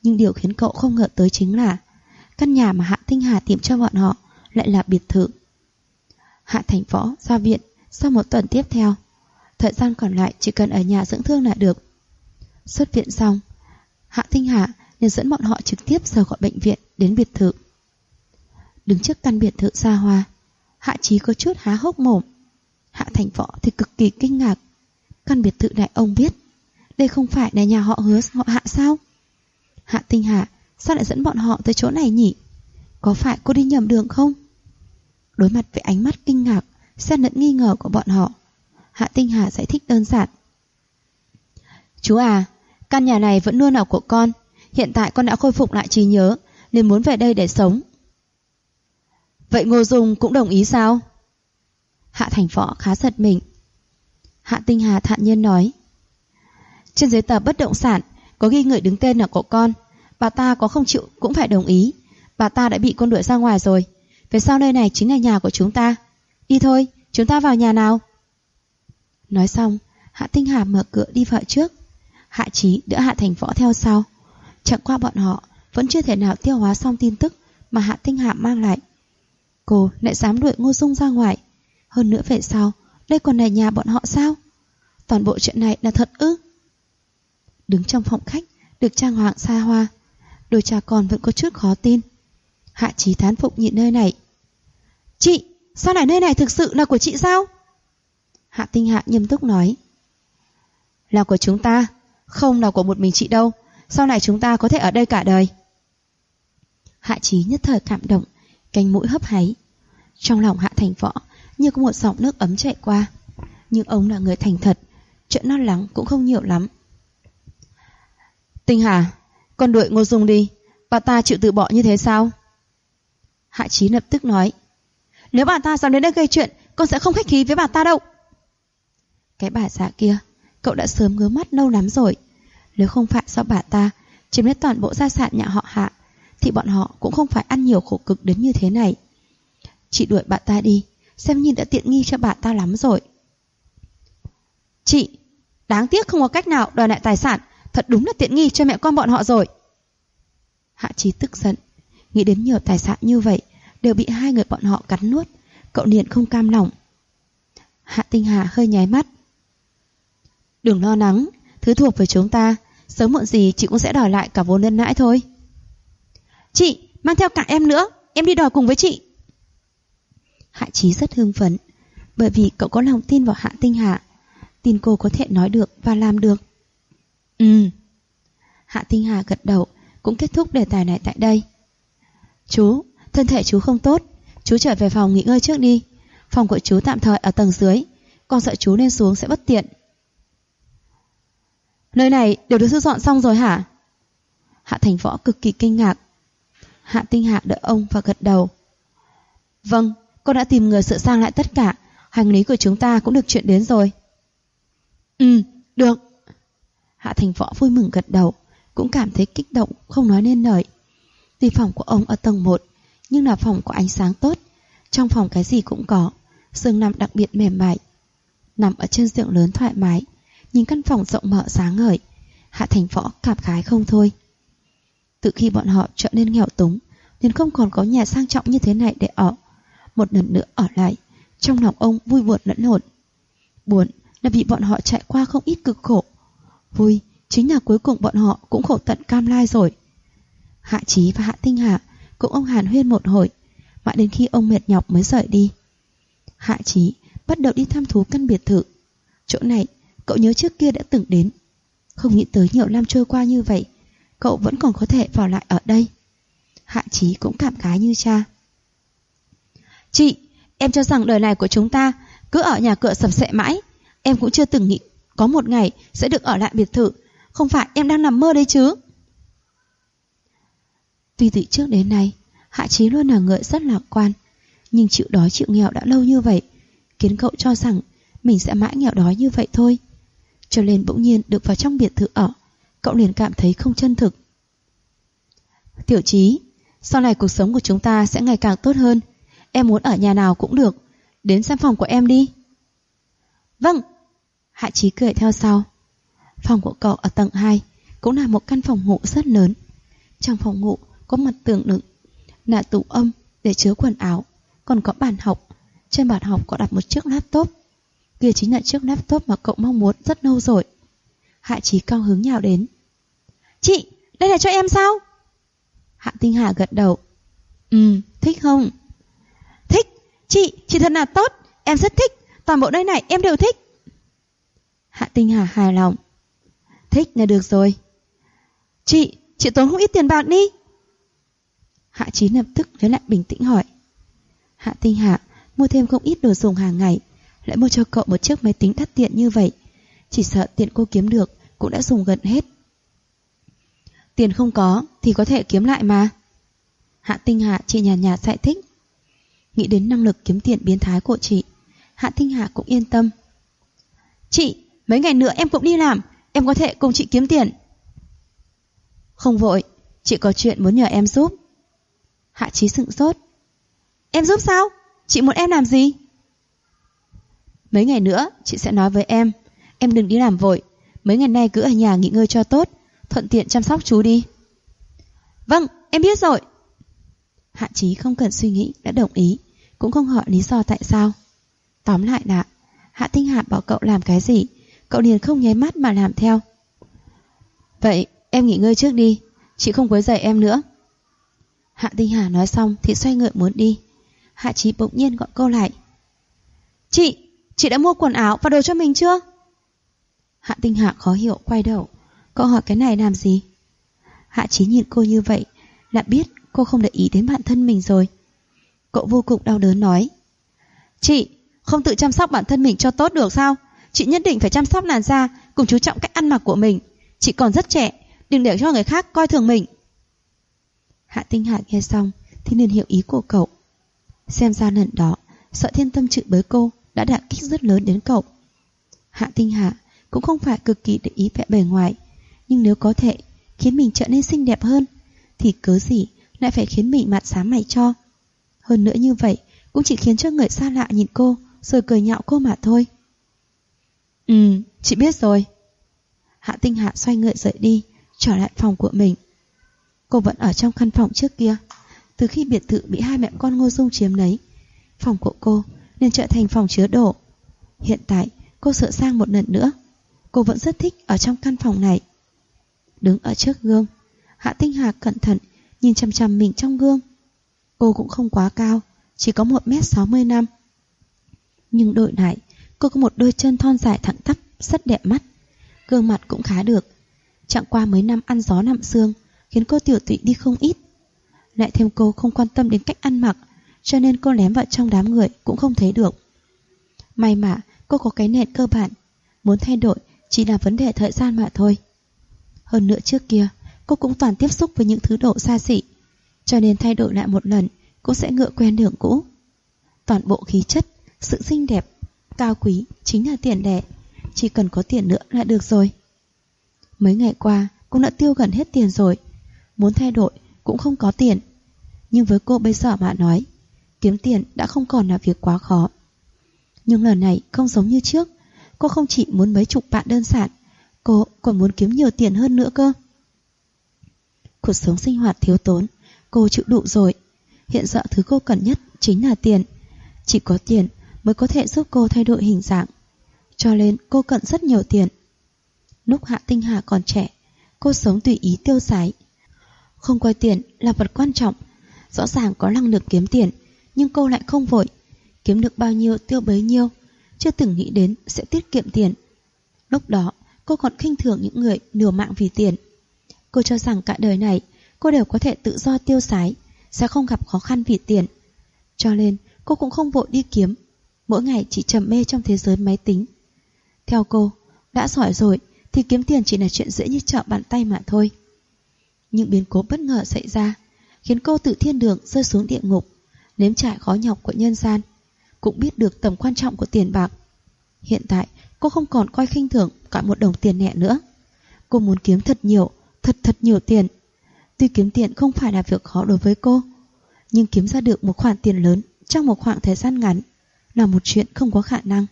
Nhưng điều khiến cậu không ngờ tới chính là căn nhà mà Hạ Tinh Hà tìm cho bọn họ lại là biệt thự. Hạ Thành Võ ra viện sau một tuần tiếp theo. Thời gian còn lại chỉ cần ở nhà dưỡng thương là được. Xuất viện xong, Hạ Tinh Hà liền dẫn bọn họ trực tiếp rời khỏi bệnh viện đến biệt thự. Đứng trước căn biệt thự xa hoa, Hạ Chí có chút há hốc mồm. Hạ Thành Võ thì cực kỳ kinh ngạc. Căn biệt thự này ông biết, đây không phải là nhà họ Hứa họ Hạ sao? Hạ Tinh Hà sao lại dẫn bọn họ tới chỗ này nhỉ? Có phải cô đi nhầm đường không? Đối mặt với ánh mắt kinh ngạc, xen lẫn nghi ngờ của bọn họ, Hạ Tinh Hà giải thích đơn giản. Chú à, căn nhà này vẫn luôn là của con. Hiện tại con đã khôi phục lại trí nhớ, nên muốn về đây để sống. Vậy Ngô Dung cũng đồng ý sao? Hạ Thành Võ khá giật mình. Hạ Tinh Hà thản nhiên nói, trên giấy tờ bất động sản có ghi người đứng tên là của con. Bà ta có không chịu cũng phải đồng ý. Bà ta đã bị con đuổi ra ngoài rồi. Về sau nơi này chính là nhà của chúng ta. Đi thôi, chúng ta vào nhà nào. Nói xong, Hạ Tinh Hà mở cửa đi vào trước. Hạ Chí đỡ Hạ Thành Võ theo sau. Chẳng qua bọn họ vẫn chưa thể nào tiêu hóa xong tin tức mà Hạ Tinh Hà mang lại. Cô lại dám đuổi Ngô Dung ra ngoài. Hơn nữa về sau, đây còn là nhà bọn họ sao? Toàn bộ chuyện này là thật ư? Đứng trong phòng khách được trang hoàng xa hoa, đôi cha con vẫn có chút khó tin. Hạ Chí thán phục nhìn nơi này. Chị, sao lại nơi này thực sự là của chị sao? Hạ Tinh Hạ nghiêm túc nói. Là của chúng ta, không là của một mình chị đâu. Sau này chúng ta có thể ở đây cả đời. Hạ Chí nhất thời cảm động, cánh mũi hấp háy. Trong lòng Hạ Thành Võ như có một dòng nước ấm chạy qua. Nhưng ông là người thành thật, chuyện lo lắng cũng không nhiều lắm. Tinh Hà, con đuổi Ngô Dung đi. Bà ta chịu từ bỏ như thế sao? Hạ Chí lập tức nói. Nếu bà ta dám đến đây gây chuyện, con sẽ không khách khí với bà ta đâu. Cái bà già kia, cậu đã sớm ngứa mắt lâu lắm rồi. Nếu không phải do bà ta chiếm lấy toàn bộ gia sản nhà họ Hạ, thì bọn họ cũng không phải ăn nhiều khổ cực đến như thế này. Chị đuổi bà ta đi, xem như đã tiện nghi cho bà ta lắm rồi. Chị, đáng tiếc không có cách nào đòi lại tài sản. Thật đúng là tiện nghi cho mẹ con bọn họ rồi. Hạ Chí tức giận, nghĩ đến nhiều tài sản như vậy đều bị hai người bọn họ cắn nuốt, cậu liền không cam lòng. Hạ Tinh Hà hơi nháy mắt. Đừng lo lắng, thứ thuộc về chúng ta, sớm muộn gì chị cũng sẽ đòi lại cả vốn lẫn lãi thôi. Chị, mang theo cả em nữa, em đi đòi cùng với chị. Hạ Chí rất hưng phấn, bởi vì cậu có lòng tin vào Hạ Tinh Hà, tin cô có thể nói được và làm được. Hạ Tinh Hà gật đầu, cũng kết thúc đề tài này tại đây. Chú, thân thể chú không tốt, chú trở về phòng nghỉ ngơi trước đi. Phòng của chú tạm thời ở tầng dưới, con sợ chú lên xuống sẽ bất tiện. Nơi này đều được thu dọn xong rồi hả? Hạ Thành Võ cực kỳ kinh ngạc. Hạ Tinh Hà đỡ ông và gật đầu. Vâng, con đã tìm người sửa sang lại tất cả, hành lý của chúng ta cũng được chuyển đến rồi. Được. Hạ Thành Võ vui mừng gật đầu, cũng cảm thấy kích động không nói nên lời. Tuy phòng của ông ở tầng 1, nhưng là phòng có ánh sáng tốt. Trong phòng cái gì cũng có, giường nằm đặc biệt mềm mại. Nằm ở trên giường lớn thoải mái, nhìn căn phòng rộng mở sáng ngời, Hạ Thành Võ cảm khái không thôi. Từ khi bọn họ trở nên nghèo túng, nên không còn có nhà sang trọng như thế này để ở. Một lần nữa ở lại, trong lòng ông vui buồn lẫn lộn. Buồn là vì bọn họ trải qua không ít cực khổ. Vui chính là cuối cùng bọn họ cũng khổ tận cam lai rồi. Hạ Chí và Hạ Tinh Hà cũng ông hàn huyên một hồi, mãi đến khi ông mệt nhọc mới rời đi. Hạ Chí bắt đầu đi thăm thú căn biệt thự. Chỗ này cậu nhớ trước kia đã từng đến, không nghĩ tới nhiều năm trôi qua như vậy, cậu vẫn còn có thể vào lại ở đây. Hạ Chí cũng cảm khái như cha. Chị, em cho rằng đời này của chúng ta cứ ở nhà cửa sập sệ mãi. Em cũng chưa từng nghĩ có một ngày sẽ được ở lại biệt thự. Không phải em đang nằm mơ đấy chứ? Tuy từ trước đến nay Hạ Chí luôn là người rất lạc quan, nhưng chịu đói chịu nghèo đã lâu như vậy khiến cậu cho rằng mình sẽ mãi nghèo đói như vậy thôi. Cho nên bỗng nhiên được vào trong biệt thự ở, cậu liền cảm thấy không chân thực. Tiểu Chí, sau này cuộc sống của chúng ta sẽ ngày càng tốt hơn. Em muốn ở nhà nào cũng được, đến xem phòng của em đi. Vâng. Hạ Chí cười theo sau. Phòng của cậu ở tầng 2 cũng là một căn phòng ngủ rất lớn. Trong phòng ngủ có mặt tường đựng là tủ âm để chứa quần áo, còn có bàn học. Trên bàn học có đặt một chiếc laptop. Kia chính là chiếc laptop mà cậu mong muốn rất lâu rồi. Hạ Chí cao hứng nhào đến. Chị, đây là cho em sao? Hạ Tinh Hà gật đầu. Thích không? Thích, chị thật là tốt, em rất thích, toàn bộ nơi này em đều thích. Hạ Tinh Hà hài lòng. Thích là được rồi. Chị tốn không ít tiền bạc đi. Hạ Chí lập tức lấy lại bình tĩnh hỏi. Hạ Tinh Hà mua thêm không ít đồ dùng hàng ngày, lại mua cho cậu một chiếc máy tính đắt tiền như vậy, chỉ sợ tiền cô kiếm được cũng đã dùng gần hết. Tiền không có thì có thể kiếm lại mà. Hạ Tinh Hà chỉ nhàn nhạt giải thích. Nghĩ đến năng lực kiếm tiền biến thái của chị, Hạ Tinh Hà cũng yên tâm. Chị, mấy ngày nữa em cũng đi làm, em có thể cùng chị kiếm tiền. Không vội, chị có chuyện muốn nhờ em giúp. Hạ Chí sửng sốt. Em giúp sao? Chị muốn em làm gì? Mấy ngày nữa chị sẽ nói với em đừng đi làm vội, mấy ngày nay cứ ở nhà nghỉ ngơi cho tốt, thuận tiện chăm sóc chú đi. Vâng, em biết rồi. Hạ Chí không cần suy nghĩ đã đồng ý, cũng không hỏi lý do tại sao. Tóm lại là Hạ Tinh Hà bảo cậu làm cái gì, cậu liền không nháy mắt mà làm theo. Vậy em nghỉ ngơi trước đi, chị không quấy rầy em nữa. Hạ Tinh Hà nói xong thì xoay người muốn đi. Hạ Chí bỗng nhiên gọi cô lại. Chị đã mua quần áo và đồ cho mình chưa? Hạ Tinh Hà khó hiểu quay đầu. Cậu hỏi cái này làm gì? Hạ Chí nhìn cô như vậy là biết cô không để ý đến bản thân mình rồi. Cậu vô cùng đau đớn nói. Chị không tự chăm sóc bản thân mình cho tốt được sao? Chị nhất định phải chăm sóc làn da, cùng chú trọng cách ăn mặc của mình. Chị còn rất trẻ, đừng để cho người khác coi thường mình. Hạ Tinh Hà nghe xong thì liền hiểu ý của cậu. Xem ra lần đó sợ Thiên Tâm chửi bới cô đã đả kích rất lớn đến cậu. Hạ Tinh Hà cũng không phải cực kỳ để ý vẻ bề ngoài, nhưng nếu có thể khiến mình trở nên xinh đẹp hơn thì cớ gì lại phải khiến mình mặt xám mày cho. Hơn nữa như vậy cũng chỉ khiến cho người xa lạ nhìn cô rồi cười nhạo cô mà thôi. Chị biết rồi. Hạ Tinh Hà xoay người rời đi, trở lại phòng của mình. Cô vẫn ở trong căn phòng trước kia. Từ khi biệt thự bị hai mẹ con Ngô Dung chiếm lấy, phòng của cô nên trở thành phòng chứa đồ. Hiện tại cô sửa sang một lần nữa. Cô vẫn rất thích ở trong căn phòng này. Đứng ở trước gương, Hạ Tinh Hà cẩn thận nhìn chằm chằm mình trong gương. Cô cũng không quá cao, chỉ có 1m65. Nhưng đổi lại, cô có một đôi chân thon dài thẳng tắp, rất đẹp mắt. Gương mặt cũng khá được. Chẳng qua mấy năm ăn gió nằm xương khiến cô tiểu tụy đi không ít. Lại thêm cô không quan tâm đến cách ăn mặc, cho nên cô lém vào trong đám người cũng không thấy được. May mà cô có cái nền cơ bản, muốn thay đổi chỉ là vấn đề thời gian mà thôi. Hơn nữa trước kia cô cũng toàn tiếp xúc với những thứ đồ xa xỉ, cho nên thay đổi lại một lần cũng sẽ ngựa quen đường cũ. Toàn bộ khí chất, sự xinh đẹp, cao quý chính là tiền đẻ, chỉ cần có tiền nữa là được rồi. Mấy ngày qua cũng đã tiêu gần hết tiền rồi, muốn thay đổi cũng không có tiền. Nhưng với cô bây giờ mà nói, kiếm tiền đã không còn là việc quá khó. Nhưng lần này không giống như trước, cô không chỉ muốn mấy chục bạn đơn giản, cô còn muốn kiếm nhiều tiền hơn nữa cơ. Cuộc sống sinh hoạt thiếu tốn, cô chịu đủ rồi. Hiện giờ thứ cô cần nhất chính là tiền. Chỉ có tiền mới có thể giúp cô thay đổi hình dạng, cho nên cô cần rất nhiều tiền. Lúc Hạ Tinh Hà còn trẻ, cô sống tùy ý tiêu xài, không coi tiền là vật quan trọng. Rõ ràng có năng lực kiếm tiền, nhưng cô lại không vội, kiếm được bao nhiêu tiêu bấy nhiêu, chưa từng nghĩ đến sẽ tiết kiệm tiền. Lúc đó cô còn khinh thường những người liều mạng vì tiền. Cô cho rằng cả đời này cô đều có thể tự do tiêu xài, sẽ không gặp khó khăn vì tiền. Cho nên cô cũng không vội đi kiếm, mỗi ngày chỉ trầm mê trong thế giới máy tính. Theo cô, đã giỏi rồi thì kiếm tiền chỉ là chuyện dễ như trở bàn tay mà thôi. Nhưng biến cố bất ngờ xảy ra, khiến cô từ thiên đường rơi xuống địa ngục, nếm trải khó nhọc của nhân gian, cũng biết được tầm quan trọng của tiền bạc. Hiện tại cô không còn coi khinh thường cả một đồng tiền nhẹ nữa. Cô muốn kiếm thật nhiều, thật nhiều tiền. Tuy kiếm tiền không phải là việc khó đối với cô, nhưng kiếm ra được một khoản tiền lớn trong một khoảng thời gian ngắn là một chuyện không có khả năng.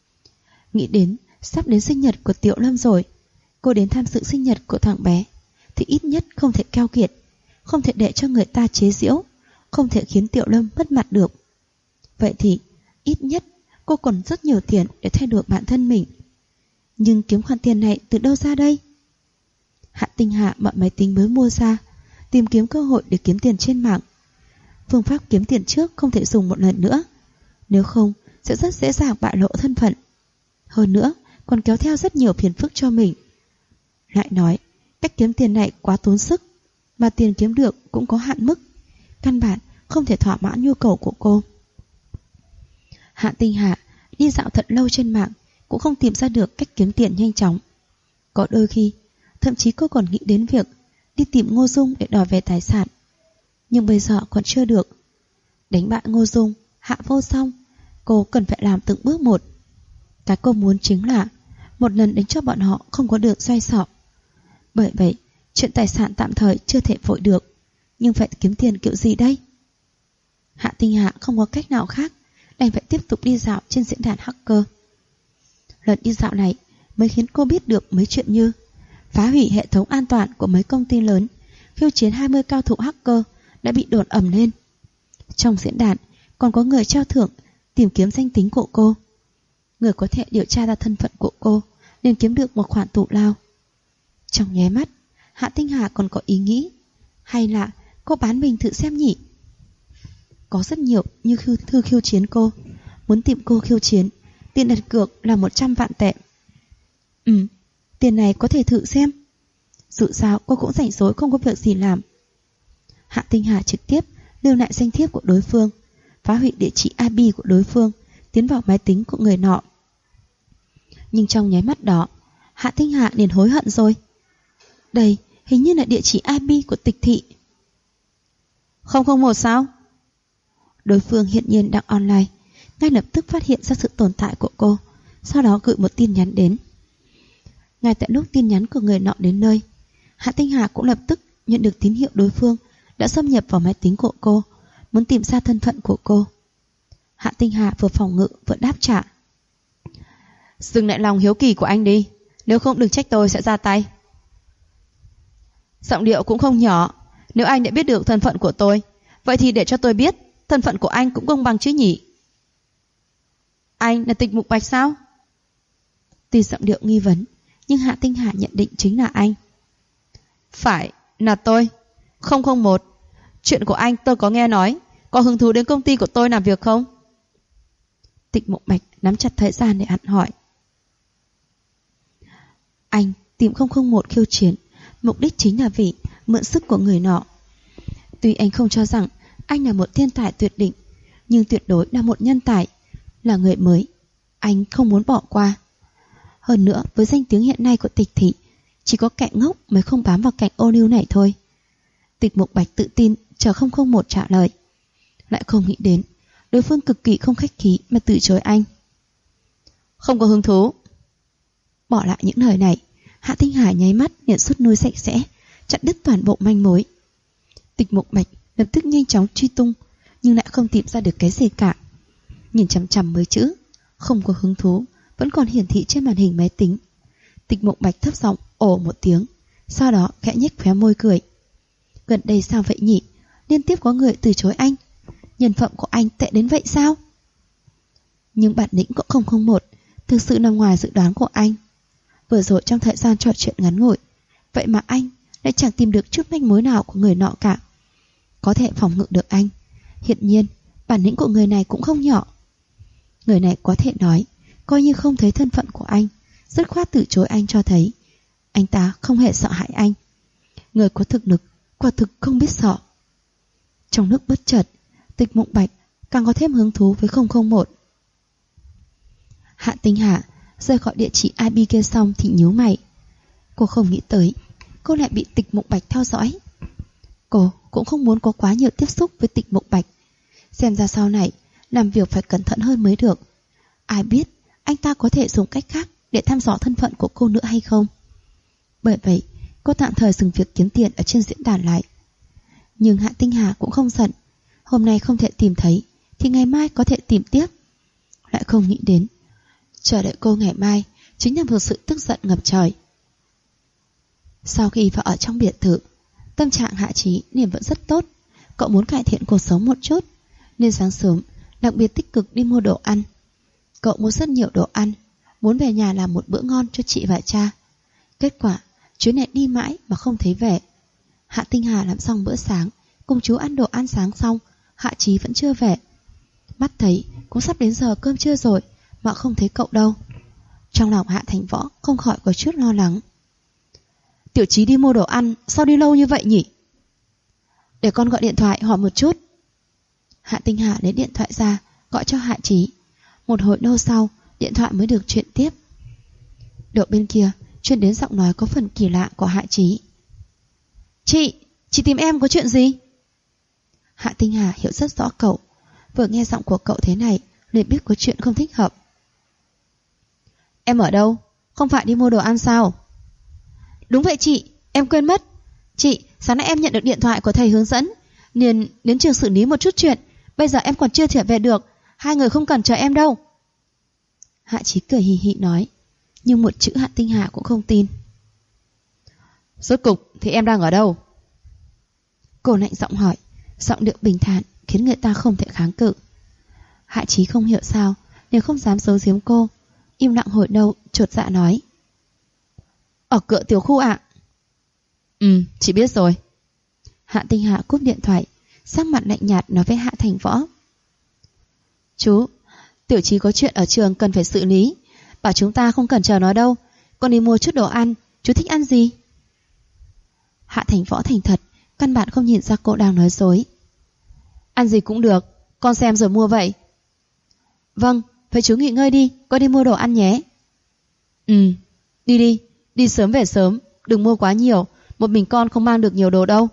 Nghĩ đến sắp đến sinh nhật của Tiểu Lâm rồi, cô đến tham dự sinh nhật của thằng bé. thì ít nhất không thể keo kiệt, không thể để cho người ta chế giễu, không thể khiến Tiểu Lâm mất mặt được. Vậy thì ít nhất cô còn rất nhiều tiền để thay đổi bản thân mình. Nhưng kiếm khoản tiền này từ đâu ra đây? Hạ Tinh Hà mở máy tính mới mua ra, tìm kiếm cơ hội để kiếm tiền trên mạng. Phương pháp kiếm tiền trước không thể dùng một lần nữa, nếu không sẽ rất dễ dàng bại lộ thân phận. Hơn nữa còn kéo theo rất nhiều phiền phức cho mình. Lại nói, cách kiếm tiền này quá tốn sức, mà tiền kiếm được cũng có hạn mức, căn bản không thể thỏa mãn nhu cầu của cô. Hạ Tinh Hà đi dạo thật lâu trên mạng cũng không tìm ra được cách kiếm tiền nhanh chóng. Có đôi khi thậm chí cô còn nghĩ đến việc đi tìm Ngô Dung để đòi về tài sản. Nhưng bây giờ còn chưa được. Đánh bại Ngô Dung, Hạ Vô Song, cô cần phải làm từng bước một. Cái cô muốn chính là một lần đánh cho bọn họ không có đường xoay sở. Bởi vậy chuyện tài sản tạm thời chưa thể vội được, nhưng phải kiếm tiền kiểu gì đây? Hạ Tinh Hà không có cách nào khác, đành phải tiếp tục đi dạo trên diễn đàn hacker. Lần đi dạo này mới khiến cô biết được mấy chuyện như phá hủy hệ thống an toàn của mấy công ty lớn, khiêu chiến 20 cao thủ hacker đã bị đồn ầm lên. Trong diễn đàn còn có người trao thưởng tìm kiếm danh tính của cô. Người có thể điều tra ra thân phận của cô nên kiếm được một khoản thù lao. Trong nháy mắt, Hạ Tinh Hà còn có ý nghĩ, hay là cô bán mình thử xem nhỉ? Có rất nhiều như thư khiêu chiến cô, muốn tìm cô khiêu chiến, tiền đặt cược là 100 vạn tệ. Tiền này có thể thử xem. Dù sao cô cũng rảnh rỗi không có việc gì làm. Hạ Tinh Hà trực tiếp lưu lại danh thiếp của đối phương, phá hủy địa chỉ IP của đối phương, tiến vào máy tính của người nọ. Nhưng trong nháy mắt đó, Hạ Tinh Hà liền hối hận rồi. Đây hình như là địa chỉ IP của Tịch Thị. 001 sao? Đối phương hiện nhiên đang online, ngay lập tức phát hiện ra sự tồn tại của cô, sau đó gửi một tin nhắn đến. Ngay tại lúc tin nhắn của người nọ đến nơi, Hạ Tinh Hà cũng lập tức nhận được tín hiệu đối phương đã xâm nhập vào máy tính của cô, muốn tìm ra thân phận của cô. Hạ Tinh Hà vừa phòng ngự vừa đáp trả. Dừng lại lòng hiếu kỳ của anh đi, nếu không đừng trách tôi sẽ ra tay. Giọng điệu cũng không nhỏ. Nếu anh đã biết được thân phận của tôi, vậy thì để cho tôi biết thân phận của anh cũng công bằng chứ nhỉ? Anh là Tịch Mục Bạch sao? Tuy giọng điệu nghi vấn, nhưng Hạ Tinh Hà nhận định chính là anh. Phải, là tôi. 001. Chuyện của anh tôi có nghe nói. Có hứng thú đến công ty của tôi làm việc không? Tịch Mục Bạch nắm chặt thời gian để hắn hỏi. Anh tìm 001 khiêu chiến, mục đích chính là vì mượn sức của người nọ. Tuy anh không cho rằng anh là một thiên tài tuyệt đỉnh, nhưng tuyệt đối là một nhân tài, là người mới. Anh không muốn bỏ qua. Hơn nữa với danh tiếng hiện nay của Tịch Thị, chỉ có kẻ ngốc mới không bám vào cạnh ô liu này thôi. Tịch Mục Bạch tự tin chờ 001 trả lời, lại không nghĩ đến đối phương cực kỳ không khách khí mà từ chối anh. Không có hứng thú. Bỏ lại những lời này, Hạ Tinh Hà nháy mắt liền rút lui sạch sẽ, chặn đứt toàn bộ manh mối. Tịch Mục Bạch lập tức nhanh chóng truy tung, nhưng lại không tìm ra được cái gì cả. Nhìn chằm chằm mấy chữ không có hứng thú vẫn còn hiển thị trên màn hình máy tính. Tịch Mục Bạch thấp giọng ồ một tiếng, sau đó khẽ nhếch khóe môi cười. Gần đây sao vậy nhỉ? Liên tiếp có người từ chối anh. Nhân phẩm của anh tệ đến vậy sao? Nhưng bản lĩnh của 001 thực sự nằm ngoài dự đoán của anh. Vừa rồi trong thời gian trò chuyện ngắn ngủi, vậy mà anh lại chẳng tìm được chút manh mối nào của người nọ cả. Có thể phòng ngự được anh, hiển nhiên bản lĩnh của người này cũng không nhỏ. Người này có thể nói, coi như không thấy thân phận của anh, dứt khoát từ chối anh, cho thấy anh ta không hề sợ hãi anh. Người có thực lực quả thực không biết sợ. Trong lúc bất chợt, Tịch Mục Bạch càng có thêm hứng thú với 001. Hạ Tinh Hà rời khỏi địa chỉ IP kia xong thì nhíu mày. Cô không nghĩ tới cô lại bị Tịch Mục Bạch theo dõi. Cô cũng không muốn có quá nhiều tiếp xúc với Tịch Mục Bạch. Xem ra sau này làm việc phải cẩn thận hơn mới được. Ai biết anh ta có thể dùng cách khác để thăm dò thân phận của cô nữa hay không. Bởi vậy cô tạm thời dừng việc kiếm tiền ở trên diễn đàn lại. Nhưng Hạ Tinh Hà cũng không giận. Hôm nay không thể tìm thấy thì ngày mai có thể tìm tiếp. Lại không nghĩ đến chờ đợi cô ngày mai chính là một sự tức giận ngập trời. Sau khi vào ở trong biệt thự, tâm trạng Hạ Chí niềm vẫn rất tốt. Cậu muốn cải thiện cuộc sống một chút, nên sáng sớm đặc biệt tích cực đi mua đồ ăn. Cậu mua rất nhiều đồ ăn, muốn về nhà làm một bữa ngon cho chị và cha. Kết quả chuyến này đi mãi mà không thấy về. Hạ Tinh Hà làm xong bữa sáng, cùng chú ăn đồ ăn sáng xong, Hạ Chí vẫn chưa về. Mắt thấy cũng sắp đến giờ cơm trưa rồi mà không thấy cậu đâu. Trong lòng Hạ Thành Võ không khỏi có chút lo lắng. Tiểu Chí đi mua đồ ăn, sao đi lâu như vậy nhỉ? Để con gọi điện thoại hỏi một chút. Hạ Tinh Hà lấy điện thoại ra, gọi cho Hạ Chí. Một hồi lâu sau, điện thoại mới được truyền tiếp. Đầu bên kia truyền đến giọng nói có phần kỳ lạ của Hạ Chí. Chị tìm em có chuyện gì? Hạ Tinh Hà hiểu rất rõ cậu, vừa nghe giọng của cậu thế này liền biết có chuyện không thích hợp. Em ở đâu? Không phải đi mua đồ ăn sao? Đúng vậy chị, em quên mất. Chị, sáng nay em nhận được điện thoại của thầy hướng dẫn, liền đến trường xử lý một chút chuyện. Bây giờ em còn chưa trở về được, hai người không cần chờ em đâu. Hạ Chí cười hì hì nói, nhưng một chữ Hạ Tinh Hà cũng không tin. Rốt cục thì em đang ở đâu? Cô lạnh giọng hỏi, giọng điệu bình thản khiến người ta không thể kháng cự. Hạ Chí không hiểu sao nên không dám giấu giếm cô, im lặng hồi lâu chột dạ nói. Ở cửa tiểu khu ạ. Chị biết rồi. Hạ Tinh Hà cúp điện thoại, sắc mặt lạnh nhạt nói với Hạ Thành Võ. Chú, Tiểu Chí có chuyện ở trường cần phải xử lý, bảo chúng ta không cần chờ nó đâu, con đi mua chút đồ ăn, chú thích ăn gì? Hạ Thành Võ thành thật, căn bản không nhìn ra cô đang nói dối. Ăn gì cũng được, con xem rồi mua vậy. Vâng, vậy chú nghỉ ngơi đi, con đi mua đồ ăn nhé. Đi sớm về sớm, đừng mua quá nhiều, một mình con không mang được nhiều đồ đâu.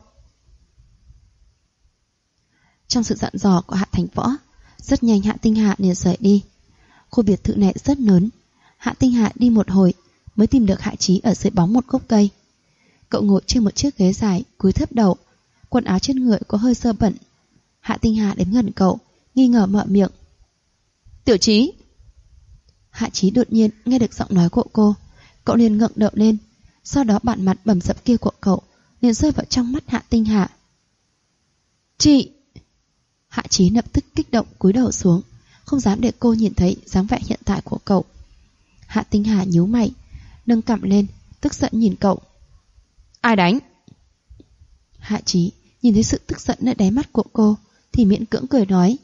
Trong sự dặn dò của Hạ Thành Võ, rất nhanh Hạ Tinh Hà liền rời đi. Khu biệt thự này rất lớn, Hạ Tinh Hà đi một hồi mới tìm được Hạ Chí ở dưới bóng một gốc cây. Cậu ngồi trên một chiếc ghế dài, cúi thấp đầu, quần áo trên người có hơi sơ bẩn. Hạ Tinh Hà đến gần cậu, nghi ngờ mở miệng. Tiểu Chí. Hạ Chí đột nhiên nghe được giọng nói của cô, cậu liền ngẩng đầu lên, sau đó bản mặt bầm dập kia của cậu liền rơi vào trong mắt Hạ Tinh Hà. Chị. Hạ Chí lập tức kích động cúi đầu xuống, không dám để cô nhìn thấy dáng vẻ hiện tại của cậu. Hạ Tinh Hà nhíu mày, nâng cằm lên, tức giận nhìn cậu. Ai đánh? Hạ Chí nhìn thấy sự tức giận ở đáy mắt của cô thì miễn cưỡng cười nói.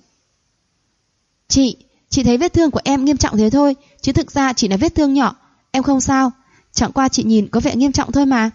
Chị thấy vết thương của em nghiêm trọng thế thôi, chứ thực ra chỉ là vết thương nhỏ, em không sao, chẳng qua chị nhìn có vẻ nghiêm trọng thôi mà.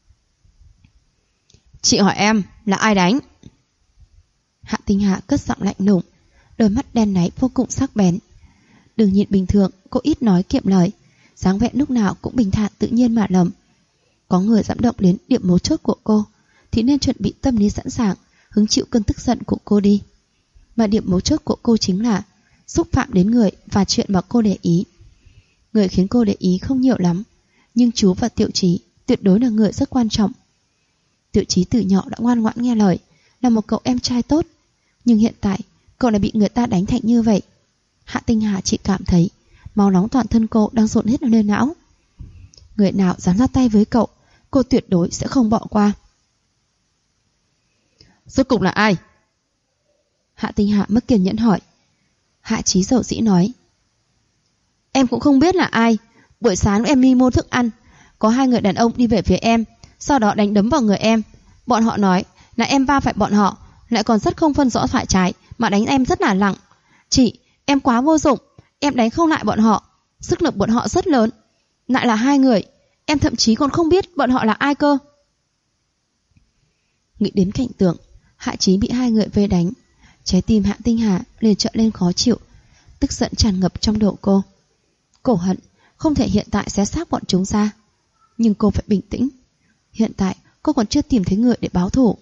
Chị hỏi em là ai đánh? Hạ Tinh Hà cất giọng lạnh lùng, đôi mắt đen láy vô cùng sắc bén. Đừng nhìn bình thường, cô ít nói kiệm lời, dáng vẻ lúc nào cũng bình thản tự nhiên mà lầm. Có người dám động đến điểm mấu chốt của cô thì nên chuẩn bị tâm lý sẵn sàng hứng chịu cơn tức giận của cô đi. Mà điểm mấu chốt của cô chính là xúc phạm đến người và chuyện mà cô để ý. Người khiến cô để ý không nhiều lắm, nhưng chú và Tiểu Chí tuyệt đối là người rất quan trọng. Tiểu Chí từ nhỏ đã ngoan ngoãn nghe lời, là một cậu em trai tốt, nhưng hiện tại cậu lại bị người ta đánh thành như vậy. Hạ Tinh Hà chỉ cảm thấy máu nóng toàn thân cô đang dồn hết lên não. Người nào dám ra tay với cậu, cô tuyệt đối sẽ không bỏ qua. Rốt cục là ai? Hạ Tinh Hà mất kiên nhẫn hỏi. Hạ Chí dầu dĩ nói. Em cũng không biết là ai. Buổi sáng em đi mua thức ăn, có hai người đàn ông đi về phía em, sau đó đánh đấm vào người em. Bọn họ nói là em va phải bọn họ, lại còn rất không phân rõ phải trái mà đánh em rất là nặng. Chị, em quá vô dụng, em đánh không lại bọn họ, sức lực bọn họ rất lớn, lại là hai người, em thậm chí còn không biết bọn họ là ai cơ. Nghĩ đến cảnh tượng Hạ Chí bị hai người vây đánh, trái tim Hạ Tinh Hà liền trợn lên khó chịu, tức giận tràn ngập trong đầu cô. Cô hận không thể hiện tại xé xác bọn chúng ra, nhưng cô phải bình tĩnh. Hiện tại cô còn chưa tìm thấy người để báo thù.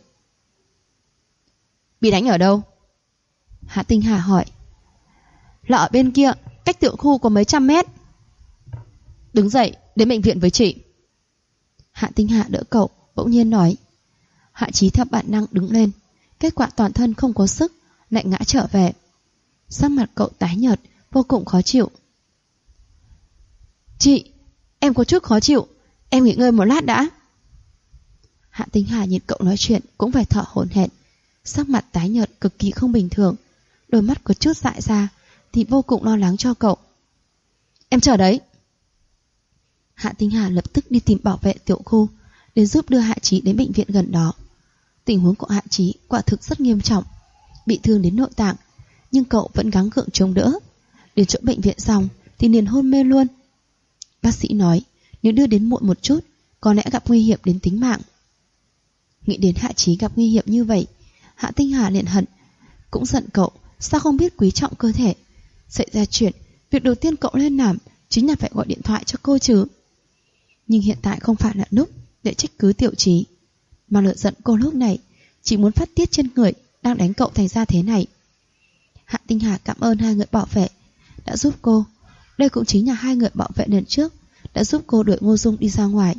Bị đánh ở đâu? Hạ Tinh Hà hỏi. Là ở bên kia, cách tiểu khu có mấy trăm mét. Đứng dậy, đến bệnh viện với chị. Hạ Tinh Hà đỡ cậu, bỗng nhiên nói. Hạ Chí theo bản năng đứng lên, kết quả toàn thân không có sức, lại ngã trở về. Sắc mặt cậu tái nhợt, vô cùng khó chịu. Chị, em có chút khó chịu, em nghỉ ngơi một lát đã. Hạ Tinh Hà nhìn cậu nói chuyện cũng phải thở hổn hển, sắc mặt tái nhợt cực kỳ không bình thường, đôi mắt có chút dại ra thì vô cùng lo lắng cho cậu. Em chờ đấy. Hạ Tinh Hà lập tức đi tìm bảo vệ tiểu khu để giúp đưa Hạ Chí đến bệnh viện gần đó. Tình huống của Hạ Chí quả thực rất nghiêm trọng, bị thương đến nội tạng, nhưng cậu vẫn gắng gượng chống đỡ. Đến chỗ bệnh viện xong thì liền hôn mê luôn. Bác sĩ nói nếu đưa đến muộn một chút có lẽ gặp nguy hiểm đến tính mạng. Nghĩ đến Hạ Chí gặp nguy hiểm như vậy, Hạ Tinh Hà liền hận, cũng giận cậu sao không biết quý trọng cơ thể. Xảy ra chuyện, việc đầu tiên cậu nên làm chính là phải gọi điện thoại cho cô chứ. Nhưng hiện tại không phải là lúc để trách cứ Tiểu Chí, mà lửa giận cô lúc này chỉ muốn phát tiết trên người đang đánh cậu thành ra thế này. Hạ Tinh Hà cảm ơn hai người bảo vệ đã giúp cô. Đây cũng chính là hai người bảo vệ lần trước đã giúp cô đuổi Ngô Dung đi ra ngoài.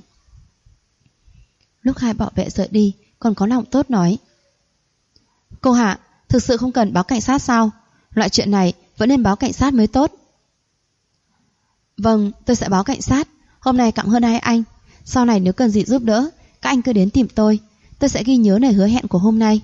Lúc hai bảo vệ rời đi còn có lòng tốt nói: Cô Hạ, thực sự không cần báo cảnh sát sao? Loại chuyện này vẫn nên báo cảnh sát mới tốt. Vâng, tôi sẽ báo cảnh sát. Hôm nay cảm ơn hai anh. Sau này nếu cần gì giúp đỡ, các anh cứ đến tìm tôi sẽ ghi nhớ lời hứa hẹn của hôm nay.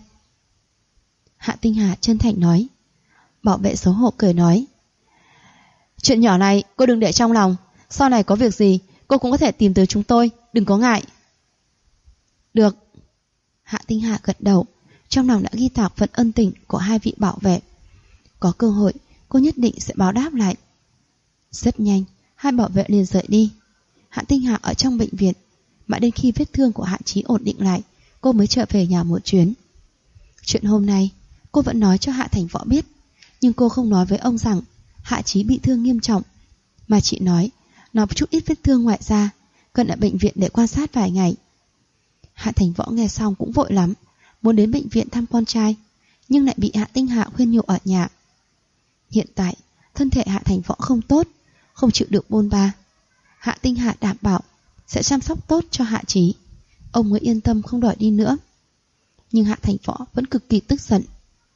Hạ Tinh Hà chân thành nói. Bảo vệ xấu hổ cười nói: Chuyện nhỏ này cô đừng để trong lòng, sau này có việc gì cô cũng có thể tìm tới chúng tôi, đừng có ngại. Được. Hạ Tinh Hà gật đầu, trong lòng đã ghi tạc phần ân tình của hai vị bảo vệ. Có cơ hội cô nhất định sẽ báo đáp lại. Rất nhanh hai bảo vệ liền rời đi. Hạ Tinh Hà ở trong bệnh viện, mãi đến khi vết thương của Hạ Chí ổn định lại, cô mới trở về nhà một chuyến. Chuyện hôm nay cô vẫn nói cho Hạ Thành Võ biết, nhưng cô không nói với ông rằng Hạ Chí bị thương nghiêm trọng, mà chỉ nói nó có chút ít vết thương ngoài da, cần ở bệnh viện để quan sát vài ngày. Hạ Thành Võ nghe xong cũng vội lắm, muốn đến bệnh viện thăm con trai, nhưng lại bị Hạ Tinh Hà khuyên nhủ ở nhà. Hiện tại thân thể Hạ Thành Võ không tốt, không chịu được bôn ba. Hạ Tinh Hà đảm bảo sẽ chăm sóc tốt cho Hạ Chí, ông mới yên tâm không đòi đi nữa. Nhưng Hạ Thành Võ vẫn cực kỳ tức giận.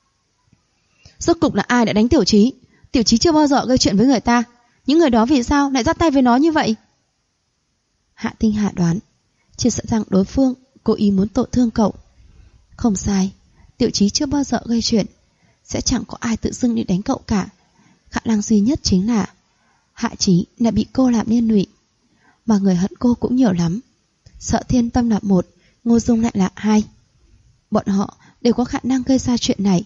Rốt cục là ai đã đánh Tiểu Chí? Tiểu Chí chưa bao giờ gây chuyện với người ta, những người đó vì sao lại ra tay với nó như vậy? Hạ Tinh Hà đoán chỉ sợ rằng đối phương cố ý muốn tổn thương cậu. Không sai, Tiểu Chí chưa bao giờ gây chuyện, sẽ chẳng có ai tự dưng đi đánh cậu cả. Khả năng duy nhất chính là Hạ Chí lại bị cô làm liên lụy. Mà người hận cô cũng nhiều lắm. Sợ Thiên Tâm là một, Ngô Dung lại là hai. Bọn họ đều có khả năng gây ra chuyện này.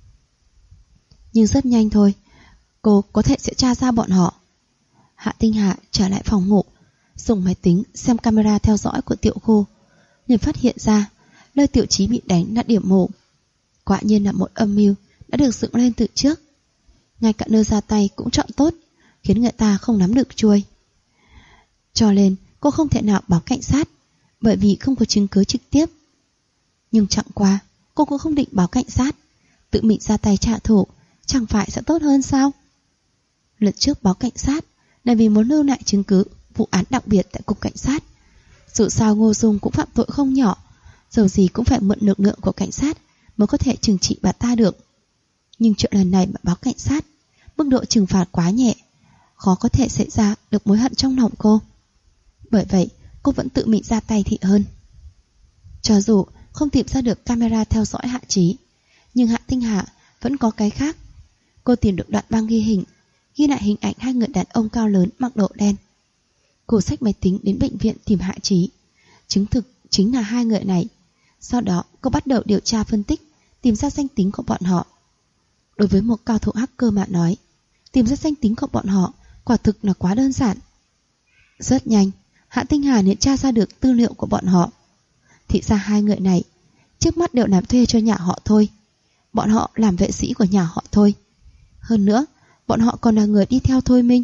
Nhưng rất nhanh thôi, cô có thể sẽ tra ra bọn họ. Hạ Tinh Hà trở lại phòng ngủ, dùng máy tính xem camera theo dõi của tiểu khu, liền phát hiện ra nơi Tiểu Chí bị đánh là điểm mù. Quả nhiên là một âm mưu đã được dựng lên từ trước. Ngay cả nơi ra tay cũng chọn tốt, khiến người ta không nắm được chuôi. Cho nên cô không thể nào báo cảnh sát, bởi vì không có chứng cứ trực tiếp. Nhưng chẳng qua cô cũng không định báo cảnh sát, tự mình ra tay trả thù chẳng phải sẽ tốt hơn sao? Lần trước báo cảnh sát là vì muốn lưu lại chứng cứ vụ án đặc biệt tại cục cảnh sát. Dù sao Ngô Dung cũng phạm tội không nhỏ, dầu gì cũng phải mượn lực lượng của cảnh sát mới có thể trừng trị bà ta được. Nhưng chuyện lần này mà báo cảnh sát, mức độ trừng phạt quá nhẹ, khó có thể xảy ra được mối hận trong lòng cô. Bởi vậy cô vẫn tự mình ra tay thì hơn. Cho dù không tìm ra được camera theo dõi Hạ Chí, nhưng Hạ Tinh Hà vẫn có cái khác. Cô tìm được đoạn băng ghi hình, ghi lại hình ảnh hai người đàn ông cao lớn mặc đồ đen. Cô xách máy tính đến bệnh viện tìm Hạ Chí, chứng thực chính là hai người này. Sau đó cô bắt đầu điều tra phân tích, tìm ra danh tính của bọn họ. Đối với một cao thủ hacker mà nói, tìm ra danh tính của bọn họ quả thực là quá đơn giản. Rất nhanh, Hạ Tinh Hà liền tra ra được tư liệu của bọn họ. Thì ra hai người này trước mắt đều làm thuê cho nhà họ Thôi. Bọn họ làm vệ sĩ của nhà họ Thôi. Hơn nữa, bọn họ còn là người đi theo Thôi Minh.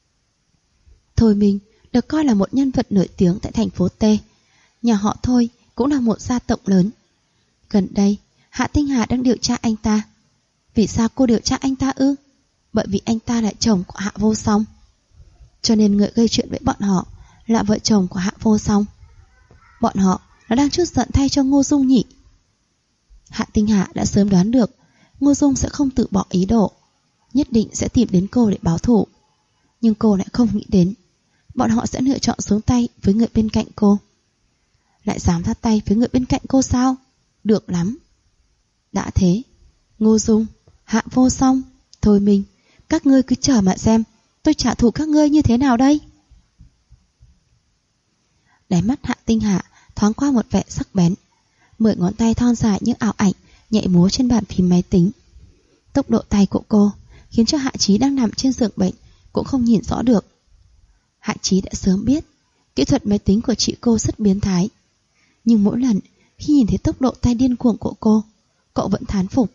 Thôi Minh được coi là một nhân vật nổi tiếng tại thành phố T. Nhà họ Thôi cũng là một gia tộc lớn. Gần đây, Hạ Tinh Hà đang điều tra anh ta. Vì sao cô điều tra anh ta ư? Bởi vì anh ta là chồng của Hạ Vô Song. Cho nên người gây chuyện với bọn họ là vợ chồng của Hạ Vô Song. Bọn họ nó đang chút giận thay cho Ngô Dung nhỉ? Hạ Tinh Hà đã sớm đoán được Ngô Dung sẽ không từ bỏ ý đồ, nhất định sẽ tìm đến cô để báo thù. Nhưng cô lại không nghĩ đến bọn họ sẽ lựa chọn xuống tay với người bên cạnh cô. Lại dám ra tay với người bên cạnh cô sao? Được lắm. Đã thế, Ngô Dung, Hạ Vô Song, Thôi Minh, các ngươi cứ chờ mà xem tôi trả thù các ngươi như thế nào đây. Đáy mắt Hạ Tinh Hạ thoáng qua một vẻ sắc bén. 10 ngón tay thon dài như ảo ảnh nhảy múa trên bàn phím máy tính. Tốc độ tay của cô khiến cho Hạ Chí đang nằm trên giường bệnh cũng không nhìn rõ được. Hạ Chí đã sớm biết kỹ thuật máy tính của chị cô rất biến thái, nhưng mỗi lần khi nhìn thấy tốc độ tay điên cuồng của cô, cậu vẫn thán phục.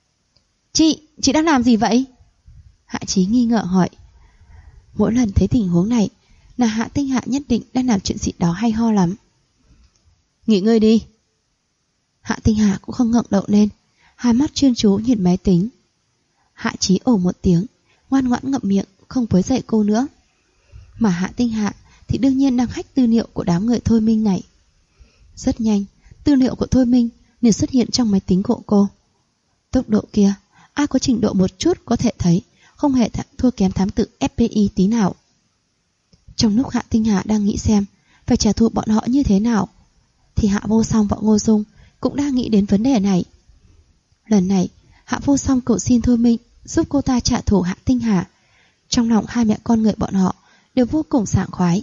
Chị đang làm gì vậy? Hạ Chí nghi ngờ hỏi. Mỗi lần thấy tình huống này là Hạ Tinh Hạ nhất định đang làm chuyện gì đó hay ho lắm. Nghỉ ngơi đi. Hạ Tinh Hạ cũng không ngẩng đầu lên, hai mắt chuyên chú nhìn máy tính. Hạ Chí ồ một tiếng, ngoan ngoãn ngậm miệng, không quấy rầy cô nữa. Mà Hạ Tinh Hạ thì đương nhiên đang hack tư liệu của đám người Thôi Minh này. Rất nhanh, tư liệu của Thôi Minh liền xuất hiện trong máy tính của cô. Tốc độ kia, ai có trình độ một chút có thể thấy không hề thua kém thám tử FBI tí nào. Trong lúc Hạ Tinh Hạ đang nghĩ xem phải trả thù bọn họ như thế nào, thì Hạ Vô Song và Ngô Dung cũng đang nghĩ đến vấn đề này. Lần này, Hạ Vô Song cầu xin Thôi Minh giúp cô ta trả thù Hạ Tinh Hạ. Trong lòng hai mẹ con người bọn họ đều vô cùng sảng khoái.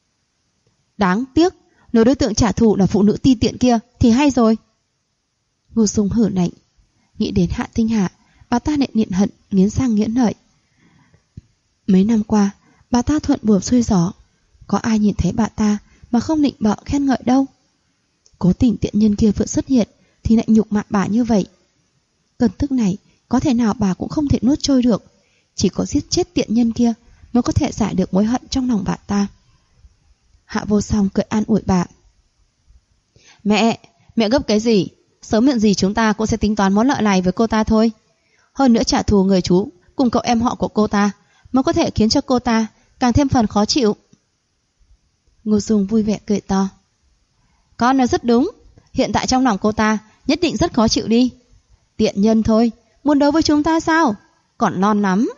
Đáng tiếc, nếu đối tượng trả thù là phụ nữ ti tiện kia thì hay rồi. Ngô Dung hử lạnh. Nghĩ đến Hạ Tinh Hạ, bà ta lại niệm hận nghiến răng nghiến lợi. Mấy năm qua, bà ta thuận buồm xuôi gió, có ai nhìn thấy bà ta mà không định bợ khen ngợi đâu. Cố tình tiện nhân kia vừa xuất hiện thì lại nhục mạ bà như vậy. Cơn tức này có thể nào bà cũng không thể nuốt trôi được, chỉ có giết chết tiện nhân kia mới có thể giải được mối hận trong lòng bà ta. Hạ Vô Song cười an ủi bà. Mẹ gấp cái gì? Sớm muộn gì chúng ta cũng sẽ tính toán món nợ này với cô ta thôi. Hơn nữa trả thù người chú cùng cậu em họ của cô ta mới có thể khiến cho cô ta càng thêm phần khó chịu. Ngô Dung vui vẻ cười to. Con nói rất đúng, hiện tại trong lòng cô ta nhất định rất khó chịu đi. Tiện nhân thôi, muốn đấu với chúng ta sao? Còn non lắm.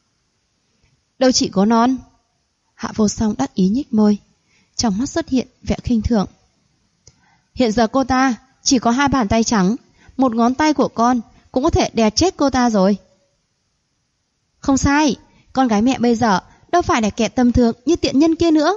Đâu chỉ có non. Hạ Vô Song đắc ý nhếch môi, trong mắt xuất hiện vẻ khinh thường. Hiện giờ cô ta chỉ có 2 bàn tay trắng, 1 ngón tay của con cũng có thể đè chết cô ta rồi. Không sai, con gái mẹ bây giờ đâu phải là kẻ tầm thường như tiện nhân kia nữa.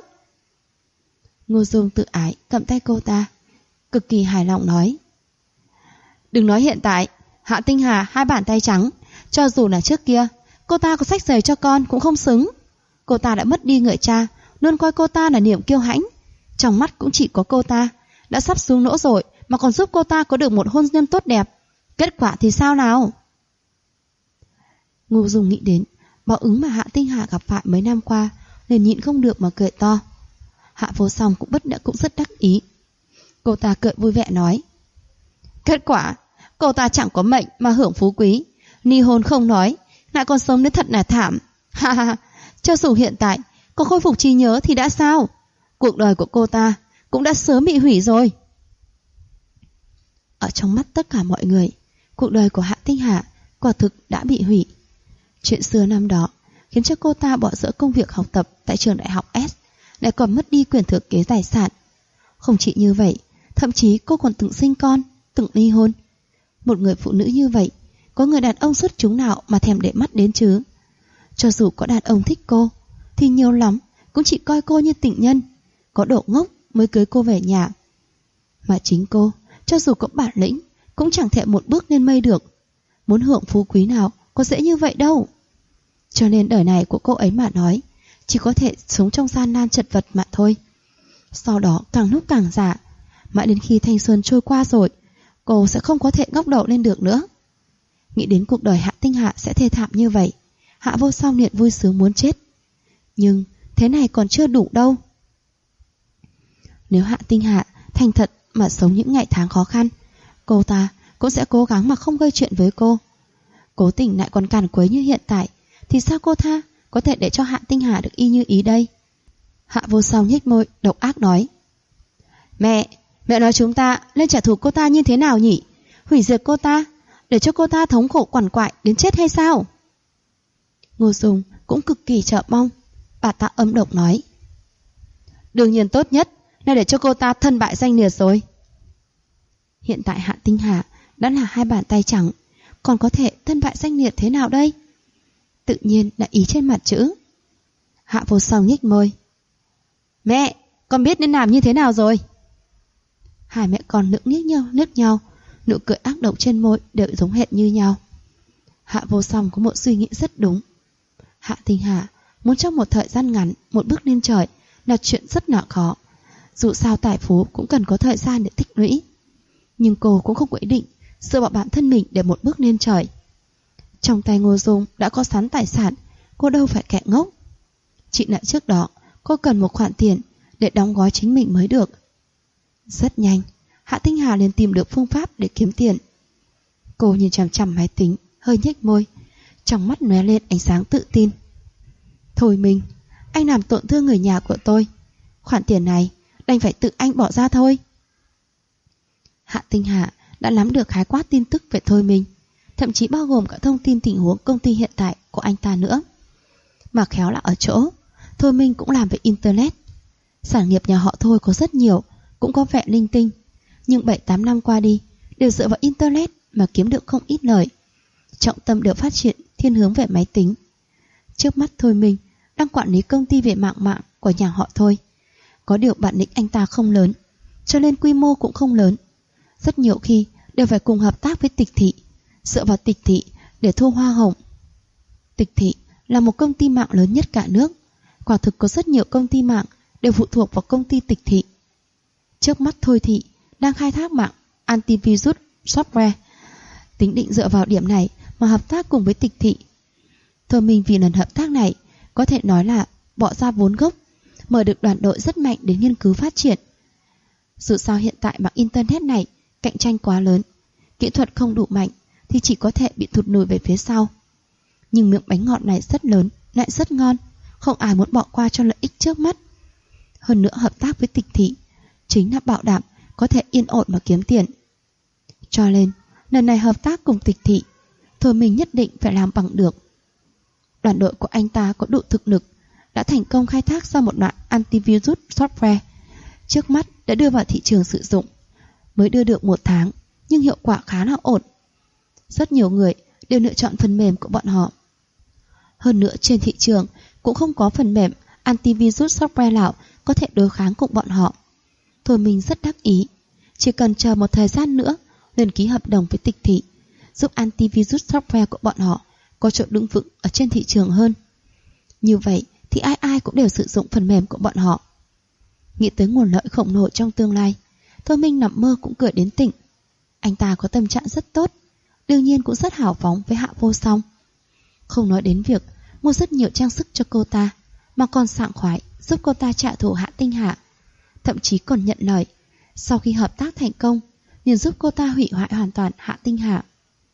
Ngô Dung tự ái cầm tay cô ta, cực kỳ hài lòng nói. Đừng nói hiện tại, Hạ Tinh Hà 2 bàn tay trắng, cho dù là trước kia cô ta có xách giày cho con cũng không xứng. Cô ta đã mất đi người cha, luôn coi cô ta là niềm kiêu hãnh. Trong mắt cũng chỉ có cô ta, đã sắp xuống nỗ rồi mà còn giúp cô ta có được một hôn nhân tốt đẹp. Kết quả thì sao nào? Ngô Dung nghĩ đến báo ứng mà Hạ Tinh Hà gặp phải mấy năm qua, nên nhịn không được mà cười to. Hạ Vô Song cũng rất đắc ý. Cô ta cười vui vẻ nói. Kết quả, cô ta chẳng có mệnh mà hưởng phú quý, ly hôn không nói, lại còn sống đến thật là thảm. Ha ha, cho dù hiện tại có khôi phục trí nhớ thì đã sao? Cuộc đời của cô ta cũng đã sớm bị hủy rồi. Ở trong mắt tất cả mọi người, cuộc đời của Hạ Tinh Hà quả thực đã bị hủy. Chuyện xưa năm đó khiến cho cô ta bỏ dở công việc học tập tại trường đại học S, lại còn mất đi quyền thừa kế tài sản. Không chỉ như vậy, thậm chí cô còn từng sinh con, từng ly hôn. Một người phụ nữ như vậy, có người đàn ông xuất chúng nào mà thèm để mắt đến chứ? Cho dù có đàn ông thích cô, thì nhiều lắm cũng chỉ coi cô như tình nhân, có độ ngốc mới cưới cô về nhà. Mà chính cô, cho dù có bản lĩnh, cũng chẳng thể một bước lên mây được. Muốn hưởng phú quý nào có dễ như vậy đâu. Cho nên đời này của cô ấy mà nói, chỉ có thể sống trong gian nan chật vật mà thôi. Sau đó càng lúc càng già, mãi đến khi thanh xuân trôi qua rồi, cô sẽ không có thể ngóc đầu lên được nữa. Nghĩ đến cuộc đời Hạ Tinh Hạ sẽ thê thảm như vậy, Hạ Vô Song liền vui sướng muốn chết. Nhưng thế này còn chưa đủ đâu. Nếu Hạ Tinh Hạ thành thật mà sống những ngày tháng khó khăn, cô ta cũng sẽ cố gắng mà không gây chuyện với cô. Cố tình lại còn càn quấy như hiện tại, thì sao cô ta có thể để cho Hạ Tinh Hà được y như ý đây? Hạ Vô Song nhếch môi độc ác nói. Mẹ nói chúng ta nên trả thù cô ta như thế nào nhỉ? Hủy diệt cô ta, để cho cô ta thống khổ quằn quại đến chết hay sao? Ngô Dung cũng cực kỳ chờ mong. Bà ta âm độc nói. Đương nhiên tốt nhất Này để cho cô ta thân bại danh liệt rồi. Hiện tại Hạ Tinh Hà đã là hai bàn tay trắng, còn có thể thân bại danh liệt thế nào đây? Tự nhiên đã ý trên mặt chữ. Hạ Vô Song nhếch môi. Mẹ, con biết nên làm như thế nào rồi? Hai mẹ con nựng nước nhau, nụ cười ác độc trên môi đều giống hệt như nhau. Hạ Vô Song có một suy nghĩ rất đúng. Hạ Tinh Hà muốn trong một thời gian ngắn một bước lên trời là chuyện rất là khó. Dù sao tài phú cũng cần có thời gian để tích lũy. Nhưng cô cũng không có ý định dựa vào bản thân mình để một bước lên trời. Trong tay Ngô Dung đã có sẵn tài sản, cô đâu phải kẻ ngốc. Chỉ là trước đó cô cần một khoản tiền để đóng gói chính mình mới được. Rất nhanh, Hạ Tinh Hà liền tìm được phương pháp để kiếm tiền. Cô nhìn chằm chằm máy tính, hơi nhếch môi, trong mắt lóe lên ánh sáng tự tin. Thôi mình, anh làm tổn thương người nhà của tôi. Khoản tiền này đành phải tự anh bỏ ra thôi. Hạ Tinh Hà đã nắm được khái quát tin tức về Thôi Minh, thậm chí bao gồm cả thông tin tình huống công ty hiện tại của anh ta nữa. Mà khéo là ở chỗ Thôi Minh cũng làm về Internet. Sản nghiệp nhà họ Thôi có rất nhiều, cũng có vẻ linh tinh, nhưng 7-8 năm qua đi đều dựa vào Internet mà kiếm được không ít lời. Trọng tâm đều phát triển thiên hướng về máy tính. Trước mắt Thôi Minh đang quản lý công ty về mạng của nhà họ Thôi. Có điều bản lĩnh anh ta không lớn, cho nên quy mô cũng không lớn. Rất nhiều khi đều phải cùng hợp tác với Tịch Thị, dựa vào Tịch Thị để thu hoa hồng. Tịch Thị là một công ty mạng lớn nhất cả nước. Quả thực có rất nhiều công ty mạng đều phụ thuộc vào công ty Tịch Thị. Trước mắt Thôi Thị đang khai thác mạng antivirus software, tính định dựa vào điểm này mà hợp tác cùng với Tịch Thị. Thôi mình vì lần hợp tác này có thể nói là bỏ ra vốn gốc, mời được đoàn đội rất mạnh đến nghiên cứu phát triển. Dù sao hiện tại mạng Internet này cạnh tranh quá lớn, kỹ thuật không đủ mạnh thì chỉ có thể bị thụt lùi về phía sau. Nhưng miếng bánh ngọt này rất lớn, lại rất ngon, không ai muốn bỏ qua cho lợi ích trước mắt. Hơn nữa hợp tác với Tịch Thị chính là bảo đảm có thể yên ổn mà kiếm tiền. Cho nên lần này hợp tác cùng Tịch Thị, Thôi mình nhất định phải làm bằng được. Đoàn đội của anh ta có đủ thực lực, đã thành công khai thác ra một loại antivirus software. Trước mắt đã đưa vào thị trường sử dụng. Mới đưa được 1 tháng, nhưng hiệu quả khá là ổn. Rất nhiều người đều lựa chọn phần mềm của bọn họ. Hơn nữa trên thị trường cũng không có phần mềm antivirus software nào có thể đối kháng cùng bọn họ. Thôi mình rất đắc ý, chỉ cần chờ một thời gian nữa liền ký hợp đồng với Tịch Thị, giúp antivirus software của bọn họ có chỗ đứng vững ở trên thị trường hơn. Như vậy thì ai ai cũng đều sử dụng phần mềm của bọn họ. Nghĩ tới nguồn lợi khổng lồ trong tương lai, Thôi Minh nằm mơ cũng cười đến tỉnh. Anh ta có tâm trạng rất tốt, đương nhiên cũng rất hào phóng với Hạ Vô Song. Không nói đến việc mua rất nhiều trang sức cho cô ta, mà còn sảng khoái giúp cô ta trả thù Hạ Tinh Hà. Thậm chí còn nhận lời, sau khi hợp tác thành công, liền giúp cô ta hủy hoại hoàn toàn Hạ Tinh Hà.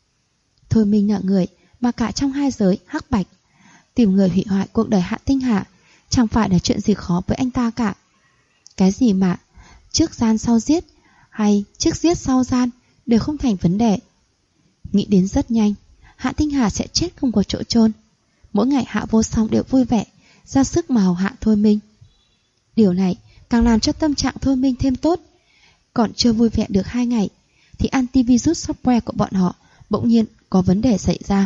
Thôi Minh là người mà cả trong hai giới hắc bạch, tìm người hủy hoại cuộc đời Hạ Tinh Hà chẳng phải là chuyện gì khó với anh ta cả. Cái gì mà trước gian sau giết hay trước giết sau gian đều không thành vấn đề. Nghĩ đến rất nhanh, Hạ Tinh Hà sẽ chết không có chỗ chôn. Mỗi ngày Hạ Vô Song đều vui vẻ ra sức mà hầu hạ Thôi Minh. Điều này càng làm cho tâm trạng Thôi Minh thêm tốt. Còn chưa vui vẻ được 2 ngày thì antivirus software của bọn họ bỗng nhiên có vấn đề xảy ra.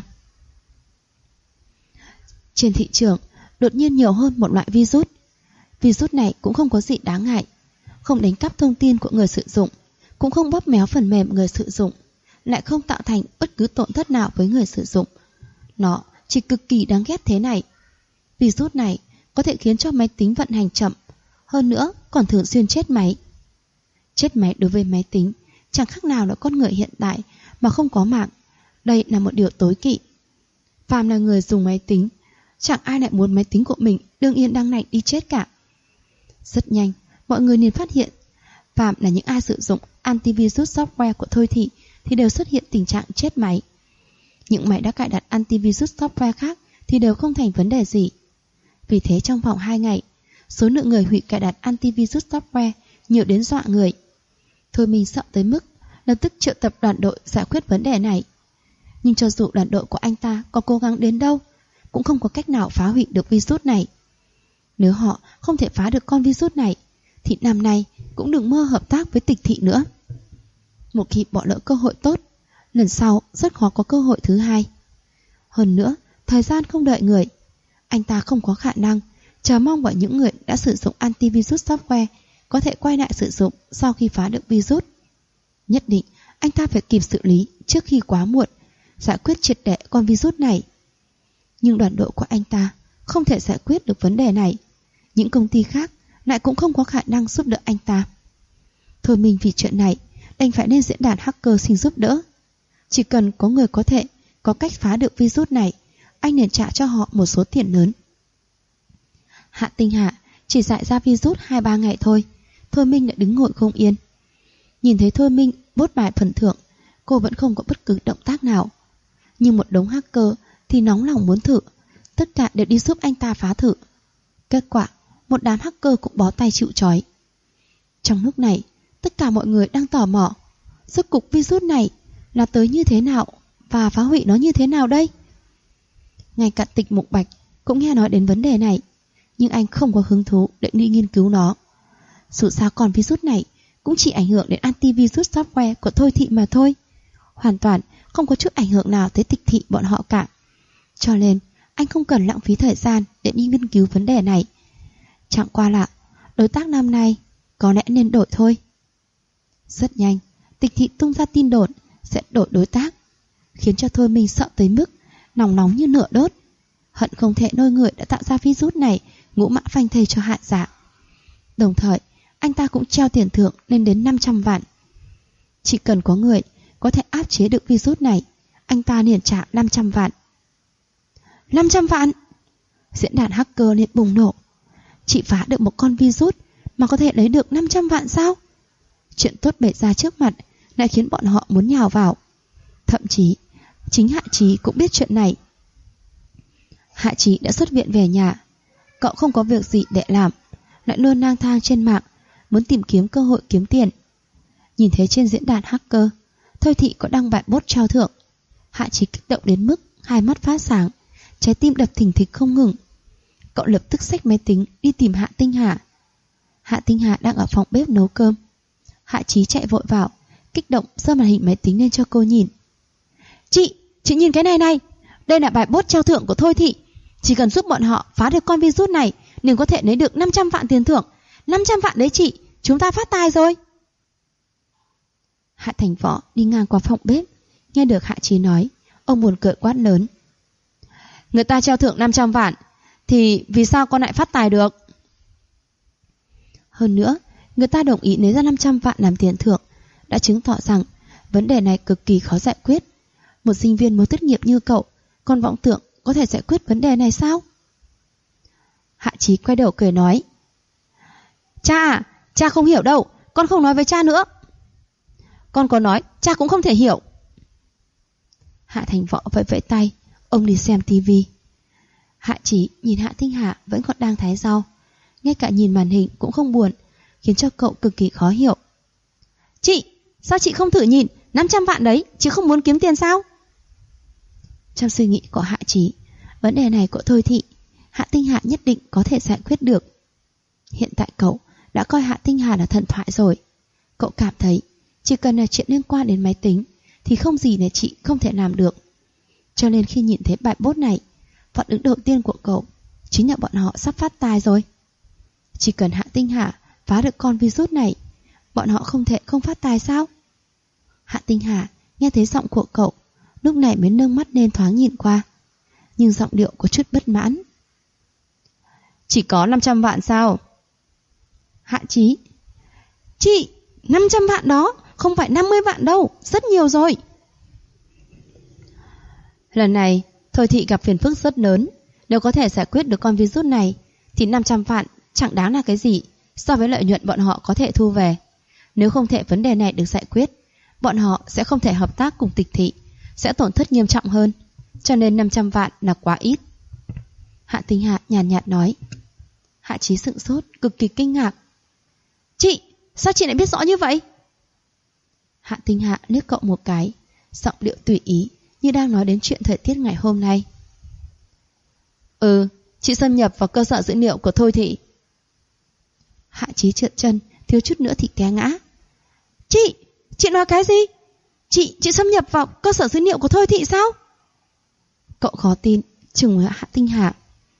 Trên thị trường đột nhiên nhiều hơn một loại virus. Virus này cũng không có gì đáng ngại, không đánh cắp thông tin của người sử dụng, cũng không bóp méo phần mềm người sử dụng, lại không tạo thành bất cứ tổn thất nào với người sử dụng. Nó chỉ cực kỳ đáng ghét thế này. Virus này có thể khiến cho máy tính vận hành chậm, hơn nữa còn thường xuyên chết máy. Chết máy đối với máy tính chẳng khác nào là con người hiện tại mà không có mạng. Đây là một điều tối kỵ. Phàm là người dùng máy tính, chẳng ai lại muốn máy tính của mình đương yên đang lành đi chết cả. Rất nhanh, mọi người liền phát hiện, phàm là những ai sử dụng antivirus software của Thôi Thị thì đều xuất hiện tình trạng chết máy. Những máy đã cài đặt antivirus software khác thì đều không thành vấn đề gì. Vì thế trong vòng 2 ngày, số lượng người hủy cài đặt antivirus software nhiều đến dọa người. Thôi mình sợ tới mức lập tức triệu tập đoàn đội giải quyết vấn đề này. Nhưng cho dù đoàn đội của anh ta có cố gắng đến đâu, cũng không có cách nào phá hủy được virus này. Nếu họ không thể phá được con virus này, thì năm nay cũng đừng mơ hợp tác với Tịch Thị nữa. Một khi bỏ lỡ cơ hội tốt, lần sau rất khó có cơ hội thứ hai. Hơn nữa, thời gian không đợi người. Anh ta không có khả năng chờ mong vào những người đã sử dụng antivirus software có thể quay lại sử dụng sau khi phá được virus. Nhất định anh ta phải kịp xử lý trước khi quá muộn, giải quyết triệt để con virus này. Nhưng đoàn đội của anh ta không thể giải quyết được vấn đề này. Những công ty khác lại cũng không có khả năng giúp đỡ anh ta. Thôi mình vì chuyện này đành phải lên diễn đàn hacker xin giúp đỡ. Chỉ cần có người có thể có cách phá được virus này, anh liền trả cho họ một số tiền lớn. Hạ Tinh Hà chỉ dại ra virus 2-3 ngày thôi, Thôi Minh đã đứng ngồi không yên. Nhìn thấy Thôi Minh bốt bài phần thưởng, cô vẫn không có bất cứ động tác nào. Nhưng một đống hacker thì nóng lòng muốn thử, tất cả đều đi giúp anh ta phá thử. Kết quả, một đám hacker cũng bó tay chịu trói. Trong lúc này, tất cả mọi người đang tò mò, rốt cục virus này là tới như thế nào và phá hủy nó như thế nào đây? Ngay cả Tịch Mục Bạch cũng nghe nói đến vấn đề này, nhưng anh không có hứng thú để đi nghiên cứu nó. Dù sao con virus này cũng chỉ ảnh hưởng đến antivirus software của Thôi Thị mà thôi, hoàn toàn không có chút ảnh hưởng nào tới Tịch Thị bọn họ cả. Cho nên anh không cần lãng phí thời gian để đi nghiên cứu vấn đề này. Chẳng qua là đối tác năm nay có lẽ nên đổi thôi. Rất nhanh, Tịch Thị tung ra tin đồn sẽ đổi đối tác, khiến cho Thôi Minh sợ tới mức nóng như lửa đốt, hận không thể nôi người đã tạo ra virus này ngũ mã phanh thây cho Hạ Dạ. Đồng thời, anh ta cũng treo tiền thưởng lên đến 500 vạn. Chỉ cần có người có thể áp chế được virus này, anh ta liền trả 500 vạn. 500 vạn! Diễn đàn hacker liền bùng nổ. Chỉ phá được một con virus mà có thể lấy được 500 vạn sao? Chuyện tốt bày ra trước mặt lại khiến bọn họ muốn nhào vào. Thậm chí, chính Hạ Chí cũng biết chuyện này. Hạ Chí đã xuất viện về nhà. Cậu không có việc gì để làm, lại luôn lang thang trên mạng, muốn tìm kiếm cơ hội kiếm tiền. Nhìn thấy trên diễn đàn hacker, Thôi Thị có đăng bài bot trao thưởng. Hạ Chí kích động đến mức hai mắt phát sáng, trái tim đập thình thịch không ngừng. Cậu lập tức xách máy tính đi tìm Hạ Tinh Hà. Hạ Tinh Hà đang ở phòng bếp nấu cơm. Hạ Chí chạy vội vào, kích động giơ màn hình máy tính lên cho cô nhìn. Chị nhìn cái này này, đây là bài bot trao thưởng của Thôi Thị. Chỉ cần giúp bọn họ phá được con virus này, liền có thể lấy được 500 vạn tiền thưởng. 500 vạn đấy chị, chúng ta phát tài rồi. Hạ Thành Võ đi ngang qua phòng bếp, nghe được Hạ Chí nói, ông buồn cười quát lớn. Người ta trao thưởng 500 vạn, thì vì sao con lại phát tài được? Hơn nữa, người ta đồng ý lấy ra 500 vạn làm tiền thưởng, đã chứng tỏ rằng vấn đề này cực kỳ khó giải quyết. Một sinh viên mới tốt nghiệp như cậu còn vọng tưởng có thể giải quyết vấn đề này sao? Hạ Chí quay đầu cười nói. Cha không hiểu đâu, con không nói với cha nữa. Con có nói, cha cũng không thể hiểu. Hạ Thành Võ vẫy vẫy tay, ông đi xem tivi. Hạ Chí nhìn Hạ Tinh Hà vẫn còn đang thái rau, ngay cả nhìn màn hình cũng không buồn, khiến cho cậu cực kỳ khó hiểu. Chị, sao chị không thử nhìn 500 vạn đấy, chị không muốn kiếm tiền sao? Trong suy nghĩ của Hạ Chí, vấn đề này của Thôi Thị, Hạ Tinh Hà nhất định có thể giải quyết được. Hiện tại cậu đã coi Hạ Tinh Hà là thần thoại rồi. Cậu cảm thấy chỉ cần là chuyện liên quan đến máy tính thì không gì để chị không thể làm được. Cho nên khi nhìn thấy bài bot này, phản ứng đầu tiên của cậu chính là bọn họ sắp phát tài rồi. Chỉ cần Hạ Tinh Hà phá được con virus này, bọn họ không thể không phát tài sao? Hạ Tinh Hà nghe thấy giọng của cậu, lúc này mới nâng mắt lên thoáng nhìn qua, nhưng giọng điệu có chút bất mãn. Chỉ có 500 vạn sao? Hạ Chí, chị, 500 vạn đó, không phải 50 vạn đâu, rất nhiều rồi. Lần này, Thôi Thị gặp phiền phức rất lớn. Nếu có thể giải quyết được con virus này, thì 500 vạn chẳng đáng là cái gì so với lợi nhuận bọn họ có thể thu về. Nếu không thể vấn đề này được giải quyết, bọn họ sẽ không thể hợp tác cùng Tịch Thị, sẽ tổn thất nghiêm trọng hơn. Cho nên 500 vạn là quá ít. Hạ Tinh Hà nhàn nhạt nói. Hạ Chí sững sốt, cực kỳ kinh ngạc. Chị, sao chị lại biết rõ như vậy? Hạ Tinh Hà liếc cậu một cái, giọng điệu tùy ý, như đang nói đến chuyện thời tiết ngày hôm nay. Chị xâm nhập vào cơ sở dữ liệu của Thôi Thị. Hạ Chí trượt chân, thiếu chút nữa thì té ngã. Chị nói cái gì? Chị xâm nhập vào cơ sở dữ liệu của Thôi Thị sao? Cậu khó tin, trừng với Hạ Tinh Hà.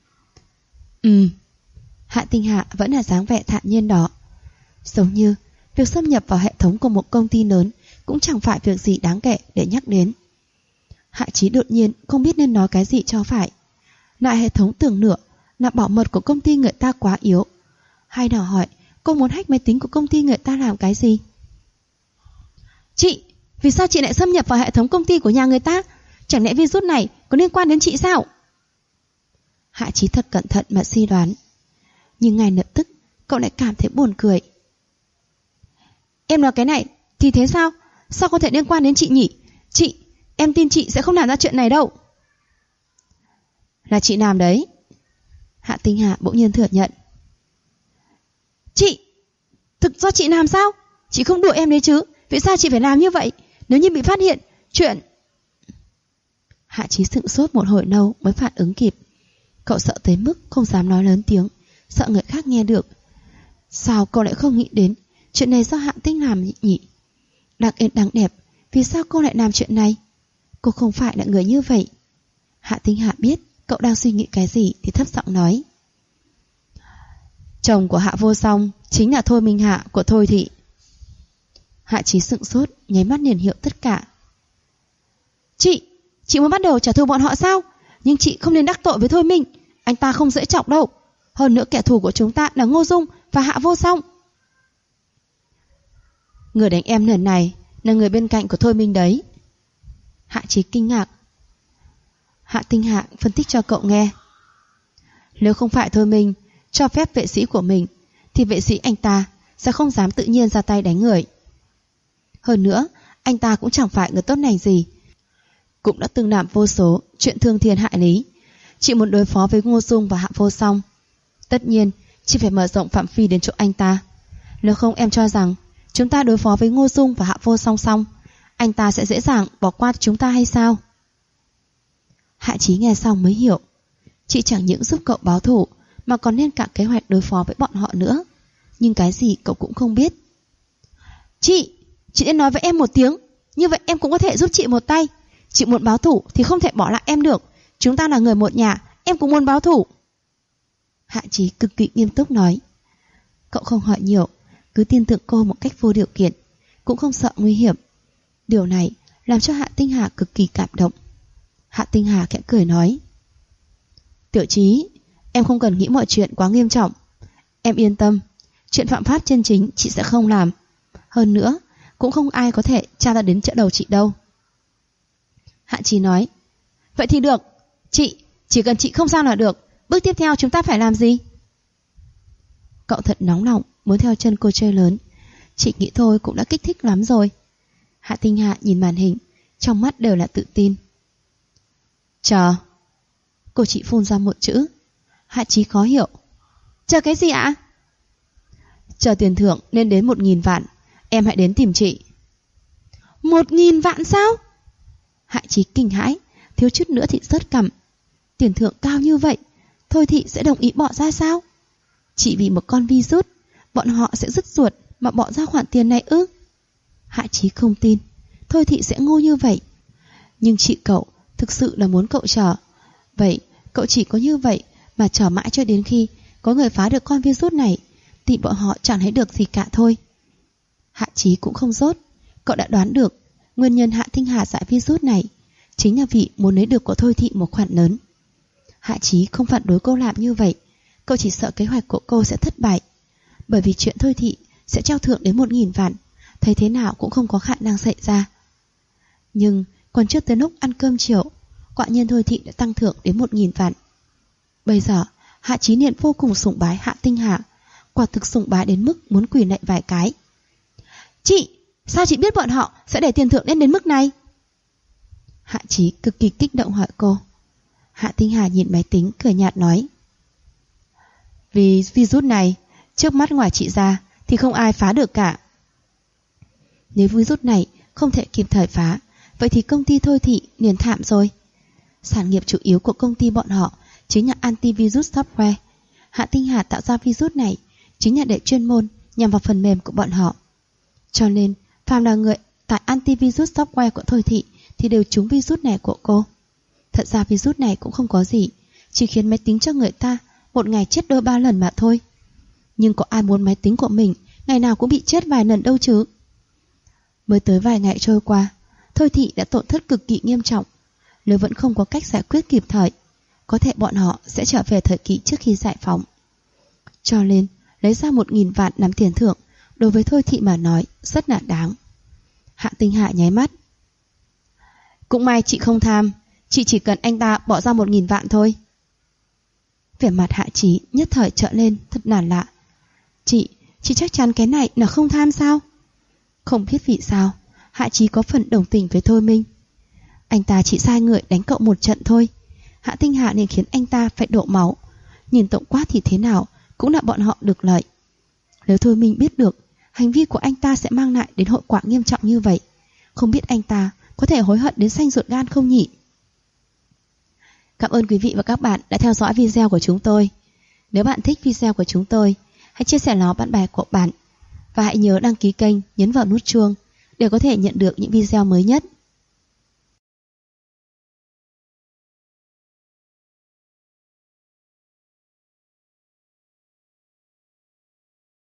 Hạ Tinh Hà vẫn là dáng vẻ thản nhiên đó. Giống như việc xâm nhập vào hệ thống của một công ty lớn cũng chẳng phải việc gì đáng kể để nhắc đến. Hạ Chí đột nhiên không biết nên nói cái gì cho phải. Lại hệ thống tưởng nửa là bảo mật của công ty người ta quá yếu, hay nào hỏi cô muốn hack máy tính của công ty người ta làm cái gì? Chị, vì sao chị lại xâm nhập vào hệ thống công ty của nhà người ta? Chẳng lẽ virus này có liên quan đến chị sao? Hạ Chí thật cẩn thận mà suy đoán. Nhưng ngay lập tức cậu lại cảm thấy buồn cười. Em nói cái này thì thế sao? Sao có thể liên quan đến chị nhỉ? Em tin chị sẽ không làm ra chuyện này đâu. Là chị làm đấy. Hạ Tinh Hà bỗng nhiên thừa nhận. Thực do chị làm sao? Chị không đùa em đấy chứ? Vì sao chị phải làm như vậy? Nếu như bị phát hiện chuyện... Hạ Chí sững sốt một hồi lâu mới phản ứng kịp. Cậu sợ tới mức không dám nói lớn tiếng, sợ người khác nghe được. Sao cậu lại không nghĩ đến chuyện này do Hạ Tinh làm nhỉ? Đặc yên đáng đẹp, vì sao cô lại làm chuyện này? Cô không phải là người như vậy. Hạ Tinh Hạ biết cậu đang suy nghĩ cái gì thì thấp giọng nói. Chồng của Hạ Vô Song chính là Thôi Minh Hạ của Thôi Thị. Hạ Chí sững sốt, nháy mắt liền hiểu tất cả. Chị muốn bắt đầu trả thù bọn họ sao? Nhưng chị không nên đắc tội với Thôi Minh. Anh ta không dễ chọc đâu. Hơn nữa kẻ thù của chúng ta là Ngô Dung và Hạ Vô Song. Người đánh em lần này là người bên cạnh của Thôi Minh đấy. Hạ Chí kinh ngạc. Hạ Tinh Hạ phân tích cho cậu nghe. Nếu không phải Thôi Minh cho phép vệ sĩ của mình, thì vệ sĩ anh ta sẽ không dám tự nhiên ra tay đánh người. Hơn nữa, anh ta cũng chẳng phải người tốt lành gì, cũng đã từng làm vô số chuyện thương thiên hại lý. Chị muốn đối phó với Ngô Dung và Hạ Vô Song, tất nhiên chị phải mở rộng phạm vi đến chỗ anh ta. Nếu không em cho rằng chúng ta đối phó với Ngô Dung và Hạ Vô Song xong, anh ta sẽ dễ dàng bỏ qua chúng ta hay sao? Hạ Chí nghe xong mới hiểu. Chị chẳng những giúp cậu báo thù mà còn lên cả kế hoạch đối phó với bọn họ nữa. Nhưng cái gì cậu cũng không biết. Chị nên nói với em một tiếng, như vậy em cũng có thể giúp chị một tay. Chị muốn báo thù thì không thể bỏ lại em được. Chúng ta là người một nhà, em cũng muốn báo thù. Hạ Chí cực kỳ nghiêm túc nói. Cậu không hỏi nhiều, cứ tin tưởng cô một cách vô điều kiện, cũng không sợ nguy hiểm. Điều này làm cho Hạ Tinh Hà cực kỳ cảm động. Hạ Tinh Hà khẽ cười nói. Tiểu Chí, em không cần nghĩ mọi chuyện quá nghiêm trọng. Em yên tâm, chuyện phạm pháp chân chính chị sẽ không làm. Hơn nữa, cũng không ai có thể tra ra đến chợ đầu chị đâu. Hạ Chí nói. Vậy thì được, chỉ cần chị không sao là được. Bước tiếp theo chúng ta phải làm gì? Cậu thật nóng lòng muốn theo chân cô chơi lớn. Chị nghĩ thôi cũng đã kích thích lắm rồi. Hạ Tinh Hạ nhìn màn hình, trong mắt đều là tự tin. Chờ. Cô chị phun ra một chữ. Hạ Chí khó hiểu. Chờ cái gì ạ? Chờ tiền thưởng lên đến 1.000 vạn. Em hãy đến tìm chị. 1.000 vạn sao? Hạ Chí kinh hãi, thiếu chút nữa thì rớt cằm. Tiền thưởng cao như vậy, Thôi Thị sẽ đồng ý bỏ ra sao? Chỉ vì một con virus, bọn họ sẽ rứt ruột mà bỏ ra khoản tiền này ư? Hạ Chí không tin Thôi Thị sẽ ngu như vậy. Nhưng chị cậu thực sự là muốn cậu chờ. Vậy cậu chỉ có như vậy mà chờ mãi cho đến khi có người phá được con virus này, thì bọn họ chẳng thấy được gì cả thôi. Hạ Chí cũng không dốt. Cậu đã đoán được nguyên nhân Hạ Tinh Hà giải virus này chính là vì muốn lấy được của Thôi Thị một khoản lớn. Hạ Chí không phản đối cô làm như vậy. Cậu chỉ sợ kế hoạch của cô sẽ thất bại. Bởi vì chuyện Thôi Thị sẽ treo thưởng đến 1.000 vạn, thấy thế nào cũng không có khả năng xảy ra. Nhưng còn trước tới lúc ăn cơm chiều, quả nhiên Thôi Thị đã tăng thưởng đến 1.000 vạn. Bây giờ Hạ Chí liền vô cùng sủng bái Hạ Tinh Hà, quả thực sủng bái đến mức muốn quỳ lạy vài cái. Chị, sao chị biết bọn họ sẽ để tiền thưởng lên đến mức này? Hạ Chí cực kỳ kích động hỏi cô. Hạ Tinh Hà nhìn máy tính cười nhạt nói. Vì virus này, trước mắt ngoài chị ra thì không ai phá được cả. Nếu virus này không thể kịp thời phá, vậy thì công ty Thôi Thị liền thảm rồi. Sản nghiệp chủ yếu của công ty bọn họ chính là antivirus software. Hạ Tinh Hà tạo ra virus này chính là để chuyên môn nhằm vào phần mềm của bọn họ. Cho nên, phàm là người tải antivirus software của Thôi Thị thì đều trúng virus này của cô. Thật ra virus này cũng không có gì, chỉ khiến máy tính cho người ta một ngày chết đôi 3 lần mà thôi. Nhưng có ai muốn máy tính của mình ngày nào cũng bị chết vài lần đâu chứ. Mới tới vài ngày trôi qua, Thôi Thị đã tổn thất cực kỳ nghiêm trọng. Nếu vẫn không có cách giải quyết kịp thời, có thể bọn họ sẽ trở về thời kỳ trước khi giải phóng. Cho nên, lấy ra 1.000 vạn làm tiền thưởng đối với Thôi Thị mà nói rất là đáng. Hạ Tinh Hạ nháy mắt. Cũng may chị không tham, chị chỉ cần anh ta bỏ ra 1.000 vạn thôi. Vẻ mặt Hạ Chí nhất thời trợn lên thật là lạ. Chị chắc chắn cái này là không tham sao? Không biết vì sao, Hạ Chí có phần đồng tình với Thôi Minh. Anh ta chỉ sai người đánh cậu một trận thôi. Hạ Tinh Hạ nên khiến anh ta phải đổ máu. Nhìn tổng quát thì thế nào cũng là bọn họ được lợi. Nếu Thôi Minh biết được hành vi của anh ta sẽ mang lại đến hậu quả nghiêm trọng như vậy, không biết anh ta có thể hối hận đến xanh ruột gan không nhỉ? Cảm ơn quý vị và các bạn đã theo dõi video của chúng tôi. Nếu bạn thích video của chúng tôi, hãy chia sẻ nó bạn bè của bạn. Và hãy nhớ đăng ký kênh, nhấn vào nút chuông để có thể nhận được những video mới nhất.